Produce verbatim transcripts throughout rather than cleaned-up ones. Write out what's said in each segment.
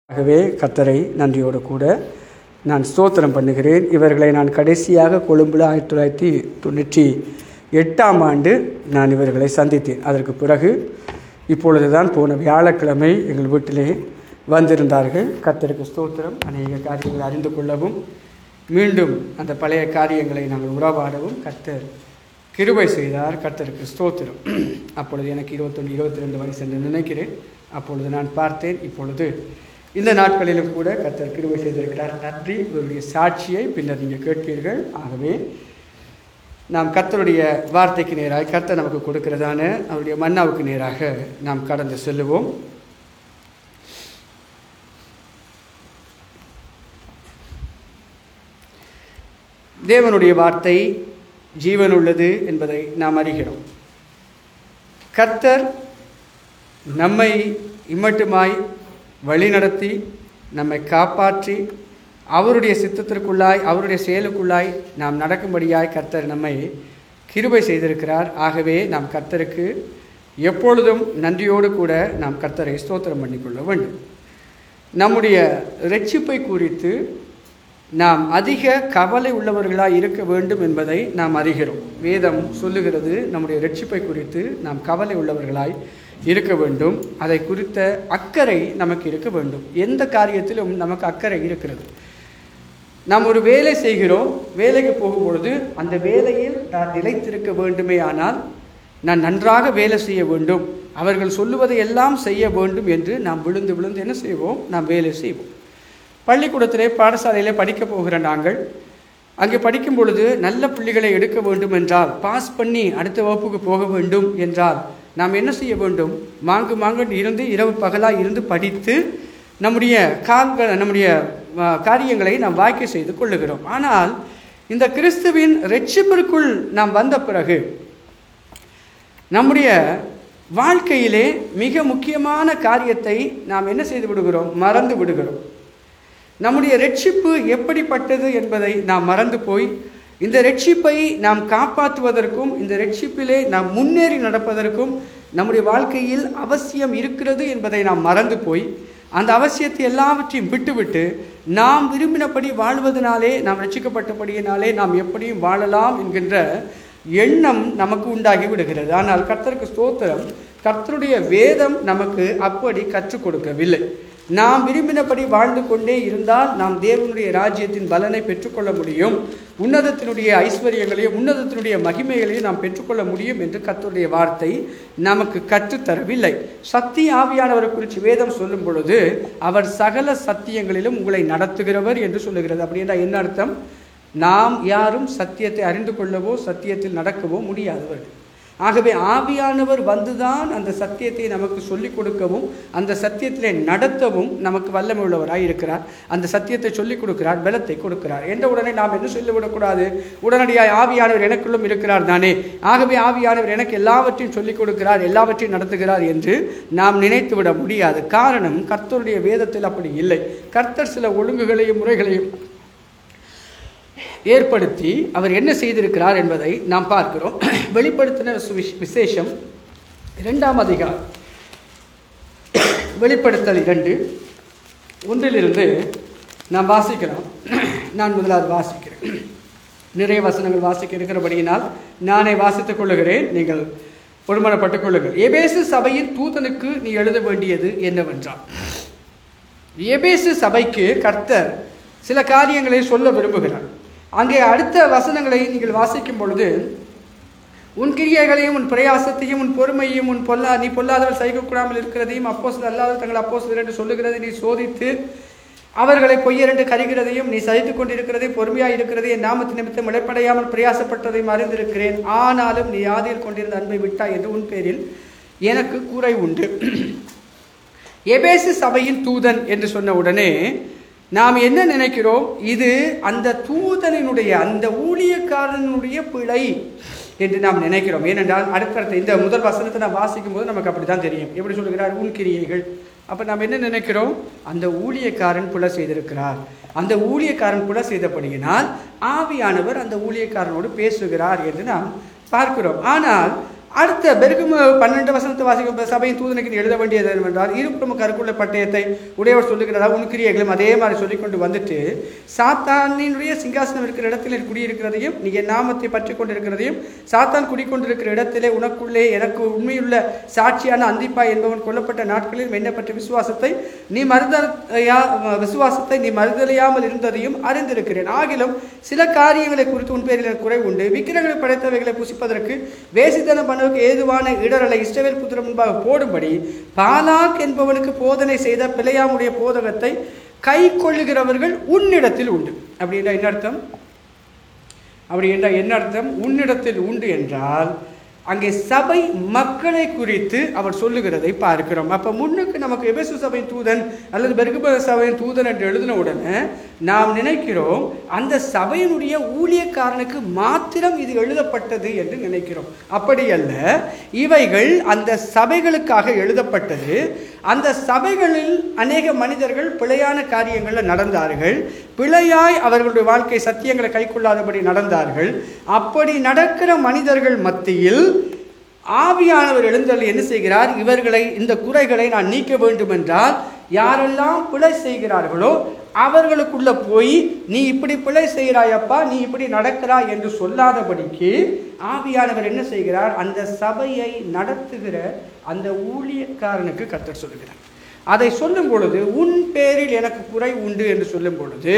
ஆகவே கர்த்தரை நன்றியோடு கூட நான் ஸ்தோத்திரம் பண்ணுகிறேன். இவர்களை நான் கடைசியாக கொழும்பில் ஆயிரத்தி தொள்ளாயிரத்தி தொண்ணூற்றி எட்டாம் ஆண்டு நான் இவர்களை சந்தித்தேன். அதற்கு பிறகு இப்பொழுது தான் போன வியாழக்கிழமை எங்கள் வீட்டிலே வந்திருந்தார்கள். கர்த்தருக்கு ஸ்தோத்திரம். அநேக காரியங்களை அறிந்து கொள்ளவும் மீண்டும் அந்த பழைய காரியங்களை நாங்கள் உறவாடவும் கர்த்தர் கிருபை செய்தார். கர்த்தருக்கு ஸ்தோத்திரம். அப்பொழுது எனக்கு இருபத்தொன்று இருபத்தி ரெண்டு வயசு என்று நினைக்கிறேன். அப்பொழுது நான் பார்த்தேன். இப்பொழுது இந்த நாட்களிலும் கூட கர்த்தர் கிருபை செய்திருக்கிறார். நன்றி. இவருடைய சாட்சியை பின்னர் நீங்கள் கேட்பீர்கள். ஆகவே நாம் கர்த்தருடைய வார்த்தைக்கு நேராக கர்த்தர் நமக்கு கொடுக்கிறதான அவருடைய மன்னாவுக்கு நேராக நாம் கடந்து செல்லுவோம். தேவனுடைய வார்த்தை ஜீவன் உள்ளது என்பதை நாம் அறிகிறோம். கர்த்தர் நம்மை இம்மட்டுமாய் வழிநடத்தி நம்மை காப்பாற்றி அவருடைய சித்தத்திற்குள்ளாய் அவருடைய செயலுக்குள்ளாய் நாம் நடக்கும்படியாய் கர்த்தர் நம்மை கிருபை செய்திருக்கிறார். ஆகவே நாம் கர்த்தருக்கு எப்பொழுதும் நன்றியோடு கூட நாம் கர்த்தரை ஸ்தோத்திரம் பண்ணிக்கொள்ள வேண்டும். நம்முடைய இரட்சிப்பை குறித்து நாம் அதிக கவலை உள்ளவர்களாய் இருக்க வேண்டும் என்பதை நாம் அறிகிறோம். வேதம் சொல்லுகிறது நம்முடைய இரட்சிப்பை குறித்து நாம் கவலை உள்ளவர்களாய் இருக்க வேண்டும். அதை குறித்த அக்கறை நமக்கு இருக்க வேண்டும். எந்த காரியத்திலும் நமக்கு அக்கறை இருக்கிறது. நாம் ஒரு வேலை செய்கிறோம். வேலைக்கு போகும்பொழுது அந்த வேலையில் நான் நிலைத்திருக்க வேண்டுமே, ஆனால் நான் நன்றாக வேலை செய்ய வேண்டும், அவர்கள் சொல்லுவதை எல்லாம் செய்ய வேண்டும் என்று நாம் விழுந்து விழுந்து என்ன செய்வோம்? நாம் வேலை செய்வோம். பள்ளிக்கூடத்திலே பாடசாலையிலே படிக்க போகிற நாங்கள் அங்கே படிக்கும் பொழுது நல்ல பிள்ளைகளை எடுக்க வேண்டும் என்றால், பாஸ் பண்ணி அடுத்த வகுப்புக்கு போக வேண்டும் என்றால் நாம் என்ன செய்ய வேண்டும்? மாங்கு மாங்கு இருந்து இரவு பகலாக இருந்து படித்து நம்முடைய கால்கள் நம்முடைய காரியங்களை நாம் வாய்க்க செய்து கொள்ளுகிறோம். ஆனால் இந்த கிறிஸ்துவின் இரட்சிப்பிற்குள் நாம் வந்த பிறகு நம்முடைய வாழ்க்கையிலே மிக முக்கியமான காரியத்தை நாம் என்ன செய்து விடுகிறோம்? மறந்து விடுகிறோம். நம்முடைய இரட்சிப்பு எப்படிப்பட்டது என்பதை நாம் மறந்து போய் இந்த இரட்சிப்பை நாம் காப்பாற்றுவதற்கும் இந்த இரட்சிப்பிலே நாம் முன்னேறி நடப்பதற்கும் நம்முடைய வாழ்க்கையில் அவசியம் இருக்கிறது என்பதை நாம் மறந்து போய் அந்த அவசியத்தை எல்லாவற்றையும் விட்டுவிட்டு நாம் விரும்பினபடி வாழ்வதனாலே, நாம் ரட்சிக்கப்பட்டபடியினாலே நாம் எப்படியும் வாழலாம் என்கின்ற எண்ணம் நமக்கு உண்டாகி விடுகிறது. ஆனால் கர்த்தருக்கு ஸ்தோத்திரம், கர்த்தருடைய வேதம் நமக்கு அப்படி கற்றுக் கொடுக்கவில்லை. நாம் விரும்பினபடி வாழ்ந்து கொண்டே இருந்தால் நாம் தேவனுடைய ராஜ்யத்தின் பலனை பெற்றுக்கொள்ள முடியும், உன்னதத்தினுடைய ஐஸ்வர்யங்களையும் உன்னதத்தினுடைய மகிமைகளையும் நாம் பெற்றுக்கொள்ள முடியும் என்று கர்த்தருடைய வார்த்தை நமக்கு கற்றுத்தரவில்லை. சத்திய ஆவியானவரை குறித்து வேதம் சொல்லும் பொழுது அவர் சகல சத்தியங்களிலும் உங்களை நடத்துகிறவர் என்று சொல்லுகிறது. அப்படி என்றால் என்ன அர்த்தம்? நாம் யாரும் சத்தியத்தை அறிந்து கொள்ளவோ சத்தியத்தில் நடக்கவோ முடியாதவர்கள். ஆகவே ஆவியானவர் வந்துதான் அந்த சத்தியத்தை நமக்கு சொல்லிக் கொடுக்கவும் அந்த சத்தியத்திலே நடத்தவும் நமக்கு வல்லமை உள்ளவராய் இருக்கிறார். அந்த சத்தியத்தை சொல்லிக் கொடுக்கிறார், பலத்தை கொடுக்கிறார் என்ற உடனே நாம் என்ன சொல்லிவிடக்கூடாது? உடனடியாக ஆவியானவர் எனக்குள்ளும் இருக்கிறார் தானே, ஆகவே ஆவியானவர் எனக்கு எல்லாவற்றையும் சொல்லிக் கொடுக்கிறார், எல்லாவற்றையும் நடத்துகிறார் என்று நாம் நினைத்து விட முடியாது. காரணம், கர்த்தருடைய வேதத்தில் அப்படி இல்லை. கர்த்தர் சில ஒழுங்குகளையும் முறைகளையும் ஏற்படுத்தி அவர் என்ன செய்திருக்கிறார் என்பதை நாம் பார்க்கிறோம். வெளிப்படுத்தின விசேஷம் இரண்டாம் அதிகாரம், வெளிப்படுத்தல் இரண்டு ஒன்றிலிருந்து நாம் வாசிக்கலாம். நான் முதலாவது வாசிக்கிறேன். நிறைய வசனங்கள் வாசிக்க இருக்கிறபடியினால் நானே வாசித்துக் கொள்ளுகிறேன், நீங்கள் ஒருமனப்பட்டுக் கொள்ளுங்கள். எபேசு சபையின் தூதனுக்கு நீ எழுத வேண்டியது என்னவென்றால், எபேசு சபைக்கு கர்த்தர் சில காரியங்களை சொல்ல விரும்புகிறார். அங்கே அடுத்த வசனங்களை நீங்கள் வாசிக்கும் பொழுது, உன் கிரியைகளையும் உன் பிரயாசத்தையும் உன் பொறுமையையும் உன் பொல்லா நீ பொல்லாதவர்கள் சகிக்கக்கூடாமல் இருக்கிறதையும் அப்போஸ்தலர் அல்லாதவர் தங்கள் அப்போஸ்தலர் என்று சொல்லுகிறதை நீ சோதித்து அவர்களை பொய்யரென்று கருகிறதையும் நீ சகித்துக் கொண்டிருக்கிறதையும் பொறுமையாக இருக்கிறதையும் நாமத்து நிமித்தம் இழைப்படையாமல் பிரயாசப்பட்டதையும் அறிந்திருக்கிறேன். ஆனாலும் நீ ஆதியில் கொண்டிருந்த அன்பை விட்டாய் என்று உன் பேரில் எனக்கு குறை உண்டு. எபேசு சபையின் தூதன் என்று சொன்ன உடனே நாம் என்ன நினைக்கிறோம்? இது அந்த தூதனினுடைய அந்த ஊழியக்காரனுடைய பிழை என்று நாம் நினைக்கிறோம். ஏனென்றால் அடுத்த இந்த முதல் வசனத்தை நாம் வாசிக்கும் போது நமக்கு அப்படித்தான் தெரியும். எப்படி சொல்லுகிறார்? உன் கிரியைகள். அப்போ நாம் என்ன நினைக்கிறோம்? அந்த ஊழியக்காரன் பிழை செய்திருக்கிறார். அந்த ஊழியக்காரன் பிழை செய்தபடியினால் ஆவியானவர் அந்த ஊழியக்காரனோடு பேசுகிறார் என்று நாம் பார்க்கிறோம். ஆனால் அடுத்த பெருகும பன்னெண்டு வசனத்தை வாசிக்கும் சபையின் தூதனுக்கு எழுத வேண்டியது என்னவென்றால், இருப்புறம் கருக்குள்ள பட்டயத்தை உடையவர் சொல்லுகிறதா உன் கிரியைகளும் அதே மாதிரி சொல்லிக்கொண்டு வந்துட்டு, சாத்தானினுடைய சிங்காசனம் இருக்கிற இடத்தில் குடியிருக்கிறதையும் நீ என் நாமத்தை பற்றி கொண்டிருக்கிறதையும், சாத்தான் குடிக்கொண்டிருக்கிற இடத்திலே உனக்குள்ளே எனக்கு உண்மையுள்ள சாட்சியான அந்திப்பா என்பவன் கொல்லப்பட்ட நாட்களில் என்னை பற்றிய விசுவாசத்தை நீ மறுதலையா விசுவாசத்தை நீ மறுதலையாமல் இருந்ததையும் அறிந்திருக்கிறேன். ஆகிலும் சில காரியங்களை குறித்து உன் பேரில் குறை உண்டு. விக்கிரகங்களை படைத்தவைகளை புசிப்பதற்கு வேசித்தனம் பண்ண ஏதுவான இடரலை இஸ்ரவேல் புத்திரர் முன்பாக போடும்படி பாலாக் என்பவனுக்கு போதனை செய்த பிழையாமுடைய போதகத்தை கை கொள்ளுகிறவர்கள் உன்னிடத்தில் உண்டு. அப்படி என்றால் என்ன அர்த்தம்? அப்படி என்றால் என்ன அர்த்தம்? உன்னிடத்தில் உண்டு என்றால் அங்கே சபை மக்களை குறித்து அவர் சொல்லுகிறதை பார்க்கிறோம். அப்போ முன்னுக்கு நமக்கு எபேசு சபையின் தூதன் அல்லது பெருகுப சபையின் தூதன் என்று எழுதின உடனே நாம் நினைக்கிறோம் அந்த சபையினுடைய ஊழியக்காரனுக்கு மாத்திரம் இது எழுதப்பட்டது என்று நினைக்கிறோம். அப்படி அல்ல, இவைகள் அந்த சபைகளுக்காக எழுதப்பட்டது. அந்த சபைகளில் அநேக மனிதர்கள் பிழையான காரியங்களில் நடந்தார்கள், பிழையாய் அவர்களுடைய வாழ்க்கை சத்தியங்களை கைக்கொள்ளாதபடி நடந்தார்கள். அப்படி நடக்கிற மனிதர்கள் மத்தியில் ஆவியானவர் எழுந்தருளி என்ன செய்கிறார்? இவர்களை, இந்த குறைகளை நான் நீக்க வேண்டும் என்றால் யாரெல்லாம் பிழை செய்கிறார்களோ அவர்களுக்குள்ள போய் நீ இப்படி பிழை செய்கிறாயப்பா, நீ இப்படி நடக்கிறாய் என்று சொல்லாதபடிக்கு ஆவியானவர் என்ன செய்கிறார்? அந்த சபையை நடத்துகிற அந்த ஊழியக்காரனுக்கு கர்த்தர் சொல்லுகிறார். அதை சொல்லும் பொழுது உன் பேரில் எனக்கு குறை உண்டு என்று சொல்லும் பொழுது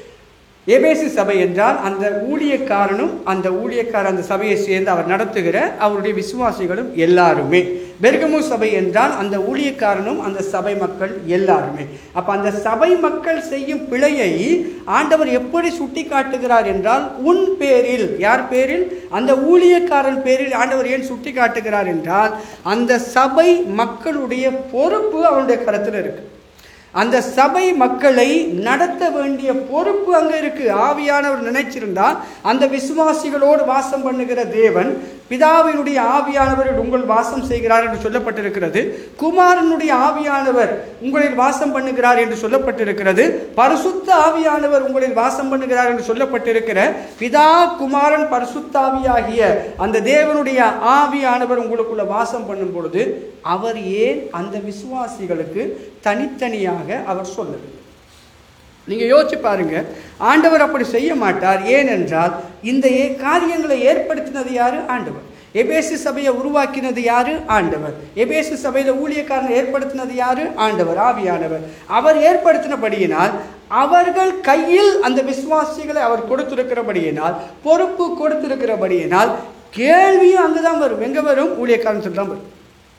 எபேசு சபை என்றால் அந்த ஊழியக்காரனும் அந்த ஊழியக்கார அந்த சபையை சேர்ந்து அவர் நடத்துகிற அவருடைய விசுவாசிகளும் எல்லாருமே. பெர்கமு சபை என்றால் அந்த ஊழியக்காரனும் அந்த சபை மக்கள் எல்லாருமே. அப்ப அந்த சபை மக்கள் செய்யும் பிழையை ஆண்டவர் எப்படி சுட்டி காட்டுகிறார் என்றால் உன் பேரில், யார் பேரில்? அந்த ஊழியக்காரன் பேரில் ஆண்டவர் ஏன் சுட்டி காட்டுகிறார் என்றால் அந்த சபை மக்களுடைய பொறுப்பு அவருடைய கருத்தில் இருக்கு. அந்த சபை மக்களை நடத்த வேண்டிய பொறுப்பு அங்கே இருக்கு. ஆவியானவர் நினைச்சிருந்தால் அந்த விசுவாசிகளோடு வாசம் பண்ணுகிற தேவன், பிதாவினுடைய ஆவியானவர் உங்கள் வாசம் செய்கிறார் என்று சொல்லப்பட்டிருக்கிறது. குமாரனுடைய ஆவியானவர் உங்களில் வாசம் பண்ணுகிறார் என்று சொல்லப்பட்டிருக்கிறது. பரிசுத்த ஆவியானவர் உங்களில் வாசம் பண்ணுகிறார் என்று சொல்லப்பட்டிருக்கிற பிதா குமாரன் பரிசுத்த ஆவியாகிய அந்த தேவனுடைய ஆவியானவர் உங்களுக்குள்ள வாசம் பண்ணும் பொழுது அவர் ஏன் அந்த விசுவாசிகளுக்கு தனித்தனியாக அவர் சொல்லவில்லை? நீங்க யோசிச்சு பாருங்க. ஆண்டவர் அப்படி செய்ய மாட்டார். ஏனென்றால் இந்த காரியங்களை ஏற்படுத்தினது யாரு? ஆண்டவர். எபேசு சபையை உருவாக்கினது யாரு? ஆண்டவர். எபேசு சபையில ஊழியக்காரனை ஏற்படுத்தினது யாரு? ஆண்டவர், ஆவியானவர். அவர் ஏற்படுத்தினபடியினால் அவர்கள் கையில் அந்த விசுவாசிகளை அவர் கொடுத்திருக்கிறபடியினால், பொறுப்பு கொடுத்திருக்கிறபடியினால் கேள்வியும் அங்குதான் வரும். எங்க வரும்? ஊழியக்காரன் தான் வரும்.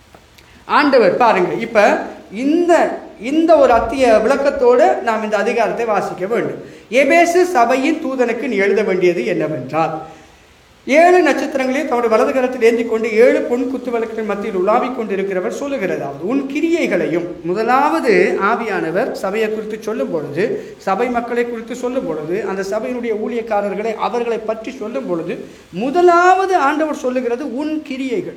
ஆண்டவர் பாருங்க, இப்ப இந்த இந்த ஒரு அத்திய விளக்கத்தோடு நாம் இந்த அதிகாரத்தை வாசிக்க வேண்டும். எபேசு சபையின் தூதனுக்கு நீ எழுத வேண்டியது என்னவென்றால், ஏழு நட்சத்திரங்களையும் தன்னுடைய வலது கரத்தில் ஏந்தி கொண்டு ஏழு பொன் குத்து விளக்குகள் மத்தியில் உலாவிக் கொண்டிருக்கிறவர் சொல்லுகிறதாவது உன் கிரியைகளையும். முதலாவது ஆவியானவர் சபையை குறித்து சொல்லும் பொழுது, சபை மக்களை குறித்து சொல்லும் பொழுது, அந்த சபையினுடைய ஊழியக்காரர்களை அவர்களை பற்றி சொல்லும் பொழுது முதலாவது ஆண்டவர் சொல்லுகிறது உன் கிரியைகள்.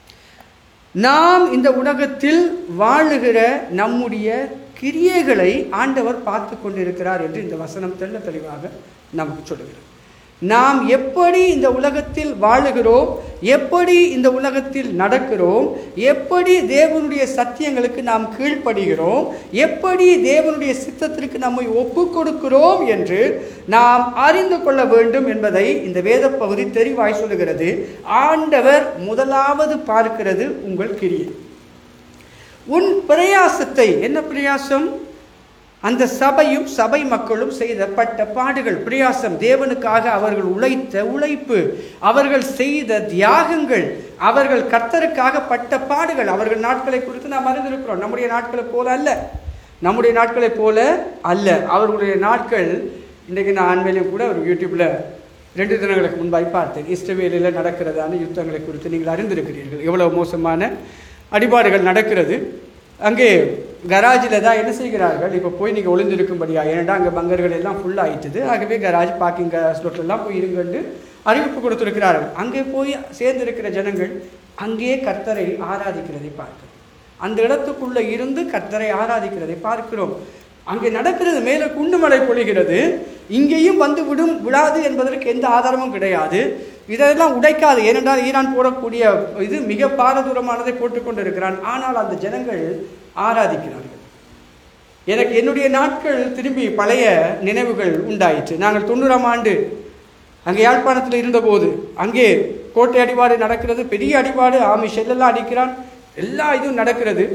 நாம் இந்த உலகத்தில் வாழுகிற நம்முடைய கிரியைகளை ஆண்டவர் பார்த்து கொண்டிருக்கிறார் என்று இந்த வசனம் தெள்ள தெளிவாக நமக்கு சொல்லுகிறது. நாம் எப்படி இந்த உலகத்தில் வாழுகிறோம், எப்படி இந்த உலகத்தில் நடக்கிறோம், எப்படி தேவனுடைய சத்தியங்களுக்கு நாம் கீழ்ப்படுகிறோம், எப்படி தேவனுடைய சித்தத்திற்கு நம்மை ஒப்பு கொடுக்கிறோம் என்று நாம் அறிந்து கொள்ள வேண்டும் என்பதை இந்த வேத பகுதி தெளிவாய் சொல்லுகிறது. ஆண்டவர் முதலாவது பார்க்கிறது உங்கள் கிரியை, உன் பிரயாசத்தை. என்ன பிரயாசம்? அந்த சபையும் சபை மக்களும் செய்த பட்ட பாடுகள், பிரயாசம், தேவனுக்காக அவர்கள் உழைத்த உழைப்பு, அவர்கள் செய்த தியாகங்கள், அவர்கள் கர்த்தருக்காக பட்ட பாடுகள். அவர்கள் நாட்களை குறித்து நாம் அறிந்திருக்கிறோம். நம்முடைய நாட்களை போல அல்ல, நம்முடைய நாட்களை போல அல்ல. அவர்களுடைய நாட்கள் இன்றைக்கு நான் அண்மையிலும் கூட ஒரு யூடியூப்ல ரெண்டு தினங்களுக்கு முன்பாய் பார்த்தேன். இஸ்ரவேலில் நடக்கிறதான யுத்தங்களை குறித்து நீங்கள் அறிந்திருக்கிறீர்கள். எவ்வளவு மோசமான அடிபாடுகள் நடக்கிறது. அங்கே கராஜில் தான் என்ன செய்கிறார்கள், இப்போ போய் நீங்கள் ஒளிந்திருக்கும்படியா, ஏன்னா அங்கே பங்கர்கள் எல்லாம் ஃபுல் ஆகிட்டுது. ஆகவே கராஜ் பார்க்கிங் ஸ்லோட்லாம் போய் இருங்கன்னு அறிவிப்பு கொடுத்துருக்கிறார்கள். அங்கே போய் சேர்ந்திருக்கிற ஜனங்கள் அங்கே கர்த்தரை ஆராதிக்கிறதை பார்க்கிறோம். அந்த இடத்துக்குள்ளே இருந்து கர்த்தரை ஆராதிக்கிறதை பார்க்கிறோம். அங்கே நடக்கிறது, மேலே குண்டு மழை பொழிகிறது, இங்கேயும் வந்து விடும் விடாது என்பதற்கு எந்த ஆதாரமும் கிடையாது. இதெல்லாம் உடைக்காது. ஏனென்றால் ஈரான் போடக்கூடிய இது மிக பாரதூரமானதை போட்டுக்கொண்டு இருக்கிறான். ஆனால் அந்த ஜனங்கள் ஆராதிக்கிறார்கள். எனக்கு என்னுடைய நாட்கள் திரும்பி பழைய நினைவுகள் உண்டாயிற்று. நாங்கள் தொண்ணூறாம் ஆண்டு அங்கே யாழ்ப்பாணத்தில் இருந்தபோது அங்கே கோட்டை அடிபாடு நடக்கிறது, பெரிய அடிபாடு, ஆமி ஷெல்லெல்லாம் அடிக்கிறான், எல்லா இதுவும் நடக்கிறது.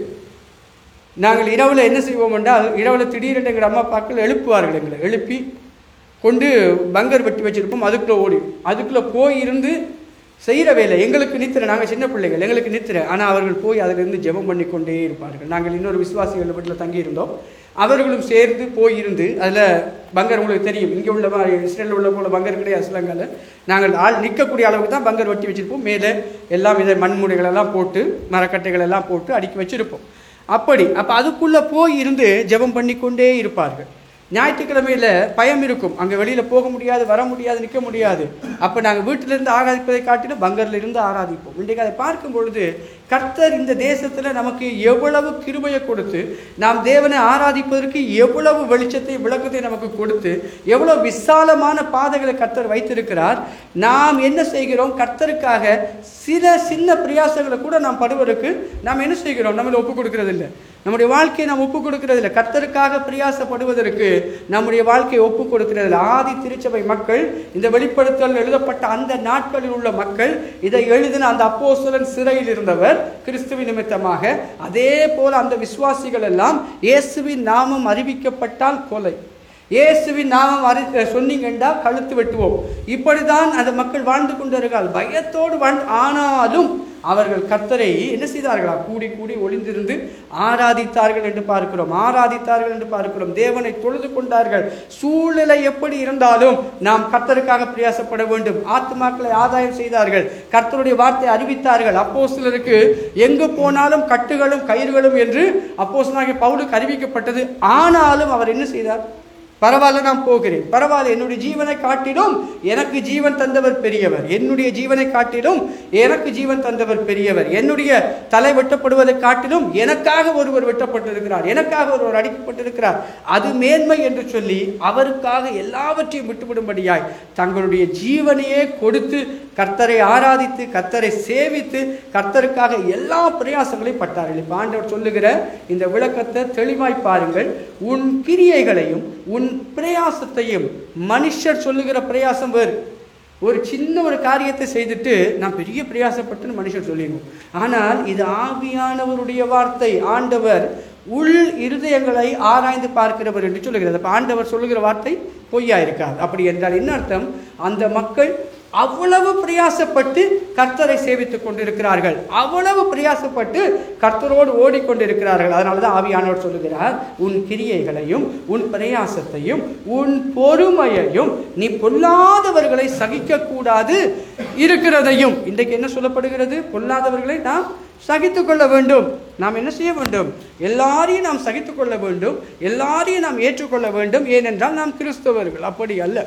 நாங்கள் இரவில் என்ன செய்வோம் என்றால், இரவில் திடீரென்று எங்கள் அம்மா அப்பாக்கள் எழுப்புவார்கள். எங்களை எழுப்பி கொண்டு பங்கர் வெட்டி வச்சிருப்போம், அதுக்குள்ளே ஓடி அதுக்குள்ளே போய் இருந்து செய்கிற வேலை. எங்களுக்கு நித்திரை, நாங்கள் சின்ன பிள்ளைகள், எங்களுக்கு நித்திரை. ஆனால் அவர்கள் போய் அதிலிருந்து ஜெபம் பண்ணி கொண்டே இருப்பார்கள். நாங்கள் இன்னொரு விசுவாசிகள் வீட்டில் தங்கியிருந்தோம். அவர்களும் சேர்ந்து போயிருந்து அதில் பங்கர் உங்களுக்கு தெரியும், இங்கே உள்ள இஸ்ரேலில் உள்ள போல பங்கர் கிடையாது. சிலங்கால நாங்கள் ஆள் நிற்கக்கூடிய அளவுக்கு தான் பங்கர் வெட்டி வச்சுருப்போம். மேலே எல்லாம் இதை மண்முடைகளெல்லாம் போட்டு மரக்கட்டைகள் எல்லாம் போட்டு அடுக்கி வச்சுருப்போம். அப்படி அப்போ அதுக்குள்ளே போய் இருந்து ஜெபம் பண்ணி கொண்டே இருப்பார்கள். ஞாயிற்றுக்கிழமையில் பயம் இருக்கும், அங்கே வெளியில் போக முடியாது, வர முடியாது, நிற்க முடியாது. அப்போ நாங்கள் வீட்டிலிருந்து ஆராதிப்பதை காட்டிலும் பங்கரில் இருந்து ஆராதிப்போம். இன்றைக்கு அதை பார்க்கும் பொழுது கர்த்தர் இந்த தேசத்தில் நமக்கு எவ்வளவு கிருபையை கொடுத்து, நாம் தேவனை ஆராதிப்பதற்கு எவ்வளவு வெளிச்சத்தை விளக்கத்தை நமக்கு கொடுத்து, எவ்வளவு விசாலமான பாதைகளை கர்த்தர் வைத்திருக்கிறார். நாம் என்ன செய்கிறோம்? கர்த்தருக்காக சில சின்ன பிரயாசங்களை கூட நாம் படுவதற்கு நாம் என்ன செய்கிறோம்? நம்மளை ஒப்புக் கொடுக்கறது இல்லை. நம்முடைய வாழ்க்கையை நாம் ஒப்புக் கொடுக்கிறது இல்லை. கர்த்தருக்காக பிரயாசப்படுவதற்கு நம்முடைய வாழ்க்கையை ஒப்புக் கொடுக்கிறது. ஆதி திருச்சபை மக்கள், இந்த வெளிப்படுத்தல் எழுதப்பட்ட அந்த நாட்களில் உள்ள மக்கள், இதை எழுதின அந்த அப்போஸ்தலன் சிறையில் இருந்தவர் கிறிஸ்துவின் நிமித்தமாக. அதே போல அந்த விசுவாசிகள் எல்லாம் இயேசுவின் நாமம் அறிவிக்கப்பட்டால் கொலை, இயேசுவின் நாமம் அறி சொன்னீங்கண்டா கழுத்து வெட்டுவோம். இப்படிதான் அந்த மக்கள் வாழ்ந்து கொண்டிருக்கிறார்கள், பயத்தோடு வாழ்ந்து. ஆனாலும் அவர்கள் கர்த்தரை என்ன செய்தார்களா? கூடி கூடி ஒளிந்திருந்து ஆராதித்தார்கள் என்று பார்க்கிறோம். ஆராதித்தார்கள் என்று பார்க்கிறோம். தேவனை தொழுது கொண்டார்கள். சூழ்நிலை எப்படி இருந்தாலும் நாம் கர்த்தருக்காக பிரயாசப்பட வேண்டும். ஆத்துமாக்களை ஆதாயம் செய்தார்கள். கர்த்தருடைய வார்த்தை அறிவித்தார்கள். அப்போஸ்தலருக்கு எங்கு போனாலும் கட்டுகளும் கயிறுகளும் என்று அப்போஸ்தலனாகிய பவுலுக்கு அறிவிக்கப்பட்டது. ஆனாலும் அவர் என்ன செய்தார்? பரவாயில்ல, நான் போகிறேன், பரவாயில்ல, என்னுடைய ஜீவனை காட்டிலும் எனக்கு ஜீவன் தந்தவர் பெரியவர், என்னுடைய ஜீவனை காட்டிலும் எனக்கு ஜீவன் தந்தவர் பெரியவர், என்னுடைய தலை வெட்டப்படுவதை காட்டிலும் எனக்காக ஒருவர் வெட்டப்பட்டிருக்கிறார், எனக்காக ஒருவர் அடிக்கப்பட்டிருக்கிறார், அது மேன்மை என்று சொல்லி அவருக்காக எல்லாவற்றையும் விட்டுவிடும்படியாய் தங்களுடைய ஜீவனையே கொடுத்து கர்த்தரை ஆராதித்து கர்த்தரை சேவித்து கர்த்தருக்காக எல்லா பிரயாசங்களையும் பட்டார்கள். இப்போ ஆண்டவர் சொல்லுகிற இந்த விளக்கத்தை தெளிவாய் பாருங்கள். உன் கிரியைகளையும் உன் பிரயாசத்தையும், மனுஷர் சொல்லுகிற பிரயாசம் வேறு. ஒரு சின்ன ஒரு காரியத்தை செய்துட்டு நான் பெரிய பிரயாசப்பட்டு மனுஷர் சொல்லிடுவோம். ஆனால் இது ஆவியானவருடைய வார்த்தை. ஆண்டவர் உள் இருதயங்களை ஆராய்ந்து பார்க்கிறவர் என்று சொல்லுகிறது. அப்போ ஆண்டவர் சொல்லுகிற வார்த்தை பொய்யா இருக்காது. அப்படி என்றால் என்ன அர்த்தம்? அந்த மக்கள் அவ்வளவு பிரயாசப்பட்டு கர்த்தரை சேவித்துக் கொண்டிருக்கிறார்கள், அவ்வளவு பிரயாசப்பட்டு கர்த்தரோடு ஓடிக்கொண்டிருக்கிறார்கள். அதனாலதான் ஆவியானவர் சொல்லுகிறார், உன் கிரியைகளையும் உன் பிரயாசத்தையும் உன் பொறுமையையும் நீ பொல்லாதவர்களை சகிக்க கூடாது இருக்கிறதையும். இன்றைக்கு என்ன சொல்லப்படுகிறது? பொல்லாதவர்களை நாம் சகித்துக் கொள்ள வேண்டும். நாம் என்ன செய்ய வேண்டும்? எல்லாரையும் நாம் சகித்துக் கொள்ள வேண்டும், எல்லாரையும் நாம் ஏற்றுக்கொள்ள வேண்டும். ஏனென்றால் நாம் கிறிஸ்தவர்கள். அப்படி அல்ல,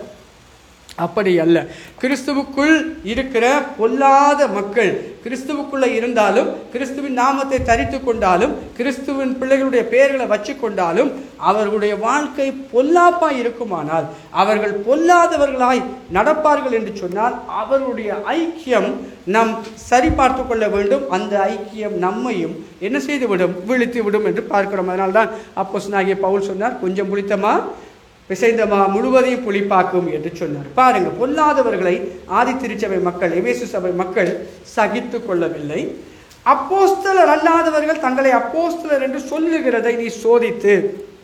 அப்படி அல்ல. கிறிஸ்துவுக்குள் இருக்கிற பொல்லாத மக்கள் கிறிஸ்துவுக்குள்ள இருந்தாலும், கிறிஸ்துவின் நாமத்தை தரித்து கொண்டாலும், கிறிஸ்துவின் பிள்ளைகளுடைய பெயர்களை வச்சு கொண்டாலும் அவர்களுடைய வாழ்க்கை பொல்லாப்பாய் இருக்குமானால், அவர்கள் பொல்லாதவர்களாய் நடப்பார்கள் என்று சொன்னால் அவர்களுடைய ஐக்கியம் நாம் சரி பார்த்து கொள்ள வேண்டும். அந்த ஐக்கியம் நம்மையும் என்ன செய்துவிடும்? விழித்து விடும் என்று பார்க்கிறோம். அதனால்தான் அப்போஸ்தலனாகிய பவுல் சொன்னார், கொஞ்சம் புளித்தமா பிசைந்தமா முழுவதையும் புளிப்பாக்கும் என்று சொன்னார். பாருங்க, பொல்லாதவர்களை ஆதி திருச்சபை மக்கள், எபேசு சபை மக்கள் சகித்து கொள்ளவில்லை. அப்போஸ்தலர் அல்லாதவர்கள் தங்களை அப்போஸ்தலர் என்று சொல்லுகிறதை நீ சோதித்து.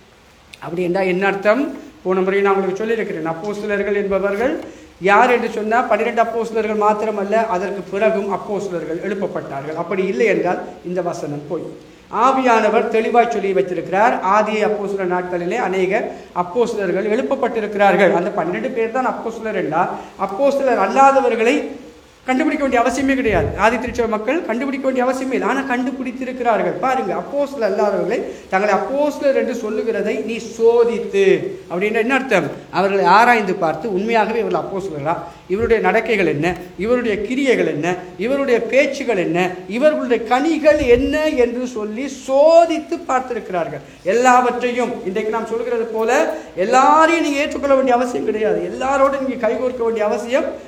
அப்படி என்றால் என்ன அர்த்தம்? போன முறை நான் உங்களுக்கு சொல்லியிருக்கிறேன். அப்போஸ்தலர்கள் என்பவர்கள் யார் என்று சொன்னால் பன்னிரெண்டு அப்போஸ்தலர்கள் மாத்திரமல்ல, அதற்கு பிறகும் அப்போஸ்தலர்கள் எழுப்பப்பட்டார்கள். அப்படி இல்லை என்றால் இந்த வசனம் போய். ஆவியானவர் தெளிவாய் சொல்லி வைத்திருக்கிறார். ஆதி அப்போஸ்தலர் நாட்களிலே அநேக அப்போஸ்தலர்கள் எழுப்பப்பட்டிருக்கிறார்கள். அந்த பன்னிரெண்டு பேர் தான் அப்போஸ்தலர் என்றால், அப்போஸ்தலர் அல்லாதவர்களை கண்டுபிடிக்க வேண்டிய அவசியமே கிடையாது. ஆதி திருச்சபை மக்கள் கண்டுபிடிக்க வேண்டிய அவசியமே இல்லை. ஆனால் கண்டுபிடித்திருக்கிறார்கள். பாருங்க, அப்போஸ்தலர் அல்லாதவர்களை தங்களை அப்போஸ்தலர் என்று சொல்லுகிறதை நீ சோதித்து. அப்படின்ற என்ன அர்த்தம்? அவர்களை ஆராய்ந்து பார்த்து உண்மையாகவே இவர்கள் அப்போஸ்தலரா, இவருடைய நடக்கைகள் என்ன, இவருடைய கிரியைகள் என்ன, இவருடைய பேச்சுகள் என்ன, இவர்களுடைய கனிகள் என்ன என்று சொல்லி சோதித்து பார்த்திருக்கிறார்கள். எல்லாவற்றையும் இன்றைக்கு நாம் சொல்கிறது போல எல்லாரையும் நீங்க ஏற்றுக்கொள்ள வேண்டிய அவசியம் கிடையாது. எல்லாரோடும் நீங்க கைகோர்க்க வேண்டிய அவசியம்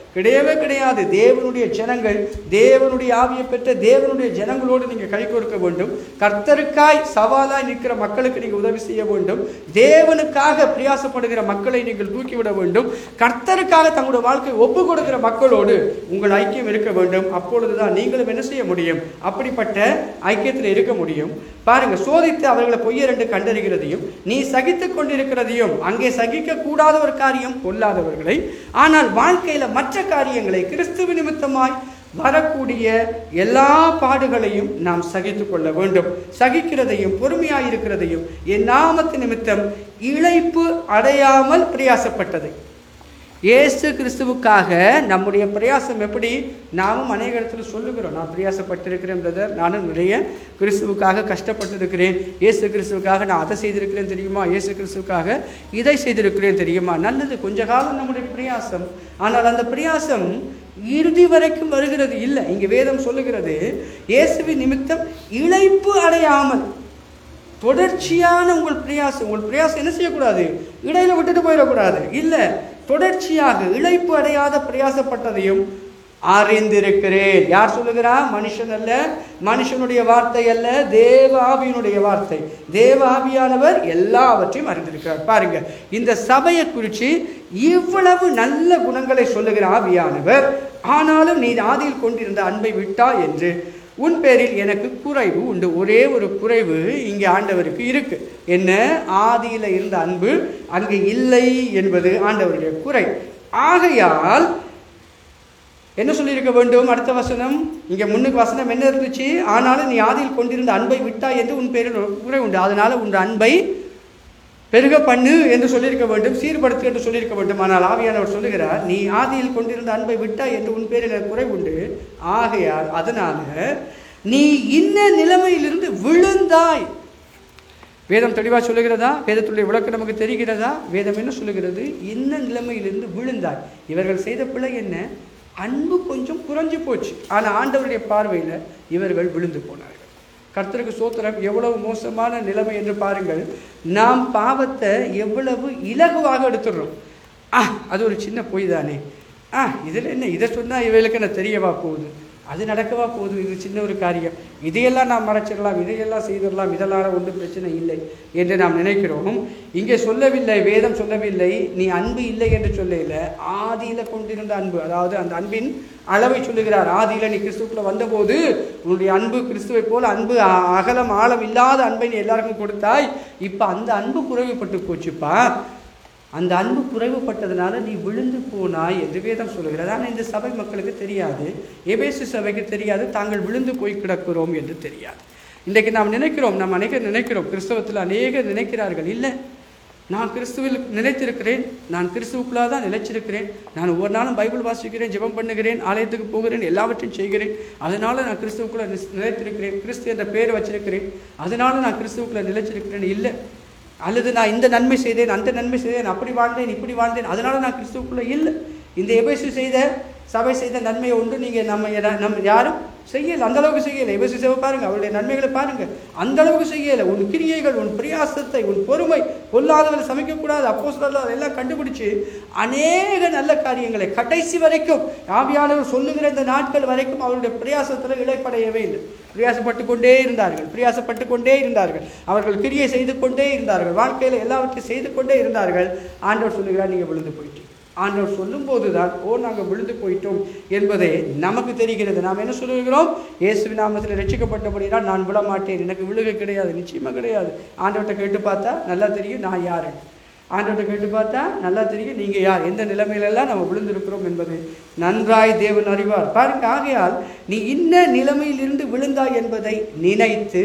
கிடையவே கிடையாது. தேவனுடைய ஜனங்கள், தேவனுடைய ஆவியை பெற்ற தேவனுடைய ஜனங்களோடு நீங்கள் கை கொடுக்க வேண்டும். கர்த்தருக்காய் சவாலாய் நிற்கிற மக்களுக்கு நீங்கள் உதவி செய்ய வேண்டும். தேவனுக்காக பிரயாசப்படுகிற மக்களை நீங்கள் தூக்கிவிட வேண்டும். கர்த்தருக்காக தங்களுடைய வாழ்க்கை ஒப்பு கொடுக்கிற மக்களோடு உங்கள் ஐக்கியம் இருக்க வேண்டும். அப்பொழுதுதான் நீங்களும் என்ன செய்ய முடியும்? அப்படிப்பட்ட ஐக்கியத்தில் இருக்க முடியும். பாருங்க, சோதித்து அவர்களை பொய்யர் என்று கண்டறிகிறதையும் நீ சகித்துக் கொண்டிருக்கிறதையும், அங்கே சகிக்க கூடாத ஒரு காரியம் பொல்லாதவர்களை, ஆனால் வாழ்க்கையில மற்ற காரியங்களை கிறிஸ்துவ நிமித்தமாய் வரக்கூடிய எல்லா பாடுகளையும் நாம் சகித்துக் கொள்ள வேண்டும். சகிக்கிறதையும் பொறுமையாயிருக்கிறதையும் என் நாமத்து நிமித்தம் இளைப்பு அடையாமல் பிரயாசப்பட்டதை. இயேசு கிறிஸ்துவுக்காக நம்முடைய பிரயாசம் எப்படி? நாமும் அநேக இடத்துல சொல்லுகிறோம், நான் பிரயாசப்பட்டிருக்கிறேன் பிரதர், நானும் நிறைய கிறிஸ்துவுக்காக கஷ்டப்பட்டிருக்கிறேன், இயேசு கிறிஸ்துவுக்காக நான் அதை செய்திருக்கிறேன் தெரியுமா, இயேசு கிறிஸ்துவுக்காக இதை செய்திருக்கிறேன் தெரியுமா. நல்லது, கொஞ்ச காலம் நம்முடைய பிரயாசம், ஆனால் அந்த பிரயாசம் இறுதி வரைக்கும் வருகிறது இல்லை. இங்கே வேதம் சொல்லுகிறது, இயேசுவின் நிமித்தம் இளைப்பு அடையாமல். தொடர்ச்சியான உங்கள் பிரயாசம், உங்கள் பிரயாசம் என்ன செய்யக்கூடாது? இடையில விட்டுட்டு போயிடக்கூடாது. இல்லை, தொடர்ச்சியாக இளைப்பு அடையாத பிரயாசப்பட்டதையும் அறிந்திருக்கிறேன். யார் சொல்லுகிறா? மனுஷன் அல்ல, மனுஷனுடைய வார்த்தை அல்ல, தேவ ஆவியினுடைய வார்த்தை. தேவ ஆவியானவர் எல்லாவற்றையும் அறிந்திருக்கிறார். பாருங்க, இந்த சபையை குறித்து இவ்வளவு நல்ல குணங்களை சொல்லுகிற ஆவியானவர், ஆனாலும் நீ ஆதியில் கொண்டிருந்த அன்பை விட்டா என்று உன் பேரில் எனக்கு குறைவு உண்டு. ஒரே ஒரு குறைவு இங்கே ஆண்டவருக்கு இருக்கு. என்ன? ஆதியில இருந்த அன்பு அங்கு இல்லை என்பது ஆண்டவருடைய குறை. ஆகையால் என்ன சொல்லியிருக்க வேண்டும்? அடுத்த வசனம், இங்க முன்னுக்கு வசனம் என்ன இருந்துச்சு? ஆனாலும் நீ ஆதியில் கொண்டிருந்த அன்பை விட்டா என்று உன் பேரில் குறை உண்டு, அதனால உன் அன்பை பெருக பண்ணு என்று சொல்லியிருக்க வேண்டும், சீர்படுத்து என்று சொல்லியிருக்க வேண்டும். ஆனால் ஆவியானவர் சொல்லுகிறார், நீ ஆதியில் கொண்டிருந்த அன்பை விட்டா என்று உன் பேரில் குறை உண்டு. ஆகையால் அதனால நீ இன்ன நிலைமையிலிருந்து விழுந்தாய். வேதம் தெளிவாக சொல்லுகிறதா? வேதத்துடைய விளக்கம் நமக்கு தெரிகிறதா? வேதம் என்ன சொல்லுகிறது? இன்ன நிலைமையிலிருந்து விழுந்தாய். இவர்கள் செய்த பிழை என்ன? அன்பு கொஞ்சம் குறைஞ்சு போச்சு. ஆனால் ஆண்டவருடைய பார்வையில் இவர்கள் விழுந்து போனார்கள். கர்த்தருக்கு சோத்திரம். எவ்வளவு மோசமான நிலைமை என்று பாருங்கள். நாம் பாவத்தை எவ்வளவு இலகுவாக எடுத்துடுறோம். ஆ, அது ஒரு சின்ன பொய் தானே, ஆ இதில் என்ன, இதை சொன்னால் இவைகளுக்கு என்ன தெரியவா போகுது, அது நடக்கவா போகுது, இது சின்ன ஒரு காரியம், இதையெல்லாம் நாம் மறைச்சிடலாம், இதையெல்லாம் செய்திடலாம், இதெல்லாம் ஒன்றும் பிரச்சனை இல்லை என்று நாம் நினைக்கிறோம். இங்கே சொல்லவில்லை, வேதம் சொல்லவில்லை நீ அன்பு இல்லை என்று சொல்லல, ஆதியில கொண்டிருந்த அன்பு, அதாவது அந்த அன்பின் அளவை சொல்லுகிறார். ஆதியில நீ கிறிஸ்துக்குள்ள வந்தபோது உன்னுடைய அன்பு கிறிஸ்துவை போல அன்பு அகலம் ஆழம் இல்லாத அன்பை நீ எல்லாருக்கும் கொடுத்தாய். இப்ப அந்த அன்பு குறைவுபட்டு போச்சுப்பா, அந்த அன்பு குறைவுபட்டதுனால நீ விழுந்து போனாய் என்று வேதம் சொல்லுகிறது. ஆனால் இந்த சபை மக்களுக்கு தெரியாது, எபேசு சபைக்கு தெரியாது, தாங்கள் விழுந்து போய் கிடக்கிறோம் என்று தெரியாது. இன்றைக்கு நாம் நினைக்கிறோம், நாம் அநேகர் நினைக்கிறோம், கிறிஸ்தவத்தில் அநேகர் நினைக்கிறார்கள், இல்லை நான் கிறிஸ்துவில் நிலைத்திருக்கிறேன், நான் கிறிஸ்துவுக்குள்ளாக தான் நிலைச்சிருக்கிறேன், நான் ஒவ்வொரு நாளும் பைபிள் வாசிக்கிறேன், ஜெபம் பண்ணுகிறேன், ஆலயத்துக்கு போகிறேன், எல்லாவற்றையும் செய்கிறேன், அதனால நான் கிறிஸ்துவுக்குள்ள நிலைத்திருக்கிறேன், கிறிஸ்து என்ற பேர் வச்சிருக்கிறேன், அதனால நான் கிறிஸ்துவுக்குள்ள நிலைச்சிருக்கிறேன். இல்லை, அல்லது நான் இந்த நன்மை செய்தேன், அந்த நன்மை செய்தேன், அப்படி வாழ்ந்தேன், இப்படி வாழ்ந்தேன், அதனால நான் கிறிஸ்துவுக்குள்ள இல்லை. இந்த எபேசு செய்த சபை செய்த நன்மையை ஒன்று நீங்கள் நம்ம நம்ம யாரும் செய்யலை, அந்த அளவுக்கு செய்யலை. எபேசு சபை பாருங்க, அவருடைய நன்மைகளை பாருங்க, அந்த அளவுக்கு செய்யலை. உன் கிரியைகள், உன் பிரயாசத்தை, உன் பொறுமை, பொல்லாதவரை சமைக்கக்கூடாது, அப்போஸ்தலர்கள் எல்லாம் கண்டுபிடிச்சு அநேக நல்ல காரியங்களை கடைசி வரைக்கும் ஆவியானவர் சொல்லுகிற இந்த நாட்கள் வரைக்கும் அவருடைய பிரயாசத்தில் இழைப்படையவே இல்லை. பிரயாசப்பட்டு கொண்டே இருந்தார்கள், பிரயாசப்பட்டு கொண்டே இருந்தார்கள், அவர்கள் கிரியை செய்து கொண்டே இருந்தார்கள், வாழ்க்கையில் எல்லாவற்றையும் செய்து கொண்டே இருந்தார்கள். ஆண்டவர் சொல்லுகிறார், நீங்கள் விழுந்து போயிட்டீங்க. ஆண்டவர் சொல்லும் போதுதான் ஓ நாங்கள் விழுந்து போயிட்டோம் என்பதை நமக்கு தெரிகிறது. நாம் என்ன சொல்லுகிறோம்? இயேசுவின் நாமத்தில் ரட்சிக்கப்பட்டபடினால் நான் விழ மாட்டேன், எனக்கு விழுகை கிடையாது, நிச்சயமாக கிடையாது. ஆண்டவர்கிட்ட கேட்டு பார்த்தா நல்லா தெரியும் நான் யாரு, ஆண்டவர்கிட்ட கேட்டு பார்த்தா நல்லா தெரியும் நீங்கள் யார், எந்த நிலைமையிலெல்லாம் நம்ம விழுந்திருக்கிறோம் என்பது நன்றாய் தேவன் அறிவார். பாருங்க, ஆகையால் நீ இன்ன நிலைமையிலிருந்து விழுந்தாய் என்பதை நினைத்து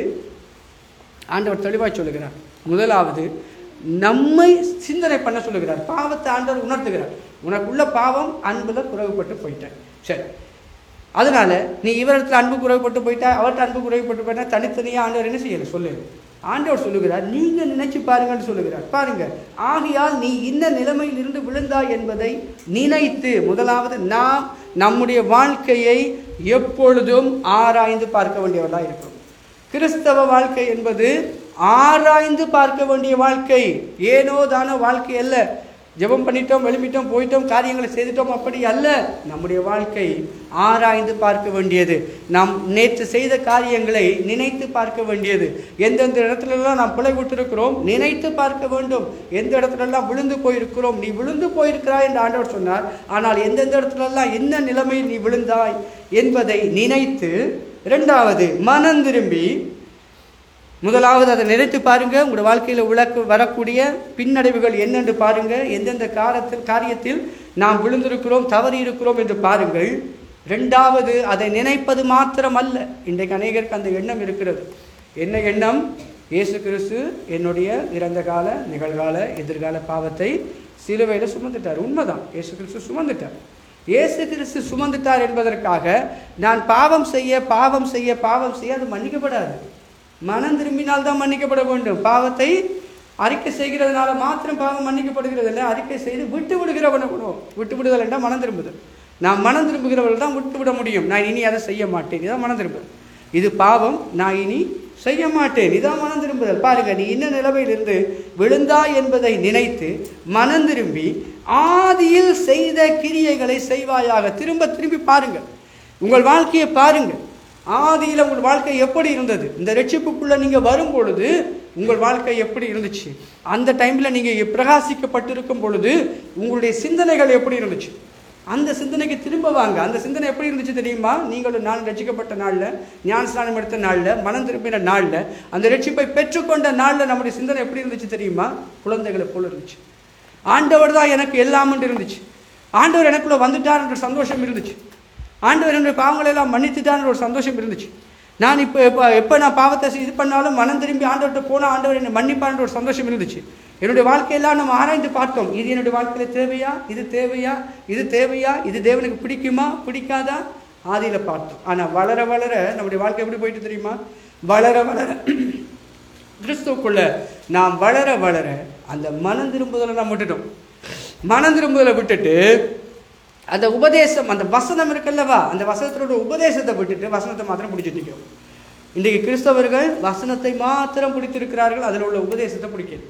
ஆண்டவர் தெளிவாய் சொல்லுகிறார். முதலாவது நம்மை சிந்தனை பண்ண சொல்லுகிறார். பாவத்தை ஆண்டவர் உணர்த்துகிறார். உனக்குள்ள பாவம் அன்புல குறைவுபட்டு போயிட்டேன், சரி, அதனால நீ இவரிடத்துல அன்பு குறைவுபட்டு போயிட்டா, அவர்கிட்ட அன்பு குறைவுபட்டு போயிட்டா, தனித்தனியாக ஆண்டவர் என்ன செய்யல சொல்லு. ஆண்டவர் சொல்லுகிறார், நீங்க நினைச்சு பாருங்கன்னு சொல்லுகிறார். பாருங்க, ஆகையால் நீ இன்ன நிலைமையில் இருந்து விழுந்தாய் என்பதை நினைத்து, முதலாவது நாம் நம்முடைய வாழ்க்கையை எப்பொழுதும் ஆராய்ந்து பார்க்க வேண்டியவர்களாக இருக்கிறோம். கிறிஸ்தவ வாழ்க்கை என்பது ஆராய்ந்து பார்க்க வேண்டிய வாழ்க்கை, ஏனோ தானோ வாழ்க்கை அல்ல. ஜெபம் பண்ணிட்டோம், எழுப்பிட்டோம், போயிட்டோம், காரியங்களை செய்துட்டோம், அப்படி அல்ல. நம்முடைய வாழ்க்கை ஆராய்ந்து பார்க்க வேண்டியது. நாம் நேற்று செய்த காரியங்களை நினைத்து பார்க்க வேண்டியது. எந்தெந்த இடத்துலலாம் நாம் பிழை விட்டிருக்கிறோம் நினைத்து பார்க்க வேண்டும். எந்த இடத்துலலாம் விழுந்து போயிருக்கிறோம், நீ விழுந்து போயிருக்கிறாய் என்று ஆண்டவர் சொன்னார். ஆனால் எந்தெந்த இடத்துலலாம் என்ன நிலைமையில் நீ விழுந்தாய் என்பதை நினைத்து, இரண்டாவது மனம் திரும்பி, முதலாவது அதை நினைத்து பாருங்க. உங்களோட வாழ்க்கையில் விளக்கு வரக்கூடிய பின்னடைவுகள் என்னென்று பாருங்க. எந்தெந்த காரத்தில் காரியத்தில் நாம் விழுந்திருக்கிறோம், தவறி இருக்கிறோம் என்று பாருங்கள். ரெண்டாவது அதை நினைப்பது மாத்திரம் அல்ல. இன்றைக்கு அநேகருக்கு அந்த எண்ணம் இருக்கிறது. என்ன எண்ணம்? இயேசு கிறிஸ்து என்னுடைய இறந்த கால, நிகழ்கால, எதிர்கால பாவத்தை சிலுவையில் சுமந்துட்டார். உண்மைதான், இயேசு கிறிஸ்து சுமந்துட்டார். இயேசு கிறிஸ்து சுமந்துட்டார் என்பதற்காக நான் பாவம் செய்ய பாவம் செய்ய பாவம் செய்ய அது மன்னிக்கப்படாது. மனம் திரும்பினால் தான் மன்னிக்கப்பட வேண்டும். பாவத்தை அறிக்கை செய்கிறதுனால மாத்திரம் பாவம் மன்னிக்கப்படுகிறது இல்லை. அறிக்கை செய்து விட்டு விடுகிறவனை விட்டு விடுதல் என்றால் மனம் திரும்புதல். நான் மனம் திரும்புகிறவர்கள் தான் விட்டு விட முடியும். நான் இனி அதை செய்ய மாட்டேன், இதான் மனம் திரும்புதல். இது பாவம், நான் இனி செய்ய மாட்டேன், இதான் மனம் திரும்புதல். பாருங்க, நீ என்ன நிலைமையிலிருந்து விழுந்தாய் என்பதை நினைத்து மனம் திரும்பி ஆதியில் செய்த கிரியைகளை செய்வாயாக. திரும்ப திரும்பி பாருங்க, உங்கள் வாழ்க்கையை பாருங்க. ஆதியில் உங்கள் வாழ்க்கை எப்படி இருந்தது? இந்த ரட்சிப்புக்குள்ளே நீங்கள் வரும் பொழுது உங்கள் வாழ்க்கை எப்படி இருந்துச்சு? அந்த டைமில் நீங்கள் பிரகாசிக்கப்பட்டிருக்கும் பொழுது உங்களுடைய சிந்தனைகள் எப்படி இருந்துச்சு? அந்த சிந்தனைக்கு திரும்ப வாங்க. அந்த சிந்தனை எப்படி இருந்துச்சு தெரியுமா? நீங்களும் நான் ரட்சிக்கப்பட்ட நாளில், ஞான ஸ்நானம் எடுத்த நாளில், மனம் திரும்பின நாளில், அந்த ரட்சிப்பை பெற்றுக்கொண்ட நாளில் நம்முடைய சிந்தனை எப்படி இருந்துச்சு தெரியுமா? குழந்தைகளை போல இருந்துச்சு. ஆண்டவர் தான் எனக்கு எல்லாம் என்று இருந்துச்சு. ஆண்டவர் எனக்குள்ளே வந்துட்டார் என்ற சந்தோஷம் இருந்துச்சு. ஆண்டவர் என்னுடைய பாவங்களை எல்லாம் மன்னித்துட்டான்னு ஒரு சந்தோஷம் இருந்துச்சு. நான் இப்போ எப்போ எப்போ நான் பாவத்தை இது பண்ணாலும் மனம் திரும்பி ஆண்டவர்கிட்ட போனால் ஆண்டவர் என்னை மன்னிப்பான்ற ஒரு சந்தோஷம் இருந்துச்சு. என்னுடைய வாழ்க்கையெல்லாம் நம்ம ஆராய்ந்து பார்த்தோம். இது என்னுடைய வாழ்க்கையில் தேவையா, இது தேவையா, இது தேவையா, இது தேவனுக்கு பிடிக்குமா பிடிக்காதா, ஆதியில் பார்த்தோம். ஆனால் வளர வளர நம்முடைய வாழ்க்கை எப்படி போயிட்டு தெரியுமா? வளர வளர கிறிஸ்துவுக்குள்ள நாம் வளர வளர அந்த மனம் திரும்புதலை நாம் விட்டுட்டோம். மனம் திரும்புதலை விட்டுட்டு அந்த உபதேசம், அந்த வசனம் இருக்குல்லவா, அந்த வசனத்தோட உபதேசத்தை விட்டுட்டு வசனத்தை மாத்திரம் பிடிச்சிட்டு நிற்கும். இன்றைக்கு கிறிஸ்தவர்கள் வசனத்தை மாத்திரம் பிடித்திருக்கிறார்கள், அதில் உள்ள உபதேசத்தை பிடிக்கிறது.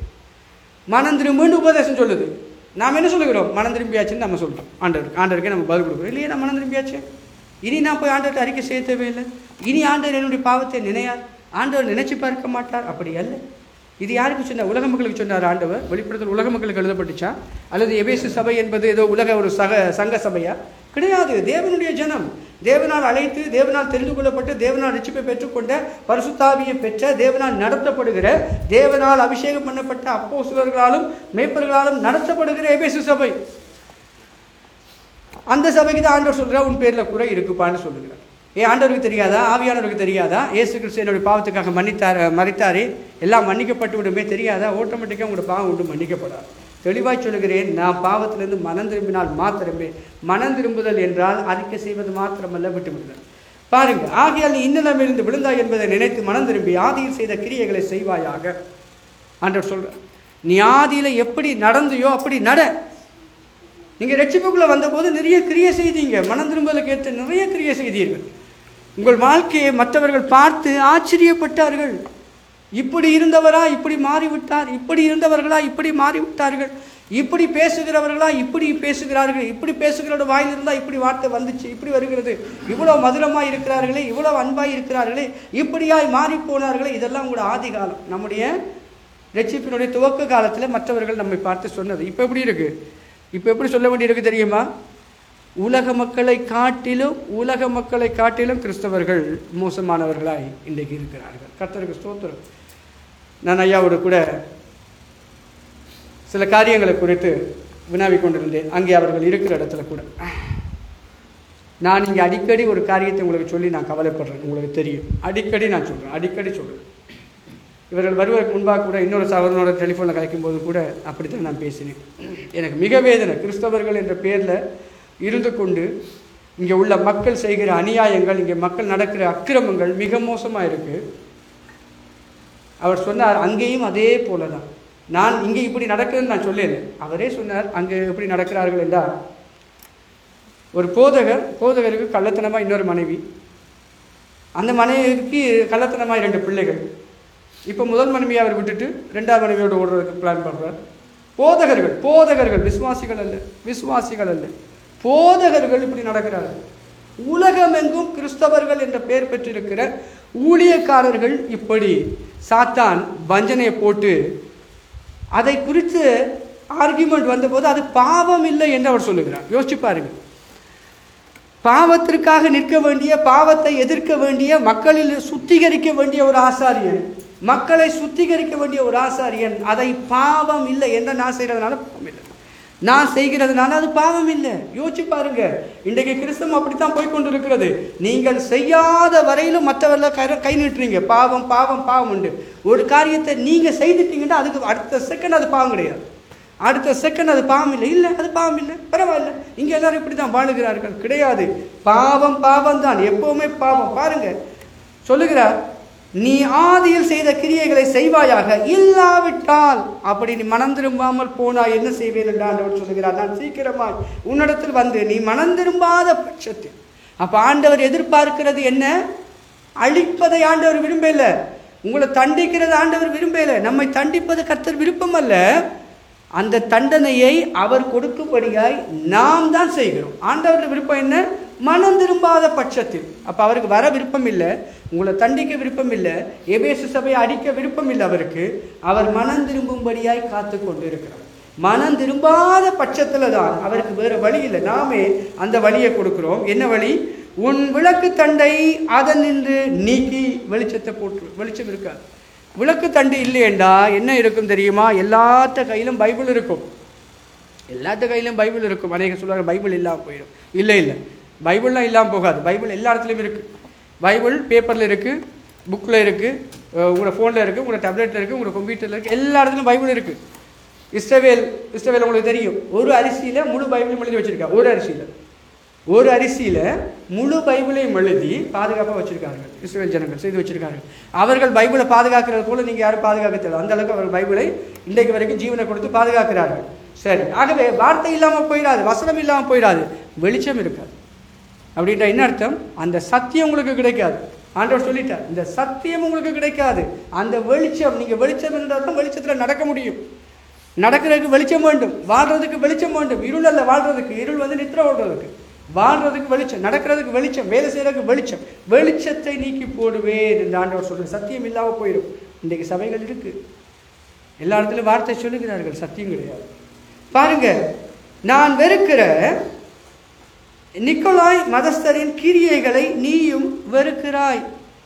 மனம் திரும்புன்னு உபதேசம் சொல்லுது. நாம் என்ன சொல்லுகிறோம்? மனம் திரும்பியாச்சுன்னு நம்ம சொல்கிறோம். ஆண்டவருக்கு ஆண்டவருக்கே நம்ம பதில் கொடுக்குறோம். இல்லையே, நான் மனம் திரும்பியாச்சு, இனி நான் போய் ஆண்டவர்கிட்ட அறிக்கை செய்ய தேவையில்லை, இனி ஆண்டவர் என்னுடைய பாவத்தை நினையார், ஆண்டவர் நினைச்சு பார்க்க மாட்டார். அப்படி அல்ல. இது யாருக்கு சொன்னார்? உலக மக்களுக்கு சொன்னார் ஆண்டவர். வெளிப்படுத்தல் உலக மக்களுக்கு எழுதப்பட்டுச்சா? அல்லது எபேசு சபை என்பது ஏதோ உலக ஒரு சக சங்க சபையா? கிடையாது. தேவனுடைய ஜனம், தேவனால் அழைத்து, தேவனால் தெரிந்து கொள்ளப்பட்டு, தேவனால் ரட்சிப்பை பெற்றுக்கொண்ட, பரிசுத்தாவியை பெற்ற, தேவனால் நடத்தப்படுகிற, தேவனால் அபிஷேகம் பண்ணப்பட்ட அப்போஸ்தலர்களாலும் மேய்ப்பர்களாலும் நடத்தப்படுகிற எபேசு சபை. அந்த சபைக்கு தான் ஆண்டவர் சொல்கிறார், உன் பேரில் குறை இருக்குப்பான்னு சொல்லுகிறார். ஏன் ஆண்டவருக்கு தெரியாதா? ஆவியானவருக்கு தெரியாதா? இயேசு கிறிஸ்து என்னுடைய பாவத்துக்காக மன்னித்தார் மறித்தாரே, எல்லாம் மன்னிக்கப்பட்டு விடுமே தெரியாதா? ஆட்டோமேட்டிக்காக உங்களோட பாவம் ஒன்றும் மன்னிக்கப்படாது. தெளிவாய் சொல்லுகிறேன், நான் பாவத்திலிருந்து மனம் திரும்பினால் மாத்திரமே. மனம் திரும்புதல் என்றால் அறிக்கை செய்வது மாத்திரமல்ல, விட்டுவிடுதல். பாருங்க, ஆகையால் நீ இன்னிலிருந்து விழுந்தாய் என்பதை நினைத்து மனம் திரும்பி ஆதியில் செய்த கிரியைகளை செய்வாயாக. ஆண்டவர் சொல்றார், நீ ஆதியில எப்படி நடந்தையோ அப்படி நட. நீங்கள் ரட்சிப்புக்குள்ளே வந்தபோது நிறைய கிரியை செய்தீங்க, மனம் திரும்பலுக்கு ஏற்ற நிறைய கிரியை செய்தீர்கள். உங்கள் வாழ்க்கையை மற்றவர்கள் பார்த்து ஆச்சரியப்பட்டார்கள். இப்படி இருந்தவரா இப்படி மாறிவிட்டார், இப்படி இருந்தவர்களா இப்படி மாறிவிட்டார்கள், இப்படி பேசுகிறவர்களா இப்படி பேசுகிறார்கள், இப்படி பேசுகிறோட வாயில் இருந்தால் இப்படி வார்த்தை வந்துச்சு, இப்படி வருகிறது, இவ்வளோ மதுரமாய் இருக்கிறார்களே, இவ்வளோ அன்பாய் இருக்கிறார்களே, இப்படியாய் மாறி போனார்களே. இதெல்லாம் உங்களோட ஆதி காலம், நம்முடைய ரட்சிப்பினுடைய துவக்க காலத்தில் மற்றவர்கள் நம்மை பார்த்து சொன்னது. இப்போ எப்படி இருக்கு? இப்போ எப்படி சொல்ல வேண்டியிருக்கு தெரியுமா? உலக மக்களை காட்டிலும் உலக மக்களை காட்டிலும் கிறிஸ்தவர்கள் மோசமானவர்களாய் இன்றைக்கு இருக்கிறார்கள். கர்த்தருக்கு ஸ்தோத்திரம். நான் ஐயாவோடு கூட சில காரியங்களை குறித்து வினாவி கொண்டிருந்தேன். அங்கே அவர்கள் இருக்கிற இடத்துல கூட நான் இங்கே அடிக்கடி ஒரு காரியத்தை உங்களுக்கு சொல்லி நான் கவலைப்படுறேன். உங்களுக்கு தெரியும், அடிக்கடி நான் சொல்கிறேன், அடிக்கடி சொல்கிறேன். இவர்கள் வருவதற்கு முன்பாக கூட இன்னொரு சகோதரனோட டெலிஃபோனில் கலைக்கும் போது கூட அப்படித்தான் நான் பேசினேன். எனக்கு மிக வேதனை. கிறிஸ்தவர்கள் என்ற பேரில் இருந்து கொண்டு இங்கே உள்ள மக்கள் செய்கிற அநியாயங்கள், இங்கே மக்கள் நடக்கிற அக்கிரமங்கள் மிக மோசமாக இருக்குது. அவர் சொன்னார், அங்கேயும் அதே போல தான். நான் இங்கே இப்படி நடக்குதுன்னு நான் சொல்லலை, அவரே சொன்னார் அங்கே எப்படி நடக்கிறார்கள் என்றால், ஒரு போதகர், போதகருக்கு கள்ளத்தனமாக இன்னொரு மனைவி, அந்த மனைவிக்கு கள்ளத்தனமாக இரண்டு பிள்ளைகள். இப்போ முதல் மனைவியை அவர் விட்டுட்டு ரெண்டாவது மனைவியோடு ஓடுறதுக்கு பிளான் பண்ணுறார். போதகர்கள் போதகர்கள் விசுவாசிகள் அல்ல, விசுவாசிகள் அல்ல, போதகர்கள் இப்படி நடக்கிறார்கள். உலகமெங்கும் கிறிஸ்தவர்கள் என்ற பெயர் பெற்றிருக்கிற ஊழியக்காரர்கள் இப்படி சாத்தான் வஞ்சனையை போட்டு அதை குறித்து ஆர்கியூமெண்ட் வந்தபோது அது பாவம் இல்லை என்று அவர் சொல்லுகிறார். யோசிச்சு பாருங்க, பாவத்திற்காக நிற்க வேண்டிய, பாவத்தை எதிர்க்க வேண்டிய, மக்களில் சுத்திகரிக்க வேண்டிய ஒரு ஆசாரியன், மக்களை சுத்திகரிக்க வேண்டிய ஒரு ஆசாரியன் அதை பாவம் இல்லை என்ற நான் செய்யறதுனால பாவம் இல்லை, நான் செய்கிறதுனால அது பாவம் இல்லை. யோசிச்சு பாருங்க, இன்றைக்கு கிறிஸ்தவம் அப்படித்தான் போய்கொண்டு இருக்கிறது. நீங்கள் செய்யாத வரையிலும் மற்றவர்களை கை கை நீட்டுறீங்க, பாவம் பாவம் பாவம் உண்டு. ஒரு காரியத்தை நீங்க செய்துட்டீங்கன்னா அதுக்கு அடுத்த செகண்ட் அது பாவம் கிடையாது, அடுத்த செகண்ட் அது பாவம் இல்லை. இல்லை அது பாவம் இல்லை, பரவாயில்ல, இங்க எல்லாரும் இப்படி தான் வாழுகிறார்கள். கிடையாது, பாவம் பாவம் தான், எப்பவுமே பாவம். பாருங்க சொல்லுகிறார், நீ ஆதியில் செய்த கிரியைகளை செய்வாயாக, இல்லாவிட்டால் அப்படி நீ மனம் திரும்பாமல் போனாய் என்ன செய்வேன் என்று ஆண்டவர் சொல்லுகிறார், நான் சீக்கிரமாய் உன்னிடத்தில் வந்து நீ மனம் திரும்பாத பட்சத்தில். அப்ப ஆண்டவர் எதிர்பார்க்கிறது என்ன? அழிப்பதை ஆண்டவர் விரும்பல, உங்களை தண்டிக்கிறது ஆண்டவர் விரும்பல. நம்மை தண்டிப்பது கர்த்தர் விருப்பம் அல்ல, அந்த தண்டனையை அவர் கொடுக்கும்படியாய் நாம் தான் செய்கிறோம். ஆண்டவருடைய விருப்பம் என்ன? மனம் திரும்பாத பட்சத்தில். அப்ப அவருக்கு வர விருப்பம் இல்லை, உங்களை தண்டிக்க விருப்பம் இல்லை, எபேசு சபையை அடிக்க விருப்பம் இல்லை அவருக்கு. அவர் மனம் திரும்பும்படியாய் காத்து கொண்டு இருக்கிறார். மனம் திரும்பாத பட்சத்துல தான் அவருக்கு வேற வழி இல்லை, நாமே அந்த வழியை கொடுக்கிறோம். என்ன வழி? உன் விளக்கு தண்டை அதன் நின்று நீக்கி வெளிச்சத்தை போட்டு. வெளிச்சம் இருக்காது, விளக்கு தண்டு இல்லையேண்டா என்ன இருக்கும் தெரியுமா? எல்லாத்த கையிலும் பைபிள் இருக்கும், எல்லாத்த கையிலும் பைபிள் இருக்கும். அநேக சொல்லுவாங்க பைபிள் இல்லாமல் போயிடும். இல்லை இல்லை, பைபிள்லாம் இல்லாமல் போகாது. பைபிள் எல்லா இடத்துலையும் இருக்குது. பைபிள் பேப்பரில் இருக்குது, புக்கில் இருக்குது, உங்களோட ஃபோனில் இருக்குது, உங்களோட டேப்லெட்டில் இருக்குது, உங்களோட கம்ப்யூட்டரில் இருக்குது, எல்லா இடத்துலையும் பைபிள் இருக்குது. இஸ்ரவேல் இஸ்ரவேல் உங்களுக்கு தெரியும், ஒரு அரிசியில் முழு பைபிளையும் எழுதி வச்சுருக்கா. ஒரு அரிசியில் ஒரு அரிசியில் முழு பைபிளையும் எழுதி பாதுகாப்பாக வச்சுருக்கார்கள் இஸ்ரவேல் ஜனங்கள், செய்து வச்சுருக்கார்கள். அவர்கள் பைபிளை பாதுகாக்கிறது போல நீங்கள் யாரும் பாதுகாக்க தேவை, அந்த அளவுக்கு அவர்கள் பைபிளை இன்றைக்கு வரைக்கும் ஜீவனை கொடுத்து பாதுகாக்கிறார்கள். சரி, ஆகவே வார்த்தை இல்லாமல் போயிடாது, வசனம் இல்லாமல் போயிடாது, வெளிச்சம் இருக்காது. அப்படின்ற என்ன அர்த்தம்? அந்த சத்தியம் உங்களுக்கு கிடைக்காது. ஆண்டவர் சொல்லிட்டார், இந்த சத்தியம் உங்களுக்கு கிடைக்காது. அந்த வெளிச்சம், நீங்கள் வெளிச்சம் என்றால் தான் வெளிச்சத்தில் நடக்க முடியும். நடக்கிறதுக்கு வெளிச்சம் வேண்டும், வாழ்றதுக்கு வெளிச்சம் வேண்டும். இருள் அல்ல வாழ்றதுக்கு, இருள் வந்து நித்திர ஓடுறதுக்கு. வாழ்றதுக்கு வெளிச்சம், நடக்கிறதுக்கு வெளிச்சம், வேலை செய்யறதுக்கு வெளிச்சம். வெளிச்சத்தை நீக்கி போடுவேன் என்று ஆண்டவர் சொல்ற. சத்தியம் இல்லாமல் போயிடும். இன்றைக்கு சபைகள் இருக்கு, எல்லா இடத்துலையும் வார்த்தை சொல்லுகிறார்கள், சத்தியம் கிடையாது. பாருங்க, நான் வெறுக்கிற நிக்கோலாய் மதஸ்தரின் கிரியைகளை நீயும் வெறுக்கிறாய்.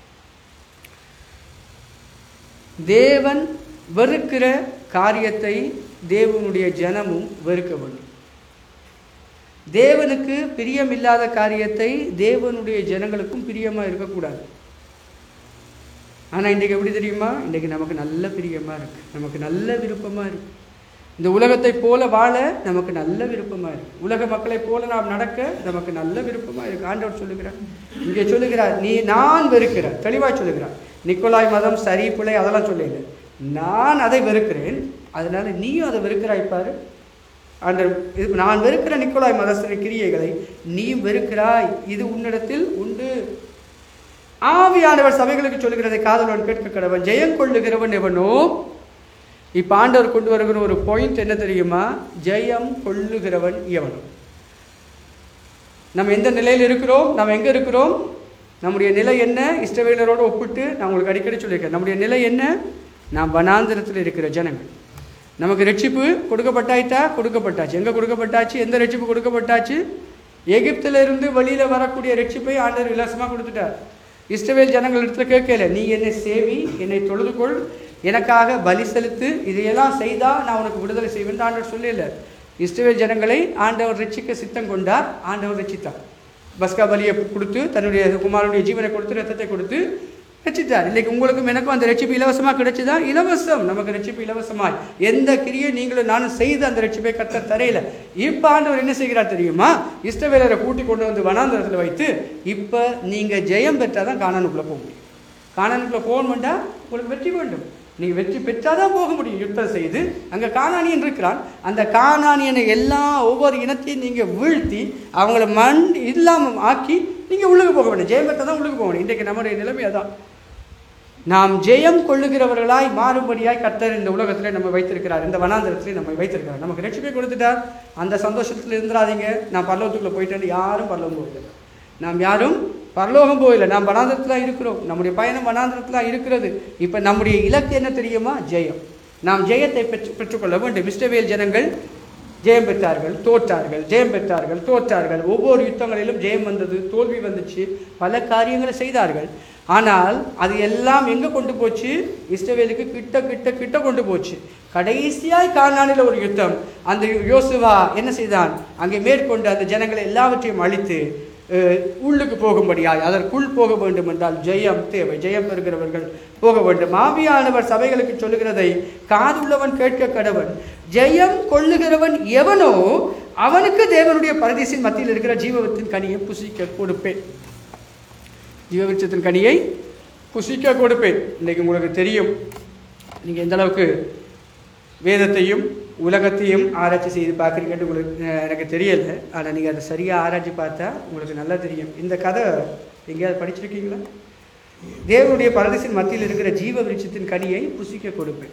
தேவன் வெறுக்கிற காரியத்தை தேவனுடைய ஜனமும் வெறுக்க வேண்டும். தேவனுக்கு பிரியமில்லாத காரியத்தை தேவனுடைய ஜனங்களுக்கும் பிரியமா இருக்கக்கூடாது. ஆனா இன்றைக்கு எப்படி தெரியுமா? இன்றைக்கு நமக்கு நல்ல பிரியமா இருக்கு, நமக்கு நல்ல விருப்பமா இருக்கு. இந்த உலகத்தை போல வாழ நமக்கு நல்ல விருப்பமா இருக்கு, உலக மக்களை போல நாம் நடக்க நமக்கு நல்ல விருப்பமா இருக்கு. ஆண்டவர் சொல்லுகிறார், இங்கே சொல்லுகிறார், நீ நான் வெறுக்கிறார், தெளிவா சொல்லுகிறார். நிக்கோலாய் மதம் சரி பிள்ளை அதெல்லாம் சொல்லல, நான் அதை வெறுக்கிறேன், அதனால நீயும் அதை வெறுக்கிறாய். பாரு, அந்த நான் வெறுக்கிற நிக்கோலாய் மதஸ்தரின் கிரியைகளை நீயும் வெறுக்கிறாய், இது உன்னிடத்தில் உண்டு. ஆவியானவர் சபைகளுக்கு சொல்லுகிறதை காதலன் கேட்க கடவன், ஜெயம் கொள்ளுகிறவன் எவனோ. இப்ப ஆண்டவர் கொண்டு வருகிற ஒரு பாயிண்ட் என்ன தெரியுமா? ஜெயம் கொள்ளுகிறவன் எவனோ. நம்ம எந்த நிலையில் இருக்கிறோம், நம்ம எங்க இருக்கிறோம், நம்முடைய நிலை என்ன? இஸ்ரவேலரோடு ஒப்பிட்டு நான் உங்களுக்கு அடிக்கடி சொல்லியிருக்கேன், நம்முடைய நிலை என்ன? நாம் வனாந்திரத்தில் இருக்கிற ஜனங்கள். நமக்கு ரட்சிப்பு கொடுக்கப்பட்டாயிட்டா, கொடுக்கப்பட்டாச்சு. எங்க கொடுக்கப்பட்டாச்சு? எந்த ரட்சிப்பு கொடுக்கப்பட்டாச்சு? எகிப்தில இருந்து வெளியில வரக்கூடிய ரட்சிப்பை ஆண்டவர் இலவசமா கொடுத்துட்டார். இஸ்ரவேல் ஜனங்கள் இடத்துல கேட்கல, நீ என்னை சேவி, என்னை தொழுது கொள், எனக்காக பலி செலுத்து, இதையெல்லாம் செய்தா நான் உனக்கு விடுதலை செய்வேன் ஆண்டவர் சொல்லல. இஸ்ரவேல் ஜனங்களை ஆண்டவர் ரட்சிக்க சித்தம் கொண்டார், ஆண்டவர் ரட்சித்தார். பஸ்கா பலியை கொடுத்து, தன்னுடைய குமாரனுடைய ஜீவனை கொடுத்து, ரத்தத்தை கொடுத்து ரட்சித்தார். இன்னைக்கு உங்களுக்கும் எனக்கும் அந்த ரட்சிப்பு இலவசமா கிடைச்சதா? இலவசம். நமக்கு ரட்சிப்பு இலவசமாய், எந்த கிரியை நீங்களும் நானும் செய்து அந்த ரட்சிப்பை கத்த தரையில. இப்ப ஆண்டவர் என்ன செய்கிறார் தெரியுமா? இஸ்ரவேலரை கூட்டி கொண்டு வந்து வனாந்தரத்தில் வைத்து, இப்ப நீங்க ஜெயம் பெற்றாதான் கானானுக்குள்ள போக முடியும். கானானுக்குள்ள போகணும்டா உங்களுக்கு வெற்றி வேண்டும். நீங்க வெற்றி பெற்றாதான் போக முடியும். யுத்தம் செய்து அங்க கானானியன் இருக்கிறான், அந்த கானானியனை எல்லா ஒவ்வொரு இனத்தையும் நீங்க வீழ்த்தி அவங்கள மண் இல்லாம ஆக்கி நீங்க உள்ளுக்கு போக வேண்டும். ஜெயம் பெற்றாதான் உள்ளுக்கு போக வேண்டும். இன்றைக்கு நம்முடைய நிலைமை அதான். நாம் ஜெயம் கொள்ளுகிறவர்களாய் மாறும்படியாய் கர்த்தர் இந்த உலகத்தில் நம்ம வைத்திருக்கிறார், இந்த வனாந்திரத்திலே நம்ம வைத்திருக்கிறார். நமக்கு ரட்சிப்பை கொடுத்துட்டார். அந்த சந்தோஷத்தில் இருந்துடாதீங்க. நான் பரலோகத்துக்குள்ளே போயிட்டேன்னு யாரும் பரலோகம் போகல. நாம் யாரும் பரலோகம் போகல. நாம் வனாந்திரத்தில் இருக்கிறோம். நம்முடைய பயணம் வனாந்திரத்தில் இருக்கிறது. இப்போ நம்முடைய இலக்கு என்ன தெரியுமா? ஜெயம். நாம் ஜெயத்தை பெற்று பெற்றுக்கொள்ள வேண்டும். இஸ்ரவேல் ஜனங்கள் ஜெயம் பெற்றார்கள், தோற்றார்கள், ஜெயம் பெற்றார்கள், தோற்றார்கள். ஒவ்வொரு யுத்தங்களிலும் ஜெயம் வந்தது, தோல்வி வந்துச்சு, பல காரியங்களை செய்தார்கள். ஆனால் அது எல்லாம் எங்கே கொண்டு போச்சு? இஸ்ரவேலுக்கு கிட்ட கிட்ட கிட்ட கொண்டு போச்சு. கடைசியாய் கானானில் ஒரு யுத்தம். அந்த யோசுவா என்ன செய்தான்? அங்கே மேற்கொண்டு அந்த ஜனங்களை எல்லாவற்றையும் அழித்து உள்ளுக்கு போகும்படியாய், அதற்குள் போக வேண்டும் என்றால் ஜெயம் தேவை. ஜெயம் பெறுகிறவர்கள் போக வேண்டும். ஆவியானவர் சபைகளுக்கு சொல்லுகிறதை காதுள்ளவன் கேட்க கடவன். ஜெயம் கொள்ளுகிறவன் எவனோ அவனுக்கு தேவனுடைய பரதீசின் மத்தியில் இருக்கிற ஜீவத்தின் கனியை புசிக்க கொடுப்பேன். ஜீவவிருட்சத்தின் கனியை புசிக்க கொடுப்பேன். இன்றைக்கு உங்களுக்கு தெரியும், நீங்கள் எந்த அளவுக்கு வேதத்தையும் உலகத்தையும் ஆராய்ச்சி செய்து பார்க்குறீங்கன்னு உங்களுக்கு எனக்கு தெரியலை. ஆனால் நீங்கள் அதை சரியாக ஆராய்ச்சி பார்த்தா உங்களுக்கு நல்லா தெரியும். இந்த கதை எங்கேயாவது படிச்சிருக்கீங்களா? தேவனுடைய பரதேசின் மத்தியில் இருக்கிற ஜீவ விருட்சத்தின் கனியை புசிக்க கொடுப்பேன்.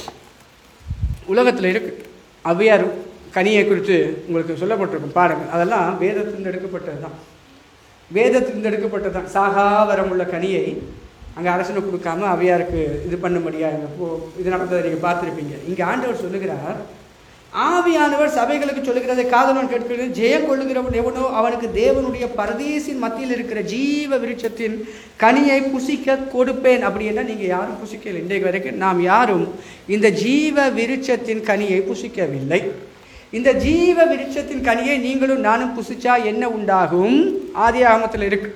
உலகத்தில் இருக்கு. ஔவையார் கனியை குறித்து உங்களுக்கு சொல்லப்பட்டிருக்கும், பாருங்கள். அதெல்லாம் வேதத்திலிருந்து எடுக்கப்பட்டது தான். வேதத்திலிருந்து எடுக்கப்பட்டது தான். சாகா வரமுள்ள கனியை அங்கே அரசனுக்கு கொடுக்காம ஔவையாருக்கு இது பண்ணும்படியா இது நடந்ததை நீங்கள் பார்த்துருப்பீங்க. இங்கே ஆண்டவர் சொல்லுகிறார், ஆவியானவர் சபைகளுக்கு சொல்லுகிறதை காதலன் கேட்கிறது. ஜெயம் கொள்ளுகிறவன் எவனோ அவனுக்கு தேவனுடைய பரதேசின் மத்தியில் இருக்கிற ஜீவ விருட்சத்தின் கனியை புசிக்க கொடுப்பேன். அப்படி என்ன நீங்கள் யாரும் புசிக்கலை. இன்றைக்கு வரைக்கும் நாம் யாரும் இந்த ஜீவ விருட்சத்தின் கனியை புசிக்கவில்லை. இந்த ஜீவ விருட்சத்தின் கனியை நீங்களும் நானும் புசிச்சா என்ன உண்டாகும்? ஆதியாகமத்தில் இருக்கு.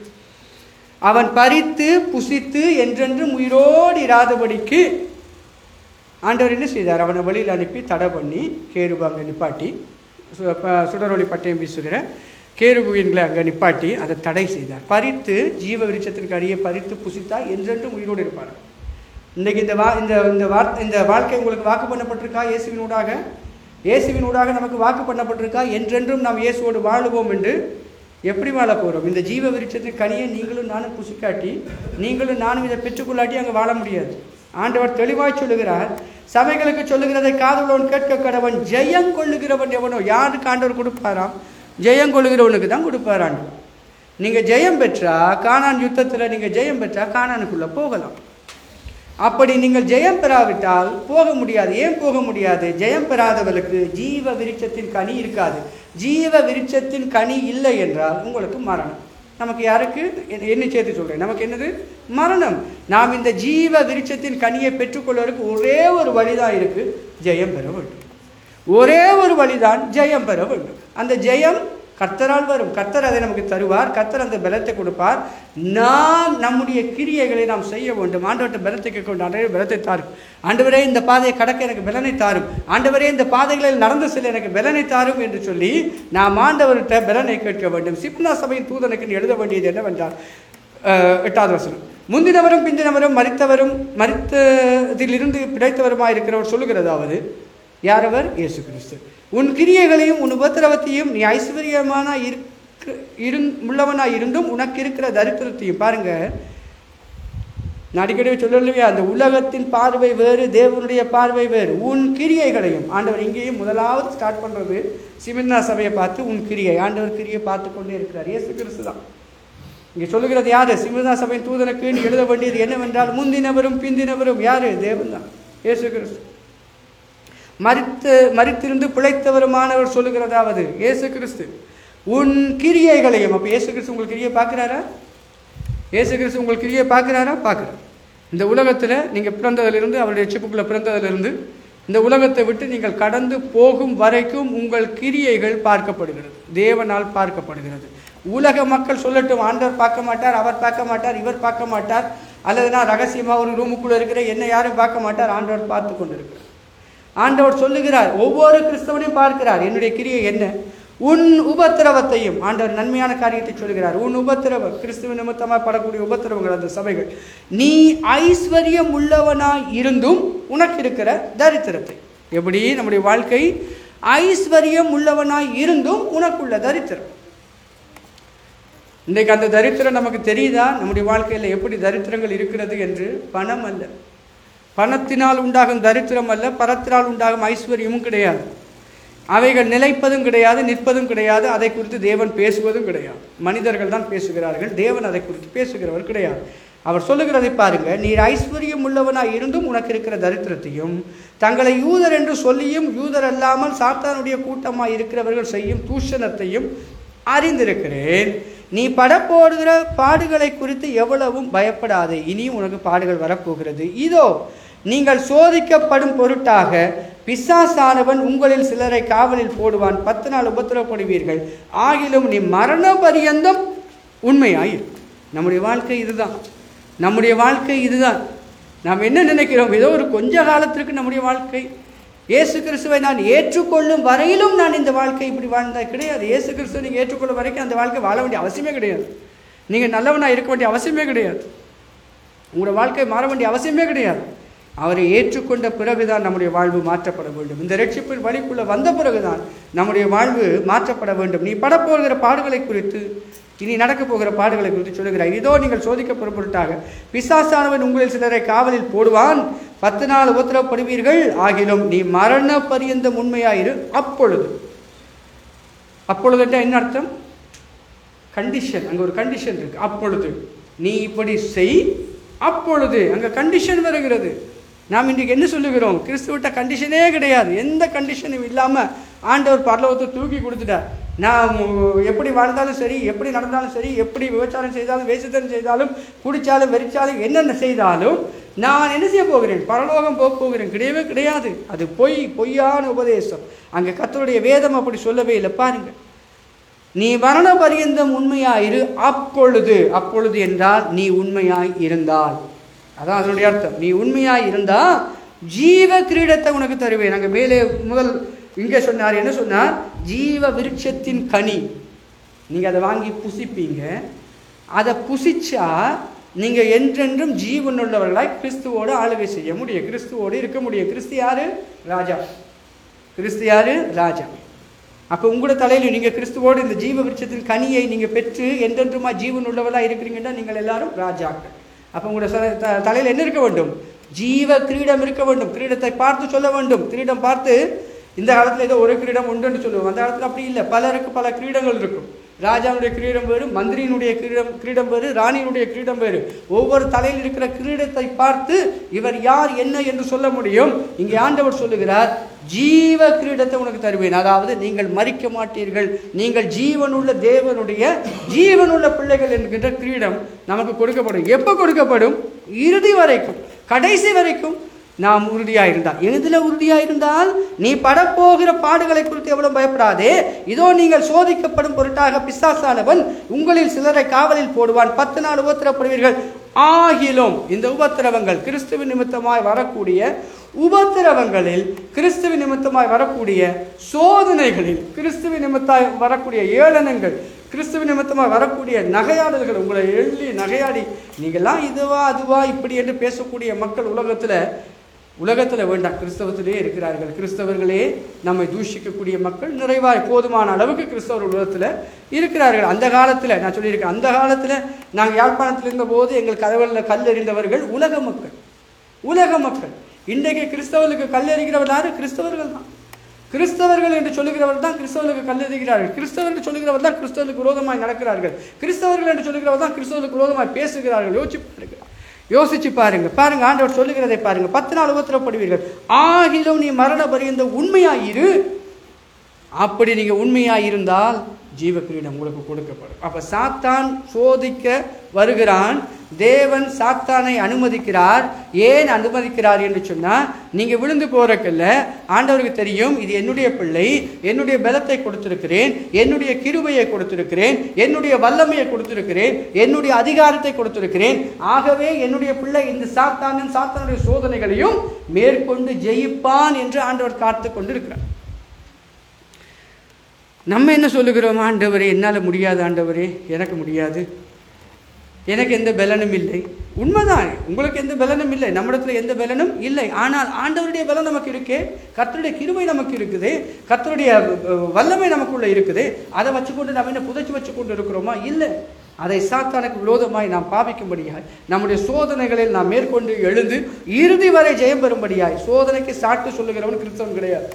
அவன் பறித்து புசித்து என்றென்றும் உயிரோடு இராதபடிக்கு ஆண்டவர் என்ன செய்தார்? அவனை வழியில் அனுப்பி தடை பண்ணி கேருபு அங்கே நிப்பாட்டி, சுடரொளி பட்டயம் வீசுகிற கேருபுவின்களை அங்கே நிப்பாட்டி அதை தடை செய்தார். பறித்து ஜீவ விருட்சத்திற்கு அடியே பறித்து புசித்தா என்றென்றும் உயிரோடு இருப்பார். இன்றைக்கு இந்த வா இந்த இந்த வா இந்த வாழ்க்கை உங்களுக்கு வாக்கு பண்ணப்பட்டிருக்கா? இயேசுவின் ஊடாக இயேசுவின் ஊடாக நமக்கு வாக்கு பண்ணப்பட்டிருக்கா? என்றென்றும் நாம் இயேசுவோடு வாழுவோம் என்று. எப்படி வாழ போகிறோம்? இந்த ஜீவ விருட்சத்தின் கனியை நீங்களும் நானும் புசிக்காட்டி, நீங்களும் நானும் இதை பெற்றுக்கொள்ளாட்டி அங்கே வாழ முடியாது. ஆண்டவர் தெளிவாய் சொல்லுகிறார், சபைகளுக்கு சொல்லுகிறதை காதுள்ளவன் கேட்க கடவன். ஜெயம் கொள்ளுகிறவன் எவனோ, யாருக்கு ஆண்டவர் கொடுப்பாராம்? ஜெயம் கொள்ளுகிறவனுக்கு தான் கொடுப்பாரான். நீங்கள் ஜெயம் பெற்றா, கானான் யுத்தத்தில் நீங்கள் ஜெயம் பெற்றா கானானுக்குள்ளே போகலாம். அப்படி நீங்கள் ஜெயம் பெறாவிட்டால் போக முடியாது. ஏன் போக முடியாது? ஜெயம் பெறாதவர்களுக்கு ஜீவ விருட்சத்தின் கனி இருக்காது. ஜீவ விருட்சத்தின் கனி இல்லை என்றால் உங்களுக்கு மரணம். நமக்கு யாருக்கு என்ன சேர்த்து சொல்கிறேன்? நமக்கு என்னது? மரணம். நாம் இந்த ஜீவ விருட்சத்தின் கனியை பெற்றுக்கொள்வதற்கு ஒரே ஒரு வழிதான் இருக்கு, ஜெயம் பெற வேண்டும். ஒரே ஒரு வழிதான் ஜெயம் பெற வேண்டும். அந்த ஜெயம் கர்த்தரால் வரும். கர்த்தர் அதை நமக்கு தருவார். கர்த்தர் அந்த பலத்தை கொடுப்பார். நாம் நம்முடைய கிரியைகளை நாம் செய்ய வேண்டும். ஆண்டவர்கிட்ட பலத்தை கேட்க வேண்டும். ஆண்டவரே பலத்தை தாரும். ஆண்டவரே இந்த பாதையை கடக்க எனக்கு பலனை தாரும். ஆண்டவரே இந்த பாதைகளில் நடந்து செல்ல எனக்கு பலனை தாரும் என்று சொல்லி நாம் ஆண்டவர்கிட்ட பலனை கேட்க வேண்டும். சிப்னா சபையின் தூதனுக்கு எழுத வேண்டியது என்னவென்றால், எட்டாவது வசனம், முந்தினவரும் பிந்தினவரும் மரித்தவரும் மரித்ததிலிருந்து பிழைத்தவருமாய் இருக்கிறவர் சொல்லுகிறதாவது, யாரவர்? இயேசு கிறிஸ்து. உன் கிரியைகளையும் உன் உபத்திரவத்தையும் நீ ஐஸ்வர்யமான உள்ளவனாய் இருந்தும் உனக்கு இருக்கிற தரித்திரத்தையும் பாருங்க. நான் அடிக்கடி சொல்லலையா, அந்த உலகத்தின் பார்வை வேறு, தேவனுடைய பார்வை வேறு. உன் கிரியைகளையும் ஆண்டவர் இங்கேயும் முதலாவது ஸ்டார்ட் பண்றது சிமிர்னா சபையை பார்த்து உன் கிரியை. ஆண்டவர் கிரியை பார்த்து கொண்டே இருக்கிறார். இயேசு கிறிஸ்து தான் இங்கே சொல்லுகிறது. யாரு? சிமிர்னா சபையின் தூதனுக்கு நீ எழுத வேண்டியது என்னவென்றால், முந்தினவரும் பிந்தினவரும் யாரு? தேவன் தான், இயேசு கிறிஸ்து. மரித்து மரித்திருந்து பிழைத்தவருமானவர் சொல்லுகிறதாவது இயேசு கிறிஸ்து. உன் கிரியைகளையும். அப்போ இயேசு கிறிஸ்து உங்கள் கிரியை பார்க்குறாரா? இயேசு கிறிஸ்து உங்கள் கிரியை பார்க்குறாரா? பார்க்குறார். இந்த உலகத்தில் நீங்கள் பிறந்ததிலிருந்து, அவருடைய சிப்புக்குள்ளே பிறந்ததிலிருந்து இந்த உலகத்தை விட்டு நீங்கள் கடந்து போகும் வரைக்கும் உங்கள் கிரியைகள் பார்க்கப்படுகிறது, தேவனால் பார்க்கப்படுகிறது. உலக மக்கள் சொல்லட்டும், ஆண்டவர் பார்க்க மாட்டார், அவர் பார்க்க மாட்டார், இவர் பார்க்க மாட்டார், அல்லது நான் ரகசியமாக ஒரு ரூமுக்குள்ளே இருக்கிற என்ன யாரும் பார்க்க மாட்டார், ஆண்டவர் பார்த்து கொண்டு இருக்கிறார். ஆண்டவர் சொல்லுகிறார், ஒவ்வொரு கிறிஸ்தவனையும் பார்க்கிறார். என்னுடைய கிரியை என்ன? உன் உபத்திரவத்தையும். ஆண்டவர் நன்மையான காரியத்தை சொல்லுகிறார். உன் உபத்திரவம், கிறிஸ்துவ நிமித்தமாக படக்கூடிய உபத்திரவங்கள், அந்த சபைகள். நீ ஐஸ்வர்யம் உள்ளவனாய் இருந்தும் உனக்கு இருக்கிற தரித்திரத்தை. எப்படி நம்முடைய வாழ்க்கை? ஐஸ்வர்யம் உள்ளவனாய் இருந்தும் உனக்குள்ள தரித்திரம். இன்றைக்கு அந்த தரித்திரம் நமக்கு தெரியுதா? நம்முடைய வாழ்க்கையில் எப்படி தரித்திரங்கள் இருக்கிறது என்று? பணம் அல்ல, பணத்தினால் உண்டாகும் தரித்திரம் அல்ல, பணத்தினால் உண்டாகும் ஐஸ்வர்யமும் கிடையாது. அவைகள் நிலைப்பதும் கிடையாது, நிற்பதும் கிடையாது. அதை குறித்து தேவன் பேசுவதும் கிடையாது. மனிதர்கள் தான் பேசுகிறார்கள், தேவன் அதை குறித்து பேசுகிறவர் கிடையாது. அவர் சொல்லுகிறதை பாருங்க, நீர் ஐஸ்வர்யம் உள்ளவனாய் இருந்தும் உனக்கு இருக்கிற தரித்திரத்தையும், தங்களை யூதர் என்று சொல்லியும் யூதர் அல்லாமல் சாத்தானுடைய கூட்டமாய் இருக்கிறவர்கள் செய்யும் தூஷணத்தையும் அறிந்திருக்கிறேன். நீ படப்போடுகிற பாடுகளை குறித்து எவ்வளவும் பயப்படாதே, இனியும் உனக்கு பாடுகள் வரப்போகிறது. இதோ நீங்கள் சோதிக்கப்படும் பொருட்டாக பிசாசானவன் உங்களில் சிலரை காவலில் போடுவான். பத்து நாள் உபத்திரப்படுவீர்கள், ஆகிலும் நீ மரண பரியந்தம் உண்மையாயிரு. நம்முடைய வாழ்க்கை இதுதான், நம்முடைய வாழ்க்கை இதுதான். நாம் என்ன நினைக்கிறோம்? ஏதோ ஒரு கொஞ்ச காலத்திற்கு நம்முடைய வாழ்க்கை, இயேசு கிறிஸ்துவை நான் ஏற்றுக்கொள்ளும் வரையிலும் நான் இந்த வாழ்க்கை இப்படி வாழ்ந்தா கிடையாது. இயேசு கிறிஸ்துவை நீங்கள் ஏற்றுக்கொள்ளும் வரைக்கும் அந்த வாழ்க்கை வாழ வேண்டிய அவசியமே கிடையாது. நீங்கள் நல்லவனாக இருக்க வேண்டிய அவசியமே கிடையாது. உங்களோட வாழ்க்கை மாற வேண்டிய அவசியமே கிடையாது. அவரை ஏற்றுக்கொண்ட பிறகுதான் நம்முடைய வாழ்வு மாற்றப்பட வேண்டும். இந்த ரட்சிப்பின் வழிக்குள்ள வந்த பிறகுதான் நம்முடைய வாழ்வு மாற்றப்பட வேண்டும். நீ படப்போகிற பாடுகளை குறித்து, இனி நடக்க போகிற பாடுகளை குறித்து சொல்லுகிறார். இதோ நீங்கள் சோதிக்கப்படும் பொருட்டாக பிசாசானவன் உங்களில் சிலரை காவலில் போடுவான். பத்து நாள் உபத்திரப்படுவீர்கள், ஆகிலும் நீ மரண பரியந்தம் உண்மையாயிரு. அப்பொழுது, அப்பொழுது என்ன அர்த்தம்? கண்டிஷன். அங்கே ஒரு கண்டிஷன் இருக்கு. அப்பொழுது நீ இப்படி செய், அப்பொழுது அங்கே கண்டிஷன் வருகிறது. நாம் இன்றைக்கு என்ன சொல்லுகிறோம்? கிறிஸ்துவிட்ட கண்டிஷனே கிடையாது. எந்த கண்டிஷனும் இல்லாமல் ஆண்டவர் பரலோகத்தை தூக்கி கொடுத்துட்டார். நான் எப்படி வாழ்ந்தாலும் சரி, எப்படி நடந்தாலும் சரி, எப்படி விபச்சாரம் செய்தாலும், வேசித்தனம் செய்தாலும், குடித்தாலும், வெறிச்சாலும், என்னென்ன செய்தாலும் நான் என்ன செய்ய போகிறேன்? பரலோகம் போக போகிறேன். கிடையவே கிடையாது. அது பொய், பொய்யான உபதேசம். அங்கே கர்த்தருடைய வேதம் அப்படி சொல்லவே இல்லை. பாருங்க, நீ மரண பரியந்தம் உண்மையாயிரு. அப்பொழுது, அப்பொழுது என்றால் நீ உண்மையாய் இருந்தால், அதான் அதனுடைய அர்த்தம். நீ உண்மையாய் இருந்தா ஜீவ கிரீடத்தை உனக்கு தருவேன். அங்கே மேலே முதல் இங்கே சொன்னார், என்ன சொன்னார்? ஜீவ விருட்சத்தின் கனி. நீங்கள் அதை வாங்கி புசிப்பீங்க. அதை புசிச்சா நீங்கள் என்றென்றும் ஜீவனுள்ளவர்களாய் கிறிஸ்துவோடு ஆளுகை செய்ய முடியும், கிறிஸ்துவோடு இருக்க முடியும். கிறிஸ்து யாரு? ராஜா. கிறிஸ்து யாரு? ராஜா. அப்போ உங்களோட தலையில் நீங்கள் கிறிஸ்துவோடு இந்த ஜீவ விருட்சத்தின் கனியை நீங்கள் பெற்று என்றென்றுமா ஜீவன் உள்ளவர்களாக இருக்கிறீங்கன்னா நீங்கள் எல்லாரும் ராஜாக்கள். அப்போ உங்களோட தலையில் என்ன இருக்க வேண்டும்? ஜீவ கிரீடம் இருக்க வேண்டும். கிரீடத்தை பார்த்து சொல்ல வேண்டும். கிரீடம் பார்த்து, இந்த காலத்தில் ஏதோ ஒரு கிரீடம் உண்டுன்னு சொல்லுவோம், அந்த காலத்தில் அப்படி இல்லை. பலருக்கு பல கிரீடங்கள் இருக்கும். ராஜாவுடைய கிரீடம் வேறு, மந்திரியினுடைய கிரீடம் கிரீடம் வேறு, ராணியினுடைய கிரீடம் வேறு. ஒவ்வொரு தலையில் இருக்கிற கிரீடத்தை பார்த்து இவர் யார் என்ன என்று சொல்ல முடியும். இங்கே ஆண்டவர் சொல்லுகிறார், ஜீவ கிரீடத்தை உனக்கு தருவேன். அதாவது நீங்கள் மரிக்க மாட்டீர்கள், நீங்கள் ஜீவனுள்ள தேவனுடைய ஜீவனுள்ள பிள்ளைகள் என்கின்ற கிரீடம் நமக்கு கொடுக்கப்படும். எப்போ கொடுக்கப்படும்? இறுதி வரைக்கும், கடைசி வரைக்கும் நாம் உறுதியாக இருந்தால். எதில் உறுதியாக இருந்தால்? நீ படப்போகிற பாடுகளை குறித்து எவ்வளவு பயப்படாதே. இதோ நீங்கள் சோதிக்கப்படும் பொருட்டாக பிசாசானவன் உங்களில் சிலரை காவலில் போடுவான். பத்து நாள் உபத்திரப்படுவீர்கள். ஆகிலும் இந்த உபத்திரவங்கள், கிறிஸ்துவின் நிமித்தமாய் வரக்கூடிய உபத்திரவங்களில், கிறிஸ்துவின் நிமித்தமாய் வரக்கூடிய சோதனைகளில், கிறிஸ்துவின் நிமித்தமாய் வரக்கூடிய ஏளனங்கள், கிறிஸ்துவின் நிமித்தமாக வரக்கூடிய நகையாடல்கள், உங்களை எள்ளி நகையாடி நீங்கள்லாம் இதுவா அதுவா இப்படி என்று பேசக்கூடிய மக்கள் உலகத்தில் உலகத்தில் வேண்டாம், கிறிஸ்தவத்திலே இருக்கிறார்கள். கிறிஸ்தவர்களே நம்மை தூஷிக்கக்கூடிய மக்கள் நிறைவாய் போதுமான அளவுக்கு கிறிஸ்தவர் உலகத்தில் இருக்கிறார்கள். அந்த காலத்தில் நான் சொல்லியிருக்கேன், அந்த காலத்தில் நாங்கள் யாழ்ப்பாணத்தில் இருந்தபோது எங்கள் கதவுகளில் கல் எறிந்தவர்கள் உலக மக்கள், உலக மக்கள். இன்றைக்கு கிறிஸ்தவர்களுக்கு கல் எறிகிறவர் யாரு? கிறிஸ்தவர்கள் தான். கிறிஸ்தவர்கள் என்று சொல்லுகிறவர் தான் கிறிஸ்தவர்களுக்கு கல்லெறிகிறார்கள். கிறிஸ்தவர்கள் சொல்லுகிறவர் தான் கிறிஸ்தவர்களுக்கு விரோதமாய் நடக்கிறார்கள். கிறிஸ்தவர்கள் என்று சொல்லுகிறவர் தான் கிறிஸ்தவர்களுக்கு விரோதமாய் பேசுகிறார்கள். யோசிச்சு பாருங்க, யோசிச்சு பாருங்க. பாருங்க, ஆண்டவர் சொல்லுகிறதை பாருங்க. பத்து நாள் உபத்திரப்படுவீர்கள், ஆகிலும் நீ மரண பரியந்த உண்மையாயிரு. அப்படி நீங்க உண்மையாயிருந்தால் ஜீவ கிரீடம் உங்களுக்கு கொடுக்கப்படும். அப்ப சாத்தான் சோதிக்க வருகிறான். தேவன் சாத்தானை அனுமதிக்கிறார். ஏன் அனுமதிக்கிறார் என்று சொன்னா, நீங்க விழுந்து போறக்கல்ல, ஆண்டவருக்கு தெரியும் இது என்னுடைய பிள்ளை, என்னுடைய பலத்தை கொடுத்திருக்கிறேன், என்னுடைய கிருபையை கொடுத்திருக்கிறேன், என்னுடைய வல்லமையை கொடுத்திருக்கிறேன், என்னுடைய அதிகாரத்தை கொடுத்திருக்கிறேன். ஆகவே என்னுடைய பிள்ளை இந்த சாத்தானின் சாத்தானுடைய சோதனைகளையும் மேற்கொண்டு ஜெயிப்பான் என்று ஆண்டவர் காத்து கொண்டிருக்கிறார். நம்ம என்ன சொல்லுகிறோம்? ஆண்டவரே என்னால் முடியாது, ஆண்டவரே எனக்கு முடியாது, எனக்கு எந்த பலனும் இல்லை. உண்மைதான், உங்களுக்கு எந்த பலனும் இல்லை, நம்மிடத்துல எந்த பலனும் இல்லை. ஆனால் ஆண்டவருடைய பலன் நமக்கு இருக்கே, கர்த்தருடைய கிருபை நமக்கு இருக்குது, கர்த்தருடைய வல்லமை நமக்குள்ள இருக்குது. அதை வச்சுக்கொண்டு நம்ம என்ன புதைச்சி வச்சு கொண்டு இருக்கிறோமா? இல்லை. அதை சாத்தானுக்கு விரோதமாய் நாம் பாவிக்கும்படியாய், நம்முடைய சோதனைகளில் நாம் மேற்கொண்டு எழுந்து இறுதி வரை ஜெயம் பெறும்படியாய். சோதனைக்கு சாட்டு சொல்லுகிறவன் கிறிஸ்தவன் கிடையாது.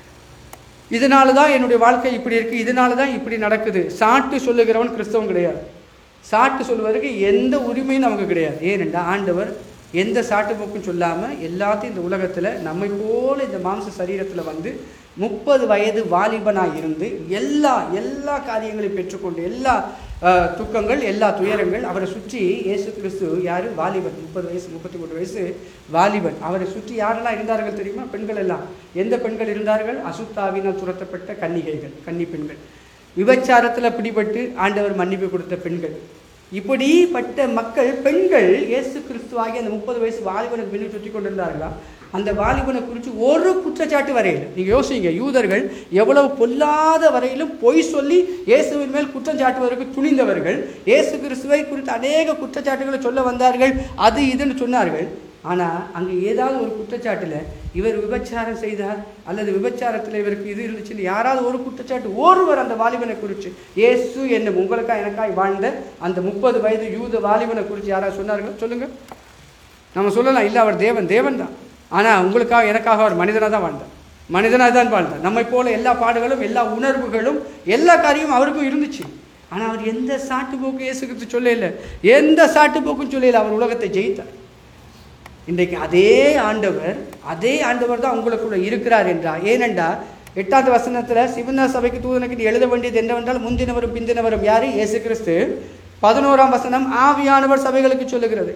இதனால தான் என்னுடைய வாழ்க்கை இப்படி இருக்குது, இதனால தான் இப்படி நடக்குது, சாட்டு சொல்லுகிறவன் கிறிஸ்தவன் கிடையாது. சாட்டு சொல்வதற்கு எந்த உரிமையும் நமக்கு கிடையாது. ஏனென்றா ஆண்டவர் எந்த சாட்டு போக்கும் சொல்லாமல் எல்லாத்தையும் இந்த உலகத்தில் நம்மை போல இந்த மாம்ச சரீரத்தில் வந்து முப்பது வயது வாலிபனாக இருந்து எல்லா எல்லா காரியங்களையும் பெற்றுக்கொண்டு எல்லா துக்கங்கள் எல்லா துயரங்கள் அவரை சுற்றி இயேசு கிறிஸ்து யார்? வாலிபன். முப்பது வயசு முப்பத்தி மூன்று வயசு வாலிபன். அவரை சுற்றி யாரெல்லாம் இருந்தார்கள் தெரியுமா? பெண்கள் எல்லாம். எந்த பெண்கள் இருந்தார்கள்? அசுத்தாவினால் துரத்தப்பட்ட கன்னிகைகள், கன்னி பெண்கள், விபச்சாரத்தில் பிடிபட்டு ஆண்டவர் மன்னிப்பு கொடுத்த பெண்கள். இப்படிப்பட்ட மக்கள், பெண்கள் இயேசு கிறிஸ்துவாகி அந்த முப்பது வயசு வாலிபனுக்கு பின்னி சுற்றி கொண்டிருந்தார்களா? அந்த வாலிபனை குறித்து ஒரு குற்றச்சாட்டு வரையில். நீங்கள் யோசிங்க, யூதர்கள் எவ்வளவு பொல்லாத வரையிலும் பொய் சொல்லி இயேசுவின் மேல் குற்றம் சாட்டுவதற்கு துணிந்தவர்கள். இயேசு கிறிஸ்துவை குறித்து அநேக குற்றச்சாட்டுகளை சொல்ல வந்தார்கள், அது இதுன்னு சொன்னார்கள். ஆனால் அங்கே ஏதாவது ஒரு குற்றச்சாட்டில் இவர் விபச்சாரம் செய்தார் அல்லது விபச்சாரத்தில் இவருக்கு இது இருந்துச்சுன்னு யாராவது ஒரு குற்றச்சாட்டு, ஒருவர் அந்த வாலிபனை குறித்து, இயேசு என்னும் உங்களுக்கா எனக்காய் வாழ்ந்த அந்த முப்பது வயது யூத வாலிபனை குறித்து யாராவது சொன்னார்கள்? சொல்லுங்கள். நம்ம சொல்லலாம், இல்லை அவர் தேவன், தேவன் தான். ஆனால் உங்களுக்காக எனக்காக அவர் மனிதனாக தான் வாழ்ந்தார், மனிதனாக தான் வாழ்ந்தார். நம்மை போல எல்லா பாடுகளும் எல்லா உணர்வுகளும் எல்லா காரியமும் அவருக்கும் இருந்துச்சு. ஆனால் அவர் எந்த சாட்டு போக்கும் இயேசு கிறிஸ்து சொல்லல, எந்த சாட்டு போக்கும் சொல்லல. அவர் உலகத்தை ஜெயித்தார். இன்றைக்கு அதே ஆண்டவர் அதே ஆண்டவர் தான் உங்களுக்குள்ள இருக்கிறார் என்றார். ஏனென்றா எட்டாவது வசனத்தில் சிவந்த சபைக்கு தூதனுக்கு எழுத வேண்டியது என்னவென்றால் முந்தினவரும் பிந்தினவரும் யாரு? இயேசு கிறிஸ்து. பதினோராம் வசனம் ஆவியானவர் சபைகளுக்கு சொல்லுகிறது.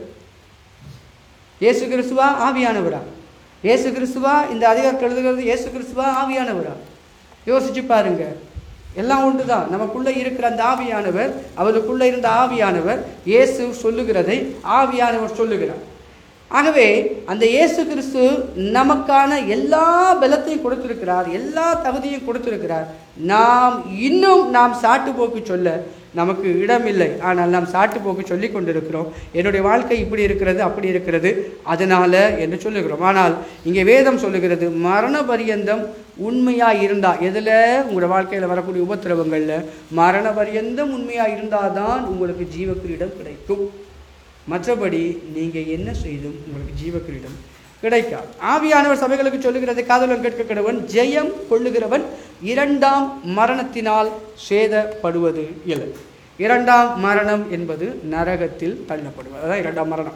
இயேசு கிறிஸ்துவா ஆவியானவரா? இயேசு கிறிஸ்துவா இந்த அதிகாரத்தில் எழுதுகிறது? இயேசு கிறிஸ்துவா ஆவியானவரா? யோசிச்சு பாருங்க. எல்லாம் ஒன்று தான். நமக்குள்ளே இருக்கிற அந்த ஆவியானவர், அவருக்குள்ளே இருந்த ஆவியானவர் இயேசு சொல்லுகிறதை ஆவியானவர் சொல்லுகிறார். ஆகவே அந்த இயேசு கிறிஸ்து நமக்கான எல்லா பலத்தையும் கொடுத்திருக்கிறார், எல்லா தகுதியும் கொடுத்திருக்கிறார். நாம் இன்னும் நாம் சாட்டு போக்கு சொல்ல நமக்கு இடமில்லை. ஆனால் நாம் சாட்டு போக்கு சொல்லி கொண்டிருக்கிறோம். என்னுடைய வாழ்க்கை இப்படி இருக்கிறது, அப்படி இருக்கிறது, அதனால என்று சொல்லுகிறோம். ஆனால் இங்கே வேதம் சொல்லுகிறது, மரண பரியந்தம் உண்மையாக இருந்தால், எதில்? உங்களோட வாழ்க்கையில் வரக்கூடிய உபத்திரவங்களில் மரண பரியந்தம் உண்மையாக இருந்தால் தான் உங்களுக்கு ஜீவ கிரீடம் கிடைக்கும். மற்றபடி நீங்கள் என்ன செய்தும் உங்களுக்கு ஜீவ கிரீடம் கிடைக்காது. ஆவியானவர் சபைகளுக்கு சொல்லுகிறது, காதலன் கேட்க கடவன், ஜெயம் கொள்ளுகிறவன் இரண்டாம் மரணத்தினால் சேதப்படுவது இல்லை. இரண்டாம் மரணம் என்பது நரகத்தில் தள்ளப்படுவது. அதான் இரண்டாம் மரணம்.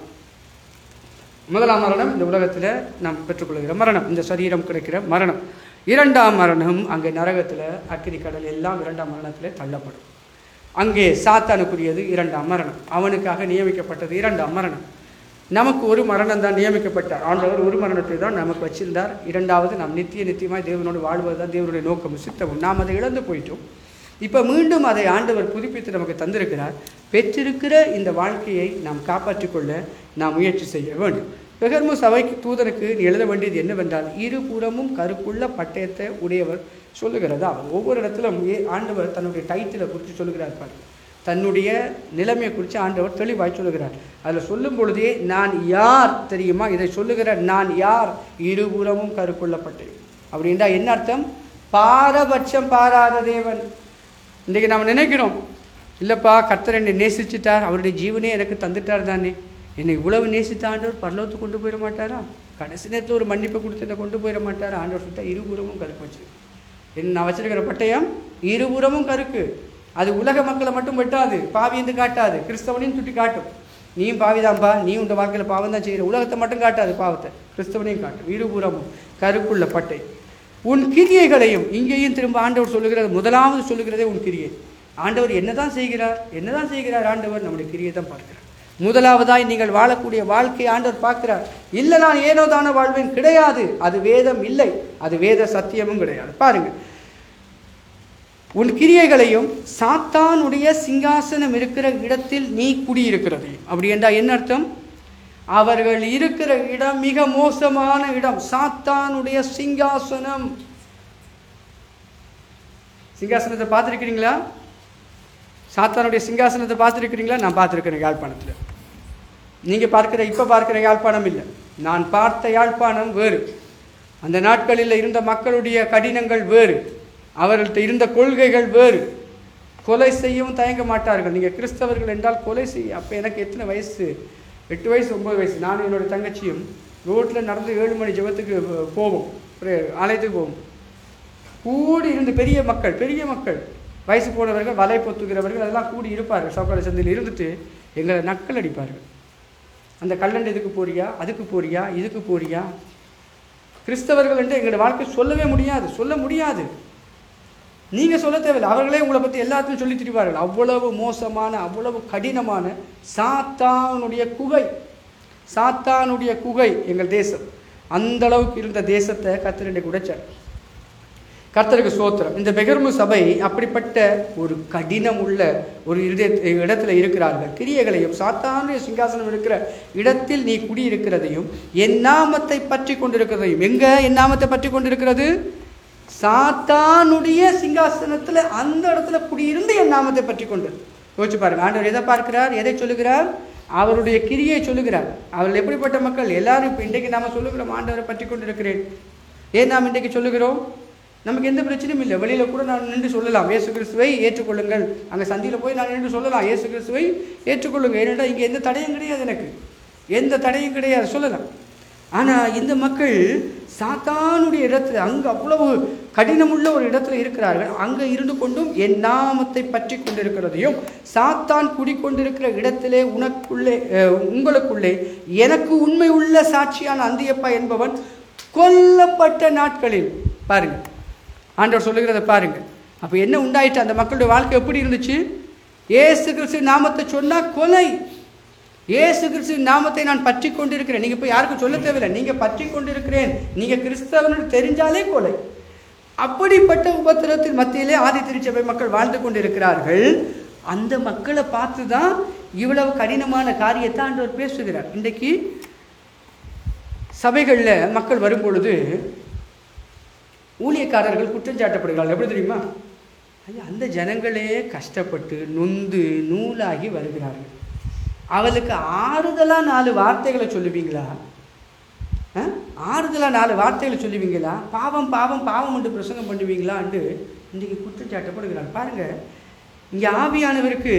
முதலாம் மரணம் இந்த உலகத்தில் நாம் பெற்றுக்கொள்கிற மரணம், இந்த சரீரம் கிடைக்கிற மரணம். இரண்டாம் மரணம் அங்கே நரகத்தில், அக்கினி கடல் எல்லாம் இரண்டாம் மரணத்தில் தள்ளப்படும். அங்கே சாத்தானுக்குரியது இரண்டாம் மரணம். அவனுக்காக நியமிக்கப்பட்டது இரண்டாம் மரணம். நமக்கு ஒரு மரணம் தான் நியமிக்கப்பட்டார். ஆண்டவர் ஒரு மரணத்தை தான் நமக்கு வச்சிருந்தார். இரண்டாவது நாம் நித்திய நித்தியமாய் தேவனோடு வாழ்வது தான் தேவனுடைய நோக்கமும் சித்தமும். நாம் அதை இழந்து போயிட்டோம். இப்போ மீண்டும் அதை ஆண்டவர் புதுப்பித்து நமக்கு தந்திருக்கிறார். பெற்றிருக்கிற இந்த வாழ்க்கையை நாம் காப்பாற்றிக் கொள்ள நாம் முயற்சி செய்ய வேண்டும். பெர்கமு சபைக்கு தூதனுக்கு எழுத வேண்டியது என்னவென்றால், இருபுறமும் கருக்குள்ள பட்டயத்தை உடையவர் சொல்லுகிறதா. ஒவ்வொரு இடத்திலும் ஆண்டவர் தன்னுடைய டைட்டிலை குறித்து சொல்லுகிறார் பாருங்க. தன்னுடைய நிலைமையை குறித்து ஆண்டவர் தெளிவாய் சொல்லுகிறார். அதில் சொல்லும் பொழுதே நான் யார் தெரியுமா? இதை சொல்லுகிற நான் யார்? இருபுறமும் கருக்குள்ளப்பட்டேன். அப்படின்றா என்ன அர்த்தம்? பாரபட்சம் பாராத தேவன். இன்றைக்கு நாம் நினைக்கிறோம், இல்லைப்பா கர்த்தர் என்னை நேசிச்சிட்டார், அவருடைய ஜீவனே எனக்கு தந்துட்டார் தானே, என்னை இவ்வளவு நேசித்த ஆண்டவர் பரலோகத்துக்கு கொண்டு போயிட மாட்டாரா? கடைசி நேரத்தில் ஒரு மன்னிப்பை கொடுத்து என்னை கொண்டு போயிட மாட்டாரா? ஆண்டவர் சொல்லிட்டா இருபுறமும் கருக்கு வச்சு என்ன நான் வச்சிருக்கிற பட்டயம் இருபுறமும் கருக்கு. அது உலக மக்களை மட்டும் வெட்டாது, பாவிந்து காட்டாது, கிறிஸ்தவனையும் சுட்டி காட்டும். நீயும் பாவிதான்பா, நீ உண்ட வாழ்க்கையில் பாவம் தான் செய்கிற, உலகத்தை மட்டும் காட்டாது, பாவத்தை கிறிஸ்தவனையும் காட்டும். இருபுறமும் கருக்குள்ள பட்டை. உன் கிரியைகளையும், இங்கேயும் திரும்ப ஆண்டவர் சொல்லுகிறது, முதலாவது சொல்லுகிறதே உன் கிரியை. ஆண்டவர் என்னதான் செய்கிறார்? என்னதான் செய்கிறார் ஆண்டவர்? நம்முடைய கிரியை தான் பார்க்கிறார். முதலாவதாய் நீங்கள் வாழக்கூடிய வாழ்க்கையை ஆண்டவர் பார்க்கிறார். இல்லை நான் ஏனோ தானோ வாழ்வேன் கிடையாது. அது வேதம் இல்லை, அது வேத சத்தியமும் கிடையாது. பாருங்க, உன் கிரியைகளையும் சாத்தானுடைய சிங்காசனம் இருக்கிற இடத்தில் நீ குடியிருக்கிறது. அப்படி என்றால் என்ன அர்த்தம்? அவர்கள் இருக்கிற இடம் மிக மோசமான இடம். சாத்தானுடைய சிங்காசனம். சிங்காசனத்தை பார்த்துருக்கிறீங்களா? சாத்தானுடைய சிங்காசனத்தை பார்த்துருக்கிறீங்களா? நான் பார்த்துருக்கிறேன் யாழ்ப்பாணத்தில். நீங்கள் பார்க்கிற இப்போ பார்க்கிற யாழ்ப்பாணம் இல்லை, நான் பார்த்த யாழ்ப்பாணம் வேறு. அந்த நாட்களில் இருந்த மக்களுடைய கடினங்கள் வேறு, அவர்கள்ட்ட இருந்த கொள்கைகள் வேறு. கொலை செய்யவும் தயங்க மாட்டார்கள். நீங்கள் கிறிஸ்தவர்கள் என்றால் கொலை செய்ய. அப்போ எனக்கு எத்தனை வயசு? எட்டு வயசு ஒம்பது வயசு. நானும் என்னோடய தங்கச்சியும் ரோட்டில் நடந்து ஏழு மணி ஜெபத்துக்கு போவோம், ஆலயத்துக்கு போவோம். கூடி இருந்து பெரிய மக்கள் பெரிய மக்கள் வயசு போனவர்கள், வலை பொத்துகிறவர்கள் அதெல்லாம் கூடி இருப்பார்கள். சவுக்கார சந்தையில் இருந்துட்டு எங்களை நக்கல் அடிப்பார்கள். அந்த கல்லண்டு இதுக்கு போறியா, அதுக்கு போறியா, இதுக்கு போறியா? கிறிஸ்தவர்கள் என்று எங்களோட வாழ்க்கை சொல்லவே முடியாது, சொல்ல முடியாது. நீங்கள் சொல்ல தேவையில்லை, அவர்களே உங்களை பற்றி எல்லாத்தையும் சொல்லி திரிவார்கள். அவ்வளவு மோசமான, அவ்வளவு கடினமான சாத்தானுடைய குகை, சாத்தானுடைய குகை எங்கள் தேசம். அந்த அளவுக்கு இருந்த தேசத்தை கர்த்தர் இன்றைக்கு உடைச்சார். கர்த்தருக்கு ஸ்தோத்திரம். இந்த பெகர்மு சபை அப்படிப்பட்ட ஒரு கடினம் உள்ள ஒரு இடத்துல இருக்கிறார்கள். கிரியைகளையும் சாத்தானுடைய சிங்காசனம் இருக்கிற இடத்தில் நீ குடியிருக்கிறதையும் என் நாமத்தை பற்றி கொண்டிருக்கிறதையும், எங்க என் நாமத்தை பற்றி கொண்டிருக்கிறது? சாத்தானுடைய சிங்காசனத்தில் அந்த இடத்துல குடியிருந்து என் நாமத்தை பற்றி கொண்டு. யோசிச்சு பாருங்க, ஆண்டவர் எதை பார்க்கிறார், எதை சொல்லுகிறார்? அவருடைய கிரியை சொல்லுகிறார். அவர்கள் எப்படிப்பட்ட மக்கள்? எல்லாரும் இப்போ இன்றைக்கு நாம் சொல்லுகிறோம், ஆண்டவரை பற்றி கொண்டு இருக்கிறேன். ஏன் நாம் இன்றைக்கு சொல்லுகிறோம்? நமக்கு எந்த பிரச்சனையும் இல்லை. வெளியில் கூட நான் நின்று சொல்லலாம், இயேசு கிறிஸ்துவை ஏற்றுக்கொள்ளுங்கள். அங்கே சந்தியில் போய் நான் நின்று சொல்லலாம், இயேசு கிறிஸ்துவை ஏற்றுக்கொள்ளுங்கள். ஏனென்றால் இங்கே எந்த தடையும் கிடையாது, எனக்கு எந்த தடையும் கிடையாது, சொல்லலாம். ஆனால் இந்த மக்கள் சாத்தானுடைய இடத்துல, அங்கே அவ்வளவு கடினமுள்ள ஒரு இடத்துல இருக்கிறார்கள். அங்கே இருந்து கொண்டும் என் நாமத்தை பற்றி கொண்டிருக்கிறதையும், சாத்தான் குடிக்கொண்டிருக்கிற இடத்திலே உனக்குள்ளே உங்களுக்குள்ளே எனக்கு உண்மை உள்ள சாட்சியான அந்தியப்பா என்பவன் கொல்லப்பட்ட நாட்களில். பாருங்க, ஆண்டவர் சொல்லுகிறத பாருங்க. அப்போ என்ன உண்டாயிட்டு? அந்த மக்களுடைய வாழ்க்கை எப்படி இருந்துச்சு? இயேசு கிறிஸ்து நாமத்தை சொன்னா கொலை. இயேசு கிறிஸ்து நாமத்தை நான் பற்றி கொண்டிருக்கிறேன். நீங்கள் இப்போ யாருக்கும் சொல்ல தேவையில்லை, நீங்கள் பற்றி கொண்டிருக்கிறேன், நீங்கள் கிறிஸ்தவன்னு தெரிஞ்சாலே கொலை. அப்படிப்பட்ட உபத்திரத்தின் மத்தியிலே ஆதி திருச்சபை மக்கள் வாழ்ந்து கொண்டிருக்கிறார்கள். அந்த மக்களை பார்த்து தான் இவ்வளவு கடினமான காரியத்தை ஆண்டவர் பேசுகிறார். இன்றைக்கு சபைகளில் மக்கள் வரும்பொழுது ஊழியக்காரர்கள் குற்றம் சாட்டப்படுகிறார்கள். எப்படி தெரியுமா? ஐயா, அந்த ஜனங்களே கஷ்டப்பட்டு நொந்து நூலாகி வருகிறார்கள். அவளுக்கு ஆறுதலாக நாலு வார்த்தைகளை சொல்லுவீங்களா? ஆறுதலாக நாலு வார்த்தைகளை சொல்லுவீங்களா? பாவம் பாவம் பாவம் என்று பிரசங்கம் பண்ணுவீங்களான்னு இன்றைக்கு குற்றம் சாட்டப்படுகிறார். பாருங்கள், இங்கே ஆவியானவருக்கு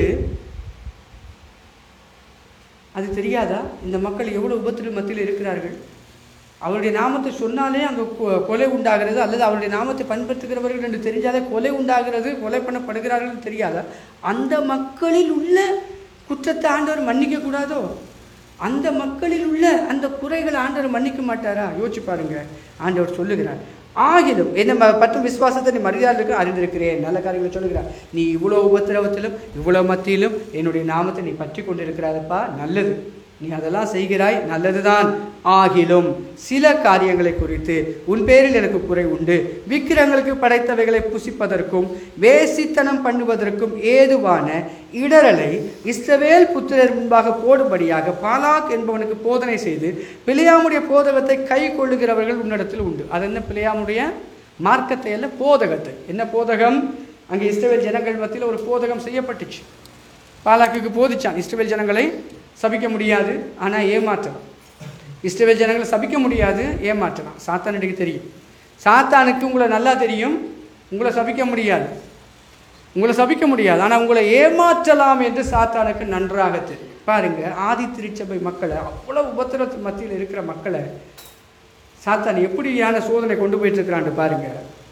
அது தெரியாதா? இந்த மக்கள் எவ்வளோ உபத்திர மத்தியில் இருக்கிறார்கள். அவருடைய நாமத்தை சொன்னாலே அங்கே கொலை உண்டாகிறது, அல்லது அவருடைய நாமத்தை பண்படுத்துகிறவர்கள் என்று தெரிஞ்சாலே கொலை உண்டாகிறது, கொலை பண்ணப்படுகிறார்கள் தெரியாதா? அந்த மக்களில் உள்ள குற்றத்தை ஆண்டவர் மன்னிக்க கூடாதோ? அந்த மக்களில் உள்ள அந்த குறைகளை ஆண்டவர் மன்னிக்க மாட்டாரா? யோசிச்சு பாருங்க. ஆண்டவர் சொல்லுகிறார், ஆகிலும் என்ன பற்றும் விசுவாசத்தை நீ மரியாதைக்கு அறிந்திருக்கிறேன், நல்ல காரியங்களை சொல்லுகிறார். நீ இவ்வளோ உபத்திரவத்திலும் இவ்வளோ மத்தியிலும் என்னுடைய நாமத்தை நீ பற்றி கொண்டிருக்கிறாரப்பா, நல்லது, நீ அதெல்லாம் செய்கிறாய், நல்லதுதான். ஆகிலும் சில காரியங்களை குறித்து உன் பேரில் எனக்கு குறை உண்டு. விக்கிரங்களுக்கு படைத்தவைகளை புசிப்பதற்கும் வேசித்தனம் பண்ணுவதற்கும் ஏதுவான இடரலை இஸ்ரவேல் புத்திரர் முன்பாக போடும்படியாக பாலாக் என்பவனுக்கு போதனை செய்து பிலேயாமுடைய போதகத்தை கை கொள்ளுகிறவர்கள் உன்னிடத்தில் உண்டு. அது என்ன? பிலேயாமுடைய மார்க்கத்தை அல்ல, போதகத்தை. என்ன போதகம்? அங்கே இஸ்ரவேல் ஜனங்கள் மத்தியில் ஒரு போதகம் செய்யப்பட்டுச்சு. பாலாக்குக்கு போதிச்சான், இஸ்ரவேல் ஜனங்களை சபிக்க முடியாது, ஆனால் ஏமாற்றலாம். இஸ்ரவேல் ஜனங்களை சபிக்க முடியாது, ஏமாற்றலாம். சாத்தானுக்கு தெரியும். சாத்தானுக்கு உங்களை நல்லா தெரியும், உங்களை சபிக்க முடியாது, உங்களை சபிக்க முடியாது, ஆனால் உங்களை ஏமாற்றலாம் என்று சாத்தானுக்கு நன்றாக தெரியும். பாருங்க, ஆதி திருச்சபை மக்களை, அவ்வளவு உபத்திரத்து மத்தியில் இருக்கிற மக்களை சாத்தான் எப்படியான சோதனை கொண்டு போயிட்டு இருக்கிறான்னு பாருங்க.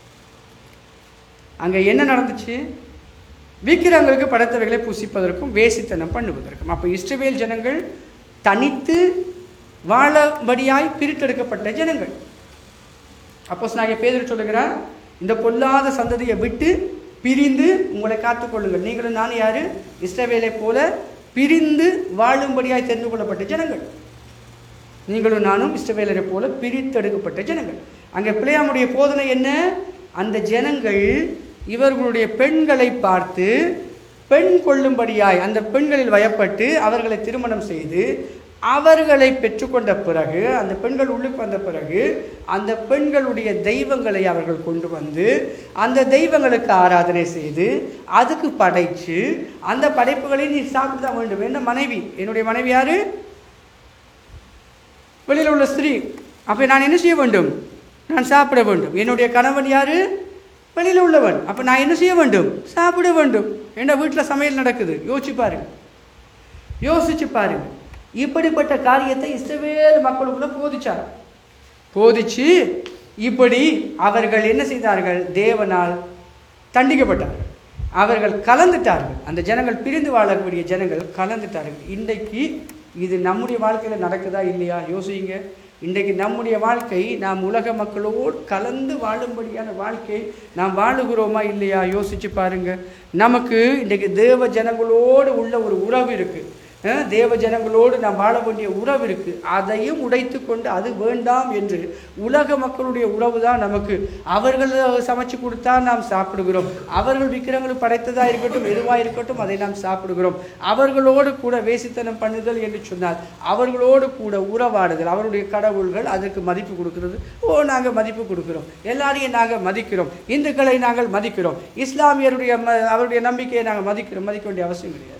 அங்கே என்ன நடந்துச்சு? விக்கிரங்களுக்கு படைத்தவைகளை புசிப்பதற்கும் வேசித்தனம் பண்ணுவதற்கும். அப்போ இஸ்ரவேல் ஜனங்கள் தனித்து வாழபடியாய் பிரித்தெடுக்கப்பட்ட ஜனங்கள். அப்போஸ்தலனாகிய பேதுரு சொல்லுகிறார், இந்த பொல்லாத சந்ததியை விட்டு பிரிந்து உங்களை காத்துக்கொள்ளுங்கள். நீங்களும் நானும் யாரு? இஸ்ரவேலை போல பிரிந்து வாழும்படியாய் தெரிந்து கொள்ளப்பட்ட ஜனங்கள். நீங்களும் நானும் இஸ்ரவேலரை போல பிரித்தெடுக்கப்பட்ட ஜனங்கள். அங்கே பிலேயாமுடைய போதனை என்ன? அந்த ஜனங்கள் இவர்களுடைய பெண்களை பார்த்து பெண் கொள்ளும்படியாய் அந்த பெண்களில் வயப்பட்டு அவர்களை திருமணம் செய்து அவர்களை பெற்றுக்கொண்ட பிறகு, அந்த பெண்கள் உள்ளுக்கு வந்த பிறகு, அந்த பெண்களுடைய தெய்வங்களை அவர்கள் கொண்டு வந்து அந்த தெய்வங்களுக்கு ஆராதனை செய்து அதுக்கு படைச்சு அந்த படைப்புகளை நீ சாப்பிட வேண்டும். என்ன மனைவி? என்னுடைய மனைவி யாரு? வெளியில் உள்ள ஸ்திரீ. அப்போ நான் என்ன செய்ய வேண்டும்? நான் சாப்பிட வேண்டும். என்னுடைய கணவன் யாரு? வெளியில் உள்ளவன். அப்போ நான் என்ன செய்ய வேண்டும்? சாப்பிட வேண்டும். என்ன வீட்டில் சமையல் நடக்குது, யோசிச்சு பாருங்க, யோசிச்சு பாருங்க. இப்படிப்பட்ட காரியத்தை இஸ்ரவேல் மக்களுக்குள்ள போதிச்சார். போதிச்சு இப்படி அவர்கள் என்ன செய்தார்கள்? தேவனால் தண்டிக்கப்பட்டார்கள். அவர்கள் கலந்துட்டார்கள். அந்த ஜனங்கள் பிரிந்து வாழக்கூடிய ஜனங்கள் கலந்துட்டார்கள். இன்றைக்கு இது நம்முடைய வாழ்க்கையில் நடக்குதா இல்லையா யோசிங்க. இன்றைக்கு நம்முடைய வாழ்க்கை நாம் உலக மக்களோடு கலந்து வாழும்படியான வாழ்க்கை நாம் வாழுகிறோமா இல்லையா யோசிச்சு பாருங்க. நமக்கு இன்றைக்கு தேவ ஜனங்களோடு உள்ள ஒரு உறவு இருக்குது. தேவ ஜனங்களோடு நாம் வாழ வேண்டிய உறவு இருக்கு. அதையும் உடைத்து கொண்டு அது வேண்டாம் என்று உலக மக்களுடைய உறவு தான் நமக்கு. அவர்கள் சமைச்சு கொடுத்தா நாம் சாப்பிடுகிறோம். அவர்கள் விக்கிரங்கள் படைத்ததா இருக்கட்டும், எதுவாக இருக்கட்டும், அதை நாம் சாப்பிடுகிறோம். அவர்களோடு கூட வேசித்தனம் பண்ணுதல் என்று சொன்னால் அவர்களோடு கூட உறவாடுதல், அவருடைய கடவுள்கள், அதற்கு மதிப்பு கொடுக்கிறது. ஓ நாங்கள் மதிப்பு கொடுக்கிறோம், எல்லாரையும் நாங்கள் மதிக்கிறோம், இந்துக்களை நாங்கள் மதிக்கிறோம், இஸ்லாமியருடைய அவருடைய நம்பிக்கையை நாங்கள் மதிக்கிறோம். மதிக்க வேண்டிய அவசியம் கிடையாது.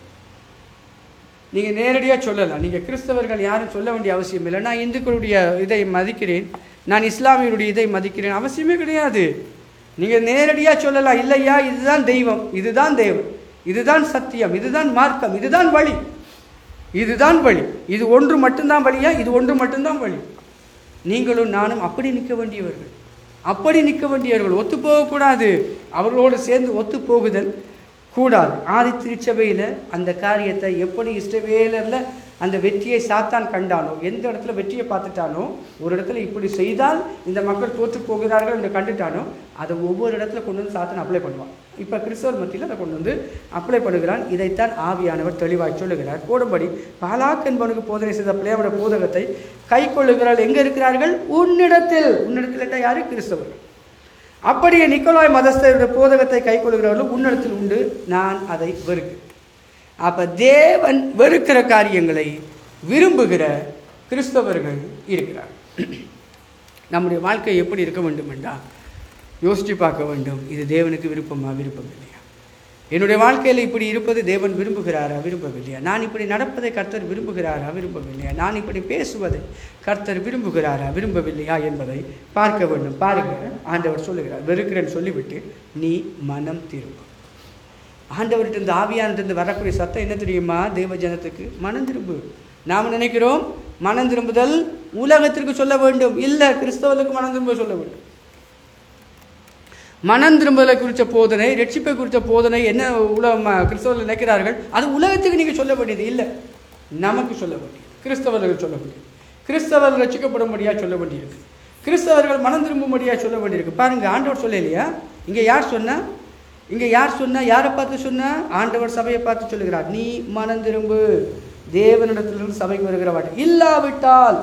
நீங்கள் நேரடியாக சொல்லலாம். நீங்கள் கிறிஸ்தவர்கள் யாரும் சொல்ல வேண்டிய அவசியம் இல்லை. நான் இந்துக்களுடைய இதை மதிக்கிறேன், நான் இஸ்லாமியருடைய இதை மதிக்கிறேன், அவசியமே கிடையாது. நீங்கள் நேரடியாக சொல்லலாம், இல்லையா இதுதான் தெய்வம், இதுதான் தேவன், இதுதான் சத்தியம், இதுதான் மார்க்கம், இதுதான் வழி, இதுதான் வழி, இது ஒன்று மட்டும்தான் வழியா, இது ஒன்று மட்டும்தான் வழி. நீங்களும் நானும் அப்படி நிற்க வேண்டியவர்கள், அப்படி நிற்க வேண்டியவர்கள். ஒத்து போகக்கூடாது. அவர்களோடு சேர்ந்து ஒத்து போகுதல் கூடாது. ஆதி திருச்சபையில் அந்த காரியத்தை எப்படி இஸ்ரவேலர்ல அந்த வெற்றியை சாத்தான் கண்டானோ, எந்த இடத்துல வெற்றியை பார்த்துட்டானோ, ஒரு இடத்துல இப்படி செய்தால் இந்த மக்கள் தோற்று போகிறார்கள் என்று கண்டுட்டானோ, அதை ஒவ்வொரு இடத்துல கொண்டு வந்து சாத்தான் அப்ளை பண்ணுவான். இப்போ கிறிஸ்தவர் மத்தியில் அதை கொண்டு வந்து அப்ளை பண்ணுகிறான். இதைத்தான் ஆவியானவர் தெளிவாய் சொல்லுகிறார். போடும்படி பாலாக் என்பவனுக்கு போதனை செய்த பிள்ளையோட போதகத்தை கை கொள்ளுகிறார்கள். எங்கே இருக்கிறார்கள்? உன்னிடத்தில். உன்னிடத்தில் யாரு? கிறிஸ்தவர்கள். அப்படியே நிக்கோலாய் மதஸ்தருடைய போதகத்தை கை கொள்கிறவர்களும் உன்னிடத்தில் உண்டு, நான் அதை வெறுக்கிறேன். அப்போ தேவன் வெறுக்கிற காரியங்களை விரும்புகிற கிறிஸ்தவர்கள் இருக்கிறார். நம்முடைய வாழ்க்கை எப்படி இருக்க வேண்டும் என்றால் யோசித்து பார்க்க வேண்டும். இது தேவனுக்கு விருப்பமா, விருப்பம் இல்லையா? என்னுடைய வாழ்க்கையில் இப்படி இருப்பது தேவன் விரும்புகிறாரா, விரும்பவில்லையா? நான் இப்படி நடப்பதை கர்த்தர் விரும்புகிறாரா, விரும்பவில்லையா? நான் இப்படி பேசுவதை கர்த்தர் விரும்புகிறாரா, விரும்பவில்லையா என்பதை பார்க்க வேண்டும். பாருங்க, ஆண்டவர் சொல்லுகிறார், வெறுக்கிறேன்னு சொல்லிவிட்டு நீ மனம் திரும்ப. ஆண்டவர்கிட்ட இருந்து ஆவியானது வரக்கூடிய சத்தம் என்ன தெரியுமா? தேவ ஜனத்துக்கு மனம் திரும்பு. நாம் நினைக்கிறோம் மனம் திரும்புதல் உலகத்திற்கு சொல்ல வேண்டும். இல்லை, கிறிஸ்தவர்களுக்கு மனம் திரும்ப சொல்ல வேண்டும். மனம் திரும்பலை குறித்த போதனை, ரட்சிப்பை குறித்த போதனை என்ன உலக கிறிஸ்தவர்கள் நினைக்கிறார்கள், அது உலகத்துக்கு நீங்கள் சொல்ல வேண்டியது இல்லை, நமக்கு சொல்ல வேண்டியது, கிறிஸ்தவர்கள் சொல்ல வேண்டியது. கிறிஸ்தவர்கள் ரட்சிக்கப்படும்படியாக சொல்ல வேண்டியிருக்கு, கிறிஸ்தவர்கள் மனம் திரும்பும்படியாக சொல்ல வேண்டியிருக்கு. பாருங்கள், ஆண்டவர் சொல்ல இல்லையா? இங்கே யார் சொன்னா? இங்கே யார் சொன்னா? யாரை பார்த்து சொன்னா? ஆண்டவர் சபையை பார்த்து சொல்லுகிறார், நீ மனம் திரும்பு. தேவனிடத்திலிருந்து சபைக்கு வருகிற வாட்டி இல்லாவிட்டால்,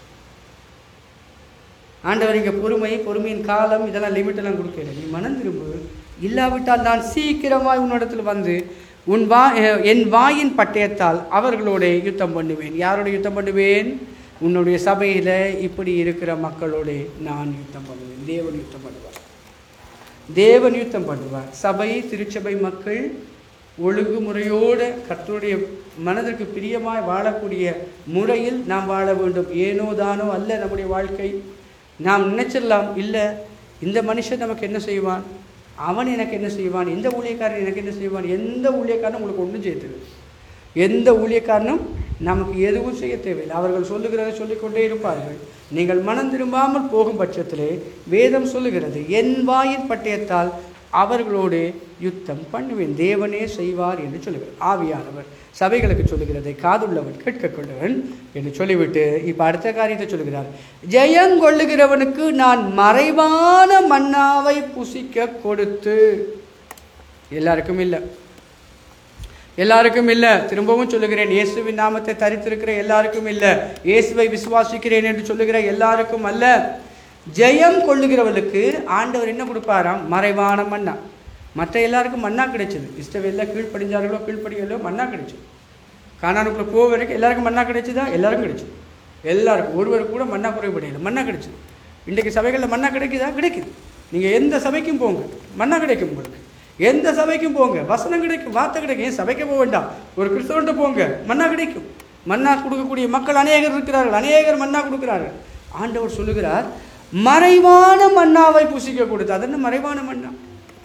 ஆண்டவர் இங்கே பொறுமை, பொறுமையின் காலம், இதெல்லாம் லிமிட் எல்லாம் கொடுக்கல. நீ மனம் திரும்பு. இல்லாவிட்டால் நான் சீக்கிரமாய் உன்னிடத்தில் வந்து உன் வா என் வாயின் பட்டயத்தால் அவர்களோட யுத்தம் பண்ணுவேன். யாரோட யுத்தம் பண்ணுவேன்? உன்னுடைய சபையில் இப்படி இருக்கிற மக்களோட நான் யுத்தம் பண்ணுவேன். தேவன் யுத்தம் பண்ணுவார், தேவன் யுத்தம் பண்ணுவார். சபை, திருச்சபை மக்கள் ஒழுங்குமுறையோடு கர்த்தருடைய மனதிற்கு பிரியமாய் வாழக்கூடிய முறையில் நாம் வாழ வேண்டும். ஏனோ தானோ அல்ல நம்முடைய வாழ்க்கை. நாம் நினைச்சிடலாம், இல்லை இந்த மனுஷன் நமக்கு என்ன செய்வான், அவன் எனக்கு என்ன செய்வான், எந்த ஊழியக்காரன் எனக்கு என்ன செய்வான். எந்த ஊழியக்காரனும் உங்களுக்கு ஒன்றும் செய்ய தேவையில்லை. எந்த ஊழியக்காரனும் நமக்கு எதுவும் செய்ய தேவையில்லை. அவர்கள் சொல்லுகிறதை சொல்லிக்கொண்டே இருப்பார்கள். நீங்கள் மனம் திரும்பாமல் போகும் பட்சத்திலே வேதம் சொல்லுகிறது, என் வாயின் பட்டயத்தால் அவர்களோடு யுத்தம் பண்ணுவேன், தேவனே செய்வார் என்று சொல்லுகிறார். ஆவியானவர் சபைகளுக்கு சொல்லுகிறதை காதுள்ளவன் கேட்கொள்ளவன் என்று சொல்லிவிட்டு இப்போ அடுத்த காரியத்தை சொல்லுகிறார். ஜெயங்கொள்ளுகிறவனுக்கு நான் மறைவான மன்னாவை புசிக்க கொடுத்து. எல்லாருக்கும் இல்லை, எல்லாருக்கும் இல்லை. திரும்பவும் சொல்லுகிறேன், இயேசுவின் நாமத்தை தரித்திருக்கிற எல்லாருக்கும் இல்லை. இயேசுவை விசுவாசிக்கிறேன் என்று சொல்லுகிற எல்லாருக்கும் அல்ல. ஜெயம் கொள்ளுகிறவர்களுக்கு ஆண்டவர் என்ன கொடுப்பாராம்? மறைவான மன்னா. மற்ற எல்லாருக்கும் மன்னா கிடைச்சது. இஸ்ரவேலில் கீழ்ப்படிஞ்சார்களோ கீழ்ப்படிகளோ மன்னா கிடைச்சது. கானானுக்குள்ளே போக வரைக்கும் எல்லாருக்கும் மன்னா கிடைச்சதா? எல்லாருக்கும் கிடைச்சது. எல்லாருக்கும், ஒருவருக்கு கூட மன்னா குறைபடையில மன்னா கிடைச்சது. இன்றைக்கு சபைகளில் மன்னா கிடைக்குதா? கிடைக்குது. நீங்கள் எந்த சபைக்கும் போங்க, மன்னா கிடைக்கும் உங்களுக்கு. எந்த சபைக்கும் போங்க, வசனம் கிடைக்கும், வார்த்தை கிடைக்கும். ஏன் சபைக்கு போக வேண்டாம், ஒரு கிறிஸ்தவன்ட்ட போங்க, மன்னா கிடைக்கும். மன்னா கொடுக்கக்கூடிய மக்கள் அநேகர் இருக்கிறார்கள், அநேகர் மன்னா கொடுக்கிறார்கள். ஆண்டவர் சொல்லுகிறார், மறைவான மன்னாவை புசிக்க கொடுத்து. அது என்ன மறைவான மன்னா?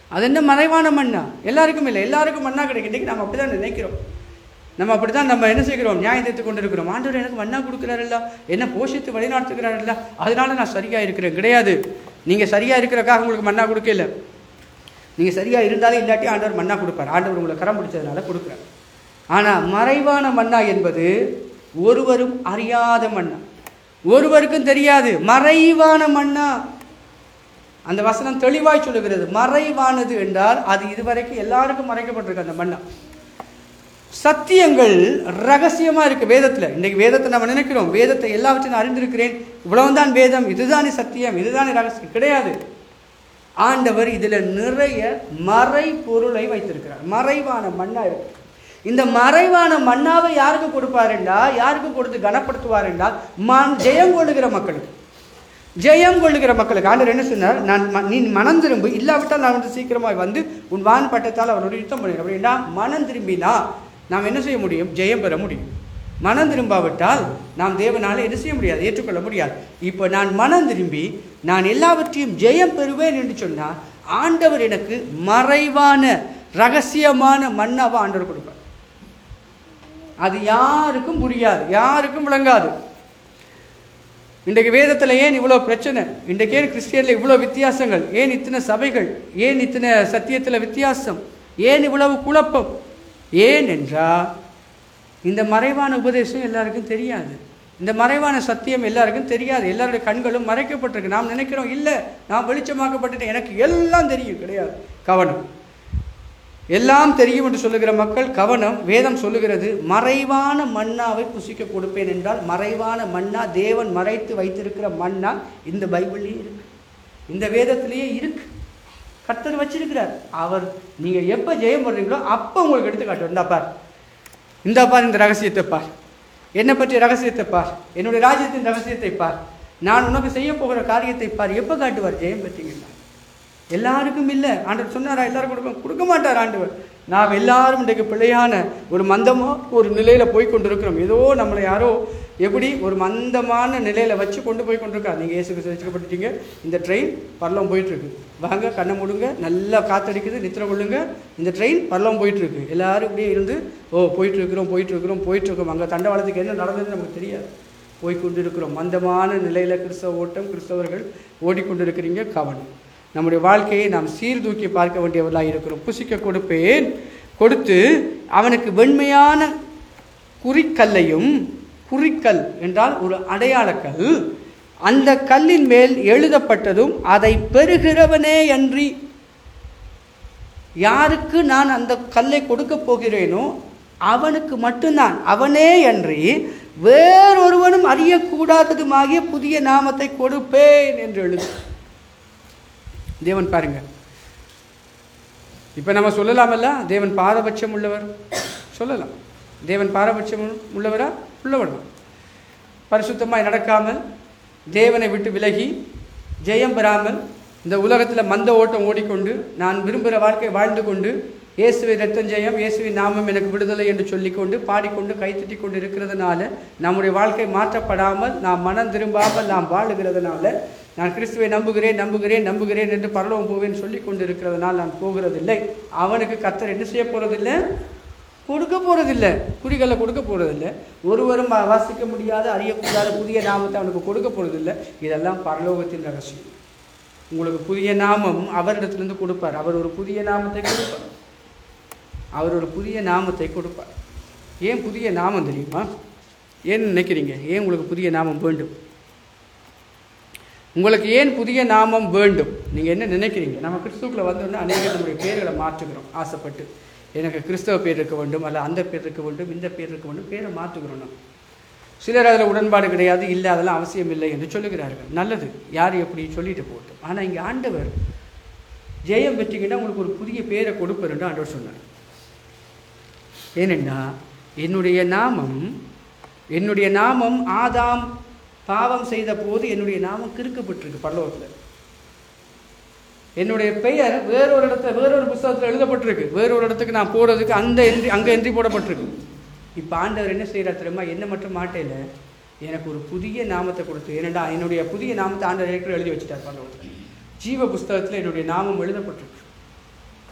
அது என்ன மறைவான மண்ணா? எல்லாருக்கும் இல்லை, எல்லாருக்கும் மண்ணா கிடைக்கும். இன்றைக்கி நம்ம அப்படி தான் நினைக்கிறோம். நம்ம அப்படி தான் நம்ம என்ன செய்கிறோம், நியாயம் தீர்த்து கொண்டு இருக்கிறோம். ஆண்டவர் எனக்கு மண்ணா கொடுக்குறாருல்ல, என்ன போஷித்து வழிநடத்துகிறாருல்ல, அதனால நான் சரியாக இருக்கிறேன். கிடையாது. நீங்கள் சரியாக இருக்கிறக்காக உங்களுக்கு மண்ணா கொடுக்கல. நீங்கள் சரியாக இருந்தாலும் இல்லாட்டி ஆண்டவர் மண்ணா கொடுப்பார். ஆண்டவர் உங்களை கரம் பிடிச்சதுனால கொடுக்குறார். ஆனால் மறைவான மண்ணா என்பது ஒருவரும் அறியாத மண்ணா, ஒருவருக்கும் தெரியாது. மறைவான மண்ணா, அந்த வசனம் தெளிவாய் சொல்லுகிறது. மறைவானது என்றால் அது இதுவரைக்கும் எல்லாருக்கும் மறைக்கப்பட்டிருக்கு. அந்த மண்ணா சத்தியங்கள் ரகசியமா இருக்கு வேதத்துல. இன்னைக்கு வேதத்தை நம்ம நினைக்கிறோம், வேதத்தை எல்லாவற்றையும் நான் அறிந்திருக்கிறேன், இவ்வளவுதான் வேதம், இதுதானே சத்தியம், இதுதானே ரகசியம். கிடையாது. ஆண்டவர் இதுல நிறைய மறை பொருளை வைத்திருக்கிறார். மறைவான மண்ணா இருக்கு. இந்த மறைவான மண்ணாவை யாருக்கு கொடுப்பாருண்டா, யாருக்கு கொடுத்து கனப்படுத்துவாருண்டா, மண் ஜெயம் கொள்ளுகிற மக்களுக்கு. ஜெயம் கொள்ளுகிற மக்களுக்கு ஆண்டவர் என்ன சொன்னார், நான் நீ மனம் திரும்பு, இல்லாவிட்டால் நான் வந்து சீக்கிரமாக வந்து உன் வான் பட்டத்தால் அவரோட யுத்தம் பண்ணுறேன் அப்படின்னா, மனம் திரும்பினா நாம் என்ன செய்ய முடியும், ஜெயம் பெற முடியும். மனம் திரும்பாவிட்டால் நாம் தேவனால என்ன செய்ய முடியாது, ஏற்றுக்கொள்ள முடியாது. இப்போ நான் மனம் திரும்பி நான் எல்லாவற்றையும் ஜெயம் பெறுவேன் என்று சொன்னால், ஆண்டவர் எனக்கு மறைவான ரகசியமான மண்ணாவை ஆண்டவர் கொடுப்பார். அது யாருக்கும் புரியாது, யாருக்கும் விளங்காது. இன்றைக்கு வேதத்தில் ஏன் இவ்வளோ பிரச்சனை, இன்றைக்கு ஏன் கிறிஸ்டியனில் இவ்வளோ வித்தியாசங்கள், ஏன் இத்தனை சபைகள், ஏன் இத்தனை சத்தியத்தில் வித்தியாசம், ஏன் இவ்வளவு குழப்பம்? ஏன் என்றால் இந்த மறைவான உபதேசம் எல்லாருக்கும் தெரியாது. இந்த மறைவான சத்தியம் எல்லாருக்கும் தெரியாது. எல்லாருடைய கண்களும் மறைக்கப்பட்டிருக்கு. நாம் நினைக்கிறோம், இல்லை நான் வெளிச்சமாக்கப்பட்டுட்டேன், எனக்கு எல்லாம் தெரியும். கிடையாது. கவனம். எல்லாம் தெரியும் என்று சொல்லுகிற மக்கள் கவனம். வேதம் சொல்லுகிறது, மறைவான மன்னாவை புசிக்க கொடுப்பேன் என்றால், மறைவான மன்னா தேவன் மறைத்து வைத்திருக்கிற மன்னா இந்த பைபிள்லேயே இருக்கு, இந்த வேதத்திலேயே இருக்கு. கர்த்தர் வச்சிருக்கிறார். அவர் நீங்க எப்ப ஜெயம் பண்றீங்களோ அப்ப உங்களுக்கு எடுத்து காட்டுவார். இந்த பார், இந்த பார், இந்த ரகசியத்தை பார், என்னை பற்றிய ரகசியத்தை பார், என்னுடைய ராஜ்யத்தின் ரகசியத்தை பார், நான் உனக்கு செய்ய போகிற காரியத்தை பார். எப்ப காட்டுவார்? ஜெயம் பெற்றீங்கன்னா. எல்லாருக்கும் இல்லை. ஆண்டவர் சொன்னாரா எல்லாரும் கொடுக்க கொடுக்க மாட்டார் ஆண்டவர். நாம் எல்லாரும் இன்றைக்கு பிள்ளையான ஒரு மந்தமாக ஒரு நிலையில் போய் கொண்டிருக்கிறோம். ஏதோ நம்மளை யாரோ எப்படி ஒரு மந்தமான நிலையில் வச்சு கொண்டு போய் கொண்டிருக்கார். நீங்கள் இயேசு கிறிஸ்து ரட்சிக்கப்பட்டுட்டீங்க, இந்த ட்ரெயின் பரலோகம் போயிட்டுருக்கு, வாங்க கண்ணை மூடுங்க, நல்லா காற்றடிக்குது, நித்திர கொள்ளுங்க, இந்த ட்ரெயின் பரலோகம் போயிட்டுருக்கு. எல்லாரும் இப்படியே இருந்து ஓ போயிட்டுருக்குறோம் போயிட்டுருக்குறோம் போயிட்டுருக்கோம். அங்கே தண்டவாளத்துக்கு என்ன நடந்ததுன்னு நமக்கு தெரியாது. போய்கொண்டு இருக்கிறோம் மந்தமான நிலையில். கிறிஸ்தவ ஓட்டம், கிறிஸ்தவர்கள் ஓடிக்கொண்டிருக்கிறீங்க. கவனம். நம்முடைய வாழ்க்கையை நாம் சீர்தூக்கி பார்க்க வேண்டியவர்களாக இருக்கிறோம். புசிக்க கொடுப்பேன், கொடுத்து அவனுக்கு வெண்மையான குறிக்கல்லையும், குறிக்கல் என்றால் ஒரு அடையாளக்கல், அந்த கல்லின் மேல் எழுதப்பட்டதும் அதை பெறுகிறவனே அன்றி, யாருக்கு நான் அந்த கல்லை கொடுக்க போகிறேனோ அவனுக்கு மட்டும்தான், அவனே அன்றி வேறொருவனும் அறியக்கூடாததுமாகிய புதிய நாமத்தை கொடுப்பேன் என்று எழுது. தேவன் பாருங்க, இப்ப நம்ம சொல்லலாமல்ல தேவன் பாரபட்சம் உள்ளவர், சொல்லலாம். தேவன் பாரபட்சம் உள்ளவரா? உள்ளவனா? பரிசுத்தமாய் நடக்காமல், தேவனை விட்டு விலகி, ஜெயம் பெறாமல், இந்த உலகத்தில் மந்த ஓட்டம் ஓடிக்கொண்டு, நான் விரும்புகிற வாழ்க்கை வாழ்ந்து கொண்டு, இயேசுவை ரத்தம் ஜெயம், இயேசுவின் நாமம் எனக்கு விடுதலை என்று சொல்லிக்கொண்டு பாடிக்கொண்டு கைத்தட்டி கொண்டு இருக்கிறதுனால, நம்முடைய வாழ்க்கை மாற்றப்படாமல், நாம் மனம் திரும்பாமல் நாம் வாழுகிறதுனால, நான் கிறிஸ்துவை நம்புகிறேன் நம்புகிறேன் நம்புகிறேன் என்று பரலோகம் போவேன் சொல்லி கொண்டு இருக்கிறதுனால் நான் போகிறதில்லை. அவனுக்கு கர்த்தர் என்ன செய்ய போறதில்லை? கொடுக்க போறதில்லை. குறிகளை கொடுக்க போறதில்லை. ஒருவரும் வாசிக்க முடியாத, அறியக்கூடாத புதிய நாமத்தை அவனுக்கு கொடுக்க போறதில்லை. இதெல்லாம் பரலோகத்தின் ரகசியம். உங்களுக்கு புதிய நாமம் அவரிடத்திலிருந்து கொடுப்பார். அவர் ஒரு புதிய நாமத்தை கொடுப்பார். அவர் ஒரு புதிய நாமத்தை கொடுப்பார். ஏன் புதிய நாமம் தெரியுமா? ஏன் நினைக்கிறீங்க? ஏன் உங்களுக்கு புதிய நாமம் வேண்டும்? உங்களுக்கு ஏன் புதிய நாமம் வேண்டும்? நீங்கள் என்ன நினைக்கிறீங்க? நம்ம கிறிஸ்துக்குள்ள வந்தோன்னா அநேக நம்முடைய பேர்களை மாற்றுகிறோம் ஆசைப்பட்டு. எனக்கு கிறிஸ்தவ பேர் இருக்க வேண்டும், அல்ல அந்த பேர் இருக்க வேண்டும், இந்த பேர் இருக்க வேண்டும், பேரை மாற்றுகிறோம். நம்ம சிலர் அதில் உடன்பாடு கிடையாது, இல்லை அதெல்லாம் அவசியம் இல்லை என்று சொல்லுகிறார்கள். நல்லது, யார் எப்படி சொல்லிட்டு போட்டோம். ஆனால் இங்கே ஆண்டவர் ஜெயம் பெற்றீங்கன்னா உங்களுக்கு ஒரு புதிய பேரை கொடுப்பார் என்று ஆண்டவர் சொன்னார். ஏனென்னா என்னுடைய நாமம் என்னுடைய நாமம் ஆதாம் பாவம் செய்த போது என்னுடைய நாமம் கிறுக்கப்பட்டிருக்கு பரலோகத்தில். என்னுடைய பெயர் வேறொரு இடத்துல வேறொரு புத்தகத்தில் எழுதப்பட்டிருக்கு. வேறொரு இடத்துக்கு நான் போகிறதுக்கு அந்த என்ட்ரி அங்கே என்ட்ரி போடப்பட்டிருக்கு. இப்போ ஆண்டவர் என்ன செய்கிறார் தெரியுமா? என்ன மட்டும் மாட்டையில் எனக்கு ஒரு புதிய நாமத்தை கொடுத்து, ஏனெண்டா என்னுடைய புதிய நாமத்தை ஆண்டவர் ஏற்கனவே எழுதி வச்சுட்டார் பரலோகத்தில். ஜீவ புஸ்தகத்தில் என்னுடைய நாமம் எழுதப்பட்டிருக்கு.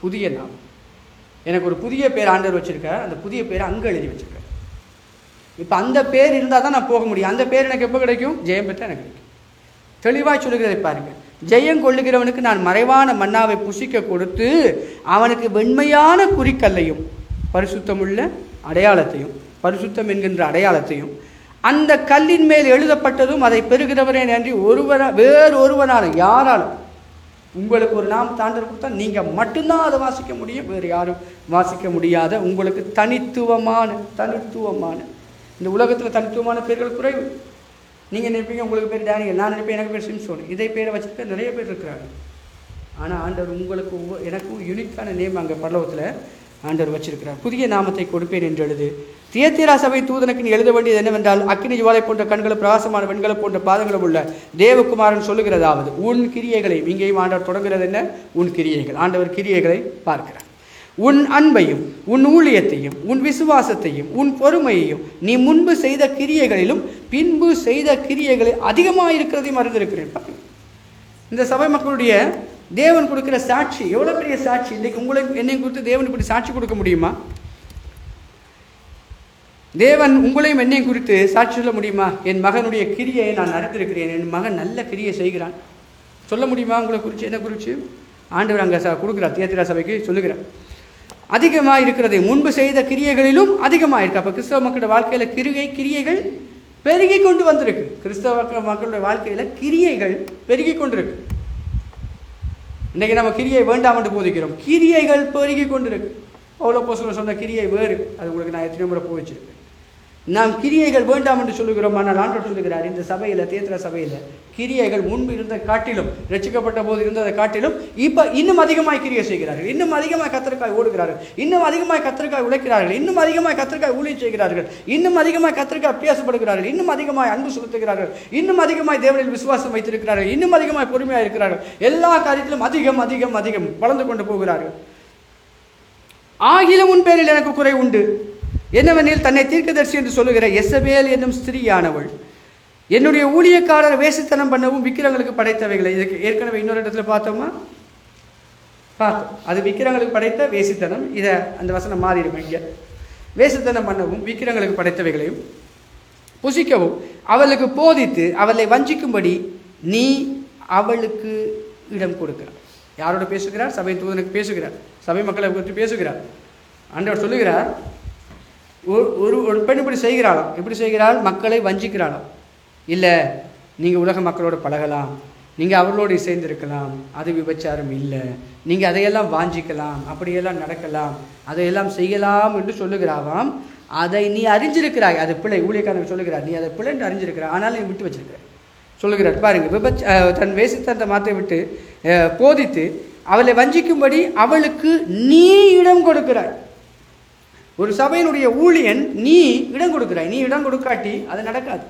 புதிய நாமம். எனக்கு ஒரு புதிய பேர் ஆண்டவர் வச்சிருக்கார். அந்த புதிய பேரை அங்கே எழுதி வச்சிருக்கார். இப்போ அந்த பேர் இருந்தால் தான் நான் போக முடியும். அந்த பேர் எனக்கு எப்போ கிடைக்கும்? ஜெயம் பெற்ற எனக்கு கிடைக்கும். தெளிவாக சொல்லுகிறதை பாருங்க. ஜெயம் கொள்ளுகிறவனுக்கு நான் மறைவான மன்னாவை புசிக்க கொடுத்து அவனுக்கு வெண்மையான குறிக்கல்லையும் பரிசுத்தமுள்ள அடையாளத்தையும், பரிசுத்தம் என்கின்ற அடையாளத்தையும், அந்த கல்லின் மேல் எழுதப்பட்டதும் அதை பெறுகிறவரே நன்றி ஒருவரா வேறு ஒருவனால யாராலும் உங்களுக்கு ஒரு நாம தாண்டர் கொடுத்தா நீங்கள் மட்டும்தான் அதை வாசிக்க முடியும். வேறு யாரும் வாசிக்க முடியாத உங்களுக்கு தனித்துவமான தனித்துவமான இந்த உலகத்தில் தனித்துவமான பேர்கள் குறைவு. நீங்கள் நினைப்பீங்க உங்களுக்கு பேர் டேனியல், நான் நினைப்பேன் எனக்கு பேர் சிம்சோன். இதை பேரை வச்சுருக்க நிறைய பேர் இருக்கிறாங்க. ஆனால் ஆண்டவர் உங்களுக்கு எனக்கும் யூனிக்கான நேம் அங்கே பரலோகத்தில் ஆண்டவர் வச்சிருக்கிறார். புதிய நாமத்தை கொடுப்பேன் என்று எழுது. தியத்தீரா சபை தூதனுக்கு நீ எழுத வேண்டியது என்னவென்றால், அக்கினி ஜுவாலை போன்ற கண்களும் பிரகாசமான வெண்கலம் போன்ற பாதங்களும் உள்ள தேவகுமாரன் சொல்லுகிறதாவது உன் கிரியைகளை. இங்கேயும் ஆண்டவர் தொடங்குகிறது என்ன? உன் கிரியைகள். ஆண்டவர் கிரியைகளை பார்க்கிறார். உன் அன்பையும் உன் ஊழியத்தையும் உன் விசுவாசத்தையும் உன் பொறுமையையும் நீ முன்பு செய்த கிரியைகளிலும் பின்பு செய்த கிரியைகளில் அதிகமாக இருக்கிறதையும் அறிந்திருக்கிறேன். இந்த சபை மக்களுடைய தேவன் கொடுக்கிற சாட்சி எவ்வளோ பெரிய சாட்சி! இன்றைக்கு உங்களை என்னையும் குறித்து தேவன் இப்படி சாட்சி கொடுக்க முடியுமா? தேவன் உங்களையும் என்னையும் குறித்து சாட்சி சொல்ல முடியுமா? என் மகனுடைய கிரியை நான் அறிந்திருக்கிறேன், என் மகன் நல்ல கிரியை செய்கிறான் சொல்ல முடியுமா? உங்களை குறித்து என்ன குறித்து ஆண்டவர் அங்கே கொடுக்குறார். தியத்தீரா சபைக்கு சொல்லுகிறார். அதிகமாக இருக்கிறதை முன்பு செய்த கிரியைகளிலும் அதிகமாக இருக்கு. அப்போ கிறிஸ்தவ மக்களுடைய வாழ்க்கையில் கிரிகை கிரியைகள் பெருகி கொண்டு வந்திருக்கு. கிறிஸ்தவ மக்களுடைய வாழ்க்கையில் கிரியைகள் பெருகி கொண்டிருக்கு. இன்றைக்கி நம்ம கிரியை வேண்டாம் என்று போதிக்கிறோம். கிரியைகள் பெருகி கொண்டிருக்கு. அவ்வளோ போஸ்டர் சொன்ன கிரியை வேறு, அது உங்களுக்கு நான் எத்தனை முறை போயிச்சிருக்கேன். நாம் கிரியைகள் வேண்டாம் என்று சொல்லுகிறோம். ஆனால் ஆண்டவர் சொல்லுகிறார், இந்த சபையில் தியத்தீரா சபையில் கிரியைகள் முன்பு இருந்த காட்டிலும், ரட்சிக்கப்பட்ட போது இருந்ததை காட்டிலும் இப்போ இன்னும் அதிகமாக கிரியை செய்கிறார்கள். இன்னும் அதிகமாக கத்தரிக்காய் ஓடுகிறார்கள். இன்னும் அதிகமாக கத்தரிக்காய் உழைக்கிறார்கள். இன்னும் அதிகமாக கத்தரிக்காய் ஊழியம் செய்கிறார்கள். இன்னும் அதிகமாக கத்தரிக்காய் பேசப்படுகிறார்கள். இன்னும் அதிகமாக அன்பு செலுத்துகிறார்கள். இன்னும் அதிகமாக தேவனில் விசுவாசம் வைத்திருக்கிறார்கள். இன்னும் அதிகமாக பொறுமையாக இருக்கிறார்கள். எல்லா காரியத்திலும் அதிகம் அதிகம் அதிகம் வளர்ந்து கொண்டு போகிறார்கள். ஆகிலும் உன் பேரில் எனக்கு குறை உண்டு. என்னவெனில் தன்னை தீர்க்கதரிசி என்று சொல்லுகிற எசபேல் என்னும் ஸ்திரீயானவள் என்னுடைய ஊழியக்காரர் வேசித்தனம் பண்ணவும் விக்கிரங்களுக்கு படைத்தவைகளை. இதுக்கு ஏற்கனவே இன்னொரு இடத்துல பார்த்தோமா? பார்த்தோம். அது விக்கிரங்களுக்கு படைத்த வேசித்தனம். இதை அந்த வசனம் மாறிடும். இங்கே வேசித்தனம் பண்ணவும் விக்கிரங்களுக்கு படைத்தவைகளையும் புசிக்கவும் அவளுக்கு போதித்து அவளை வஞ்சிக்கும்படி நீ அவளுக்கு இடம் கொடுக்கிறார். யாரோட பேசுகிறார்? சபை தூதனுக்கு பேசுகிறார். சபை மக்களை பற்றி பேசுகிறார். ஆண்டவர் சொல்லுகிறார், ஒரு ஒரு பெண் இப்படி செய்கிறாளாம். எப்படி செய்கிறாள்? மக்களை வஞ்சிக்கிறாளாம். இல்லை, நீங்கள் உலக மக்களோட பழகலாம், நீங்கள் அவர்களோடு இசைந்திருக்கலாம், அது விபச்சாரம் இல்லை, நீங்கள் அதையெல்லாம் வாஞ்சிக்கலாம், அப்படியெல்லாம் நடக்கலாம், அதையெல்லாம் செய்யலாம் என்று சொல்லுகிறாவாம். அதை நீ அறிஞ்சிருக்கிறாய், அது பிள்ளை. ஊழியக்காரன் சொல்லுகிறார், நீ அதை பிள்ளை என்று அறிஞ்சிருக்கிறாய், ஆனால் நீ விட்டு வச்சிருக்கிற சொல்லுகிறார். பாருங்க, விபச்ச தன் வேசித்தனத்தை மாற்ற விட்டு போதித்து அவளை வஞ்சிக்கும்படி அவளுக்கு நீ இடம் கொடுக்கிறாய். ஒரு சபையினுடைய ஊழியன் நீ இடம் கொடுக்கிறாய். நீ இடம் கொடுக்காட்டி அது நடக்காது.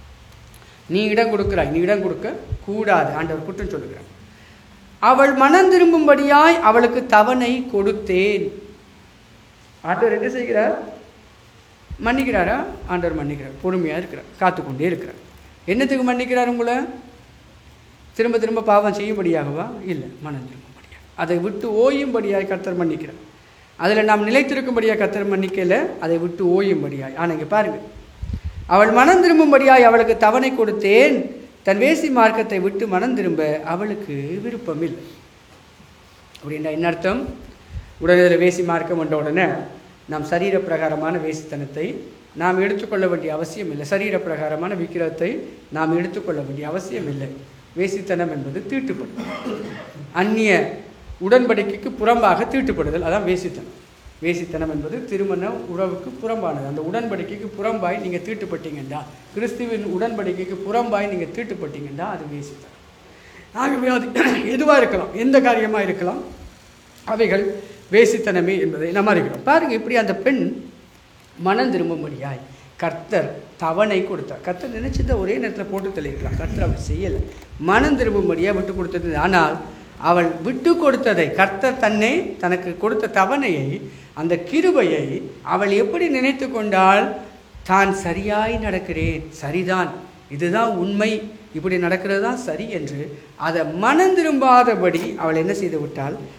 நீ இடம் கொடுக்கிறாய், நீ இடம் கொடுக்க கூடாது. ஆண்டவர் குற்றம் சொல்லுகிறார். அவள் மனம் திரும்பும்படியாய் அவளுக்கு தவணை கொடுத்தேன். ஆண்டவர் என்ன செய்கிறார்? மன்னிக்கிறாரா? ஆண்டவர் மன்னிக்கிறார். பொறுமையாக இருக்கிறார், காத்துக்கொண்டே இருக்கிறார். என்னத்துக்கு மன்னிக்கிறார்? உங்களை திரும்ப திரும்ப பாவம் செய்யும்படியாகவா? இல்லை, மனம் திரும்பும்படியாக, அதை விட்டு ஓயும்படியாய் கர்த்தர் மன்னிக்கிறார். அதில் நாம் நிலைத்திருக்கும்படியாக கர்த்தர் மன்னிக்கல, அதை விட்டு ஓயும்படியாய். ஆனால் இங்கே பாருங்கள், அவள் மனம் திரும்பும்படியாய் அவளுக்கு தவணை கொடுத்தேன். தன் வேசி மார்க்கத்தை விட்டு மனம் திரும்ப அவளுக்கு விருப்பம் இல்லை. அப்படின்னா என்ன அர்த்தம்? உடனே வேசி மார்க்கம் என்ற உடனே நாம் சரீர பிரகாரமான வேசித்தனத்தை நாம் எடுத்துக்கொள்ள வேண்டிய அவசியம் இல்லை. சரீர பிரகாரமான விக்கிரகத்தை நாம் எடுத்துக்கொள்ள வேண்டிய அவசியம் இல்லை. வேசித்தனம் என்பது தீட்டுப்படுதல், அந்நிய உடன்படிக்கைக்கு புறம்பாக தீட்டுப்படுதல், அதான் வேசித்தனம். வேசித்தனம் என்பது திருமண உறவுக்கு புறம்பானது. அந்த உடன்படிக்கைக்கு புறம்பாய் நீங்கள் தீட்டுப்பட்டீங்கன்னா, கிறிஸ்துவின் உடன்படிக்கைக்கு புறம்பாய் நீங்கள் தீட்டுப்பட்டீங்கன்னா அது வேசித்தனம். ஆகவே அது எதுவாக இருக்கலாம், எந்த காரியமாக இருக்கலாம், அவைகள் வேசித்தனமே என்பதை நாம் அறிகிறோம். பாருங்கள், இப்படி அந்த பெண் மனம் திரும்பும்படியாய் கர்த்தர் தவணை கொடுத்தார். கர்த்தர் நினைச்சதை ஒரே நேரத்தில் போட்டு தள்ளியிருக்கலாம். கர்த்தர் அவள் செய்யலை, மனம் திரும்பும்படியாக விட்டு கொடுத்தது. ஆனால் அவள் விட்டு கொடுத்ததை, கர்த்தர் தன்னை தனக்கு கொடுத்த தவணையை, அந்த கிருபையை அவள் எப்படி நினைத்து கொண்டால், தான் சரியாய் நடக்கிறேன், சரிதான், இதுதான் உண்மை, இப்படி நடக்கிறது தான் சரி என்று அதை மனம் திரும்பாதபடி அவள் என்ன செய்து விட்டால்,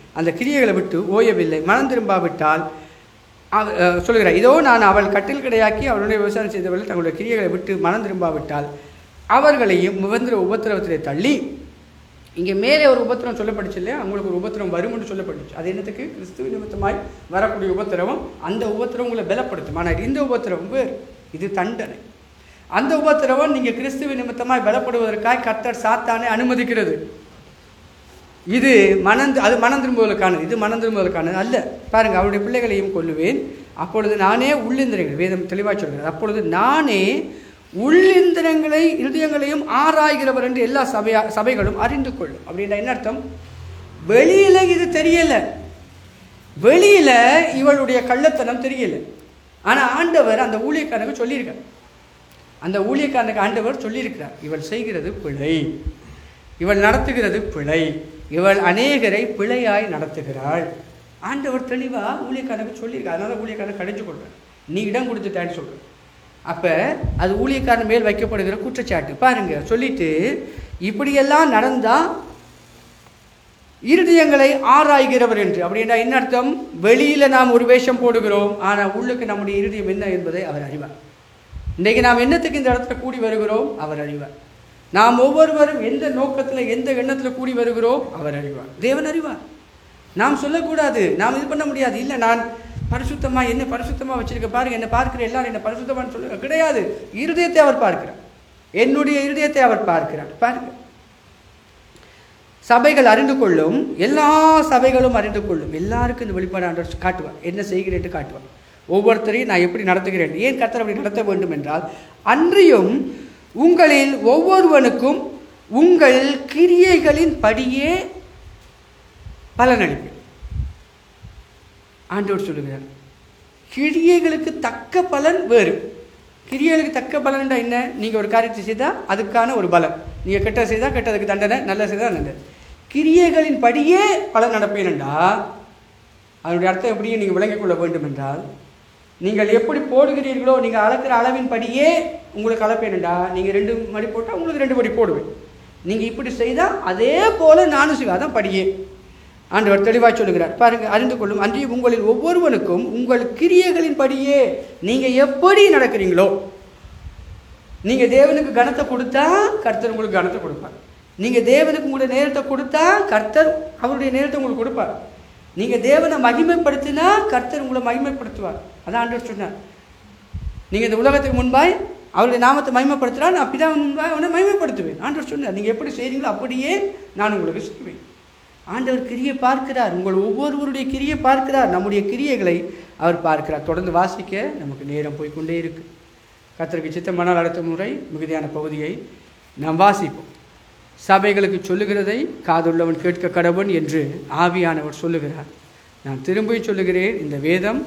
அந்த கிரியைகளை விட்டு ஓயவில்லை. மனம் திரும்பாவிட்டால் சொல்கிறார், இதோ நான் அவள் கட்டில் கிடையாக்கி அவளுடைய விவசாயம் செய்தவர்கள் தங்களுடைய கிரியைகளை விட்டு மனம் திரும்பாவிட்டால் அவர்களையும் நிபந்தர உபத்திரவத்திலே தள்ளி, இங்கே மேலே ஒரு உபத்திரம் சொல்லப்பட்டுச்சு இல்லையா, அவங்களுக்கு ஒரு உபத்திரம் வரும் என்று சொல்லப்பட்டுச்சு. அது என்னத்துக்கு? கிறிஸ்துவ நிமித்தமாய் வரக்கூடிய உபத்திரவம். அந்த உபத்திரம் உங்களை பலப்படுத்தும். ஆனால் இந்த உபத்திரவம் வேறு, இது தண்டனை. அந்த உபத்திரவம் நீங்கள் கிறிஸ்துவ நிமித்தமாய் பலப்படுவதற்காக கர்த்தர் சாத்தானை அனுமதிக்கிறது. இது மனந்து அது மனம் திரும்புவதற்கானது, இது மனம் திரும்புவதற்கானது அல்ல. பாருங்கள், அவருடைய பிள்ளைகளையும் கொல்லுவேன், அப்பொழுது நானே உள்ளிந்திரங்கள், வேதம் தெளிவாக சொல்கிறது, அப்பொழுது நானே உள்ளிந்திரங்களை இருதயங்களையும் ஆராய்கிறவர் என்று எல்லா சபையா சபைகளும் அறிந்து கொள்ளும். அப்படின்னா என்ன அர்த்தம்? வெளியில இது தெரியல, வெளியில இவளுடைய கள்ளத்தனம் தெரியல. ஆனா ஆண்டவர் அந்த ஊழியக்காரனுக்கு சொல்லியிருக்கார், அந்த ஊழியக்காரனுக்கு ஆண்டவர் சொல்லியிருக்கிறார், இவள் செய்கிறது பிழை, இவள் நடத்துகிறது பிழை, இவள் அநேகரை பிழையாய் நடத்துகிறாள். ஆண்டவர் தெளிவா ஊழியக்காரனுக்கு சொல்லியிருக்கார். அதனால ஊழியக்காரன் கடிஞ்சு கொள்றார், நீ இடம் கொடுத்துட்டான்னு சொல்ற. அப்ப அது ஊழியக்காரன் மேல் வைக்கப்படுகிற குற்றச்சாட்டு. பாருங்க, சொல்லிட்டு இப்படியெல்லாம் நடந்தா இருதயங்களை ஆராய்கிறவர் என்று. அப்படின்னா என்ன அர்த்தம்? வெளியில நாம் ஒரு வேஷம் போடுகிறோம், ஆனா உள்ளுக்கு நம்முடைய இருதயம் என்ன என்பதை அவர் அறிவார். இன்றைக்கு நாம் என்னத்துக்கு இந்த இடத்துல கூடி வருகிறோம் அவர் அறிவார். நாம் ஒவ்வொருவரும் எந்த நோக்கத்தில் எந்த எண்ணத்தில் கூடி வருகிறோம் அவர் அறிவார், தேவன் அறிவார். நாம் சொல்லக்கூடாது, நாம் இது பண்ண முடியாது. இல்லை நான் பரிசுத்தமா என்ன பரிசுத்தமா வச்சிருக்க பாருங்க, என்ன பார்க்கிற எல்லாரும் என்ன பரிசுத்தமானு சொல்லுங்க, கிடையாது. இருதயத்தை அவர் பார்க்கிறார், என்னுடைய இருதயத்தை அவர் பார்க்கிறார். பாருங்க, சபைகள் அறிந்து கொள்ளும், எல்லா சபைகளும் அறிந்து கொள்ளும். எல்லாருக்கும் இந்த வெளிப்பாடு ஆண்டவர் காட்டுவார், என்ன செய்கிறேன் காட்டுவார். ஒவ்வொருத்தரையும் நான் எப்படி நடத்துகிறேன், ஏன் கர்த்தர் அப்படி நடத்த வேண்டும் என்றால், அன்றியும் உங்களில் ஒவ்வொருவனுக்கும் உங்கள் கிரியைகளின் படியே பலனளிப்பேன். ஆண்டவர் சொல்லுகிறார், கிரியைகளுக்கு தக்க பலன் வேறு. கிரியைகளுக்கு தக்க பலன் என்ன? நீங்கள் ஒரு காரியத்தை செய்தால் அதுக்கான ஒரு பலன், நீங்கள் கெட்ட செய்தால் கெட்டதுக்கு தண்டனை, நல்ல செய்தால் நல்லது. கிரியைகளின் படியே பலன் நடப்பேன் என்றால் அதனுடைய அர்த்தம் எப்படியே நீங்கள் விளங்கிக் கொள்ள வேண்டும் என்றால், நீங்கள் எப்படி போடுகிறீர்களோ, நீங்கள் அளக்கிற அளவின் படியே உங்களுக்கு அளப்பேன் என்றால், நீங்கள் ரெண்டு மடி போட்டால் உங்களுக்கு ரெண்டு மடி போடுவேன். நீங்கள் இப்படி செய்தால் அதே போல நானும் செய்வேன். அதான் படியே. ஆண்டவர் தெளிவாக சொல்லுகிறார், பாருங்க, அறிந்து கொள்ளும், அன்றைய உங்களில் ஒவ்வொருவனுக்கும் உங்கள் கிரியைகளின் படியே நீங்கள் எப்படி நடக்கிறீங்களோ. நீங்கள் தேவனுக்கு கனத்தை கொடுத்தா கர்த்தர் உங்களுக்கு கனத்தை கொடுப்பார். நீங்கள் தேவனுக்கு உங்களுடைய நேரத்தை கொடுத்தா கர்த்தர் அவருடைய நேரத்தை உங்களுக்கு கொடுப்பார். நீங்கள் தேவனை மகிமைப்படுத்தினா கர்த்தர் உங்களை மகிமைப்படுத்துவார். அதான் ஆண்டவர் சொன்னார், நீங்கள் இந்த உலகத்துக்கு முன்பாய் அவருடைய நாமத்தை மகிமைப்படுத்தினா நான் பிதா முன்பாய் அவனை மகிமைப்படுத்துவேன். ஆண்டவர் சொன்னார், நீங்கள் எப்படி செய்கிறீங்களோ அப்படியே நான் உங்களுக்கு செய்வேன். ஆண்டவர் கிரியை பார்க்கிறார், உங்கள் ஒவ்வொருவருடைய கிரியை பார்க்கிறார், நம்முடைய கிரியைகளை அவர் பார்க்கிறார். தொடர்ந்து வாசிக்க நமக்கு நேரம் போய்கொண்டே இருக்கு. கர்த்தருக்கு சித்தமானால் அடுத்த முறை மிகுதியான பகுதியை நாம் வாசிப்போம். சபைகளுக்கு சொல்லுகிறதை காதுள்ளவன் கேட்க கடவன் என்று ஆவியானவர் சொல்லுகிறார். நான் திரும்பி சொல்லுகிறேன், இந்த வேதம்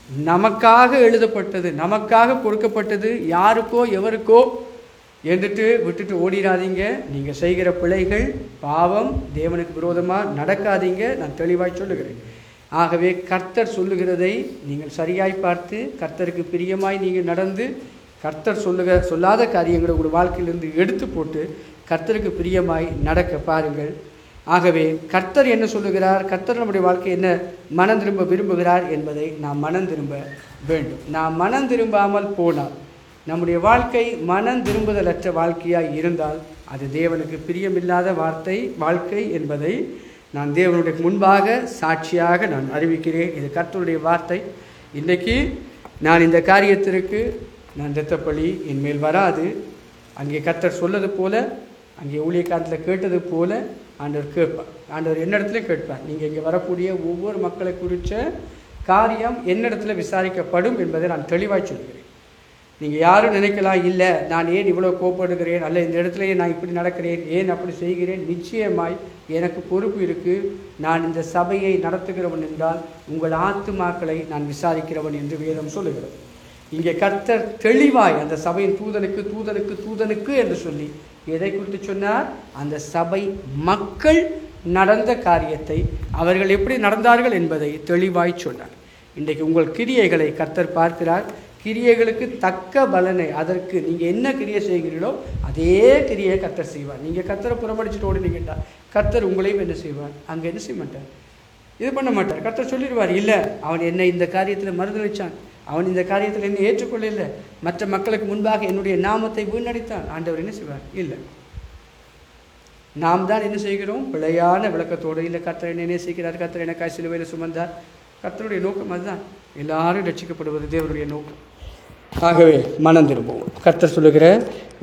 நமக்காக எழுதப்பட்டது, நமக்காக கொடுக்கப்பட்டது. யாருக்கோ எவருக்கோ என்றுட்டு விட்டுட்டு ஓடிடாதீங்க. நீங்கள் செய்கிற பிழைகள் பாவம், தேவனுக்கு விரோதமாக நடக்காதீங்க. நான் தெளிவாய் சொல்லுகிறேன். ஆகவே கர்த்தர் சொல்லுகிறதை நீங்கள் சரியாய் பார்த்து கர்த்தருக்கு பிரியமாய் நீங்கள் நடந்து, கர்த்தர் சொல்லுக சொல்லாத காரியங்களை உங்கள் வாழ்க்கையிலிருந்து எடுத்து போட்டு கர்த்தருக்கு பிரியமாய் நடக்க பாருங்கள். ஆகவே கர்த்தர் என்ன சொல்லுகிறார், கர்த்தர் நம்முடைய வாழ்க்கை என்ன மனம் திரும்ப விரும்புகிறார் என்பதை நாம் மனம் திரும்ப வேண்டும். நாம் மனம் திரும்பாமல் போனால், நம்முடைய வாழ்க்கை மனம் திரும்புதலற்ற வாழ்க்கையாய் இருந்தால் அது தேவனுக்கு பிரியமில்லாத வார்த்தை வாழ்க்கை என்பதை நான் தேவனுடைய முன்பாக சாட்சியாக நான் அறிவிக்கிறேன். இது கர்த்தருடைய வார்த்தை. இன்றைக்கு நான் இந்த காரியத்திற்கு நான் இரத்தப்பழி என் மேல் வராது. அங்கே கர்த்தர் சொல்லது போல, அங்கே ஊழியக்காரத்தில் கேட்டது போல ஆண்டவர் கேட்பார். ஆண்டவர் என்னிடத்துல கேட்பார். நீங்கள் இங்கே வரக்கூடிய ஒவ்வொரு மக்களை குறித்த காரியம் என்னிடத்துல விசாரிக்கப்படும் என்பதை நான் தெளிவாய் சொல்கிறேன். நீங்கள் யாரும் நினைக்கலாம், இல்லை நான் ஏன் இவ்வளோ கோப்படுகிறேன், அல்ல இந்த இடத்துலையே நான் இப்படி நடக்கிறேன், ஏன் அப்படி செய்கிறேன். நிச்சயமாய் எனக்கு பொறுப்பு இருக்குது. நான் இந்த சபையை நடத்துகிறவன் என்றால் உங்கள் ஆத்துமாக்களை நான் விசாரிக்கிறவன் என்று வேதம் சொல்லுகிறது. இங்கே கர்த்தர் தெளிவாய் அந்த சபையின் தூதனுக்கு தூதனுக்கு தூதனுக்கு என்று சொல்லி எதை குறித்து சொன்னார்? அந்த சபை மக்கள் நடந்த காரியத்தை, அவர்கள் எப்படி நடந்தார்கள் என்பதை தெளிவாய் சொன்னார். இன்றைக்கு உங்கள் கிரியைகளை கர்த்தர் பார்க்கிறார். கிரியைகளுக்கு தக்க பலனை, அதற்கு நீங்கள் என்ன கிரியை செய்கிறீர்களோ அதே கிரியை கர்த்தர் செய்வார். நீங்கள் கர்த்தரை புறப்படிச்சுட்டு ஓடினீங்கட்டா கர்த்தர் உங்களையும் என்ன செய்வார்? அங்கே என்ன செய்ய மாட்டார், இது பண்ண மாட்டார். கர்த்தர் சொல்லிடுவார், இல்லை அவன் என்னை இந்த காரியத்தில் மறுதளிச்சான், அவன் இந்த காரியத்தில் என்னை ஏற்றுக்கொள்ளவில்லை, மற்ற மக்களுக்கு முன்பாக என்னுடைய நாமத்தை வீணடித்தான். ஆண்டவர் என்ன செய்வார்? இல்லை. நாம் தான் என்ன செய்கிறோம்? பிழையான விளக்கத்தோடு, இல்லை கர்த்தர் என்னை நேசிக்கிறார், கர்த்தர் எனக்காய் சிலுவையில் சுமந்தார். கர்த்தருடைய நோக்கம் அதுதான், எல்லாரும் ரட்சிக்கப்படுவது தேவனுடைய நோக்கம். ஆகவே மனம் திரும்புவோம். கர்த்தர் சொல்லுகிற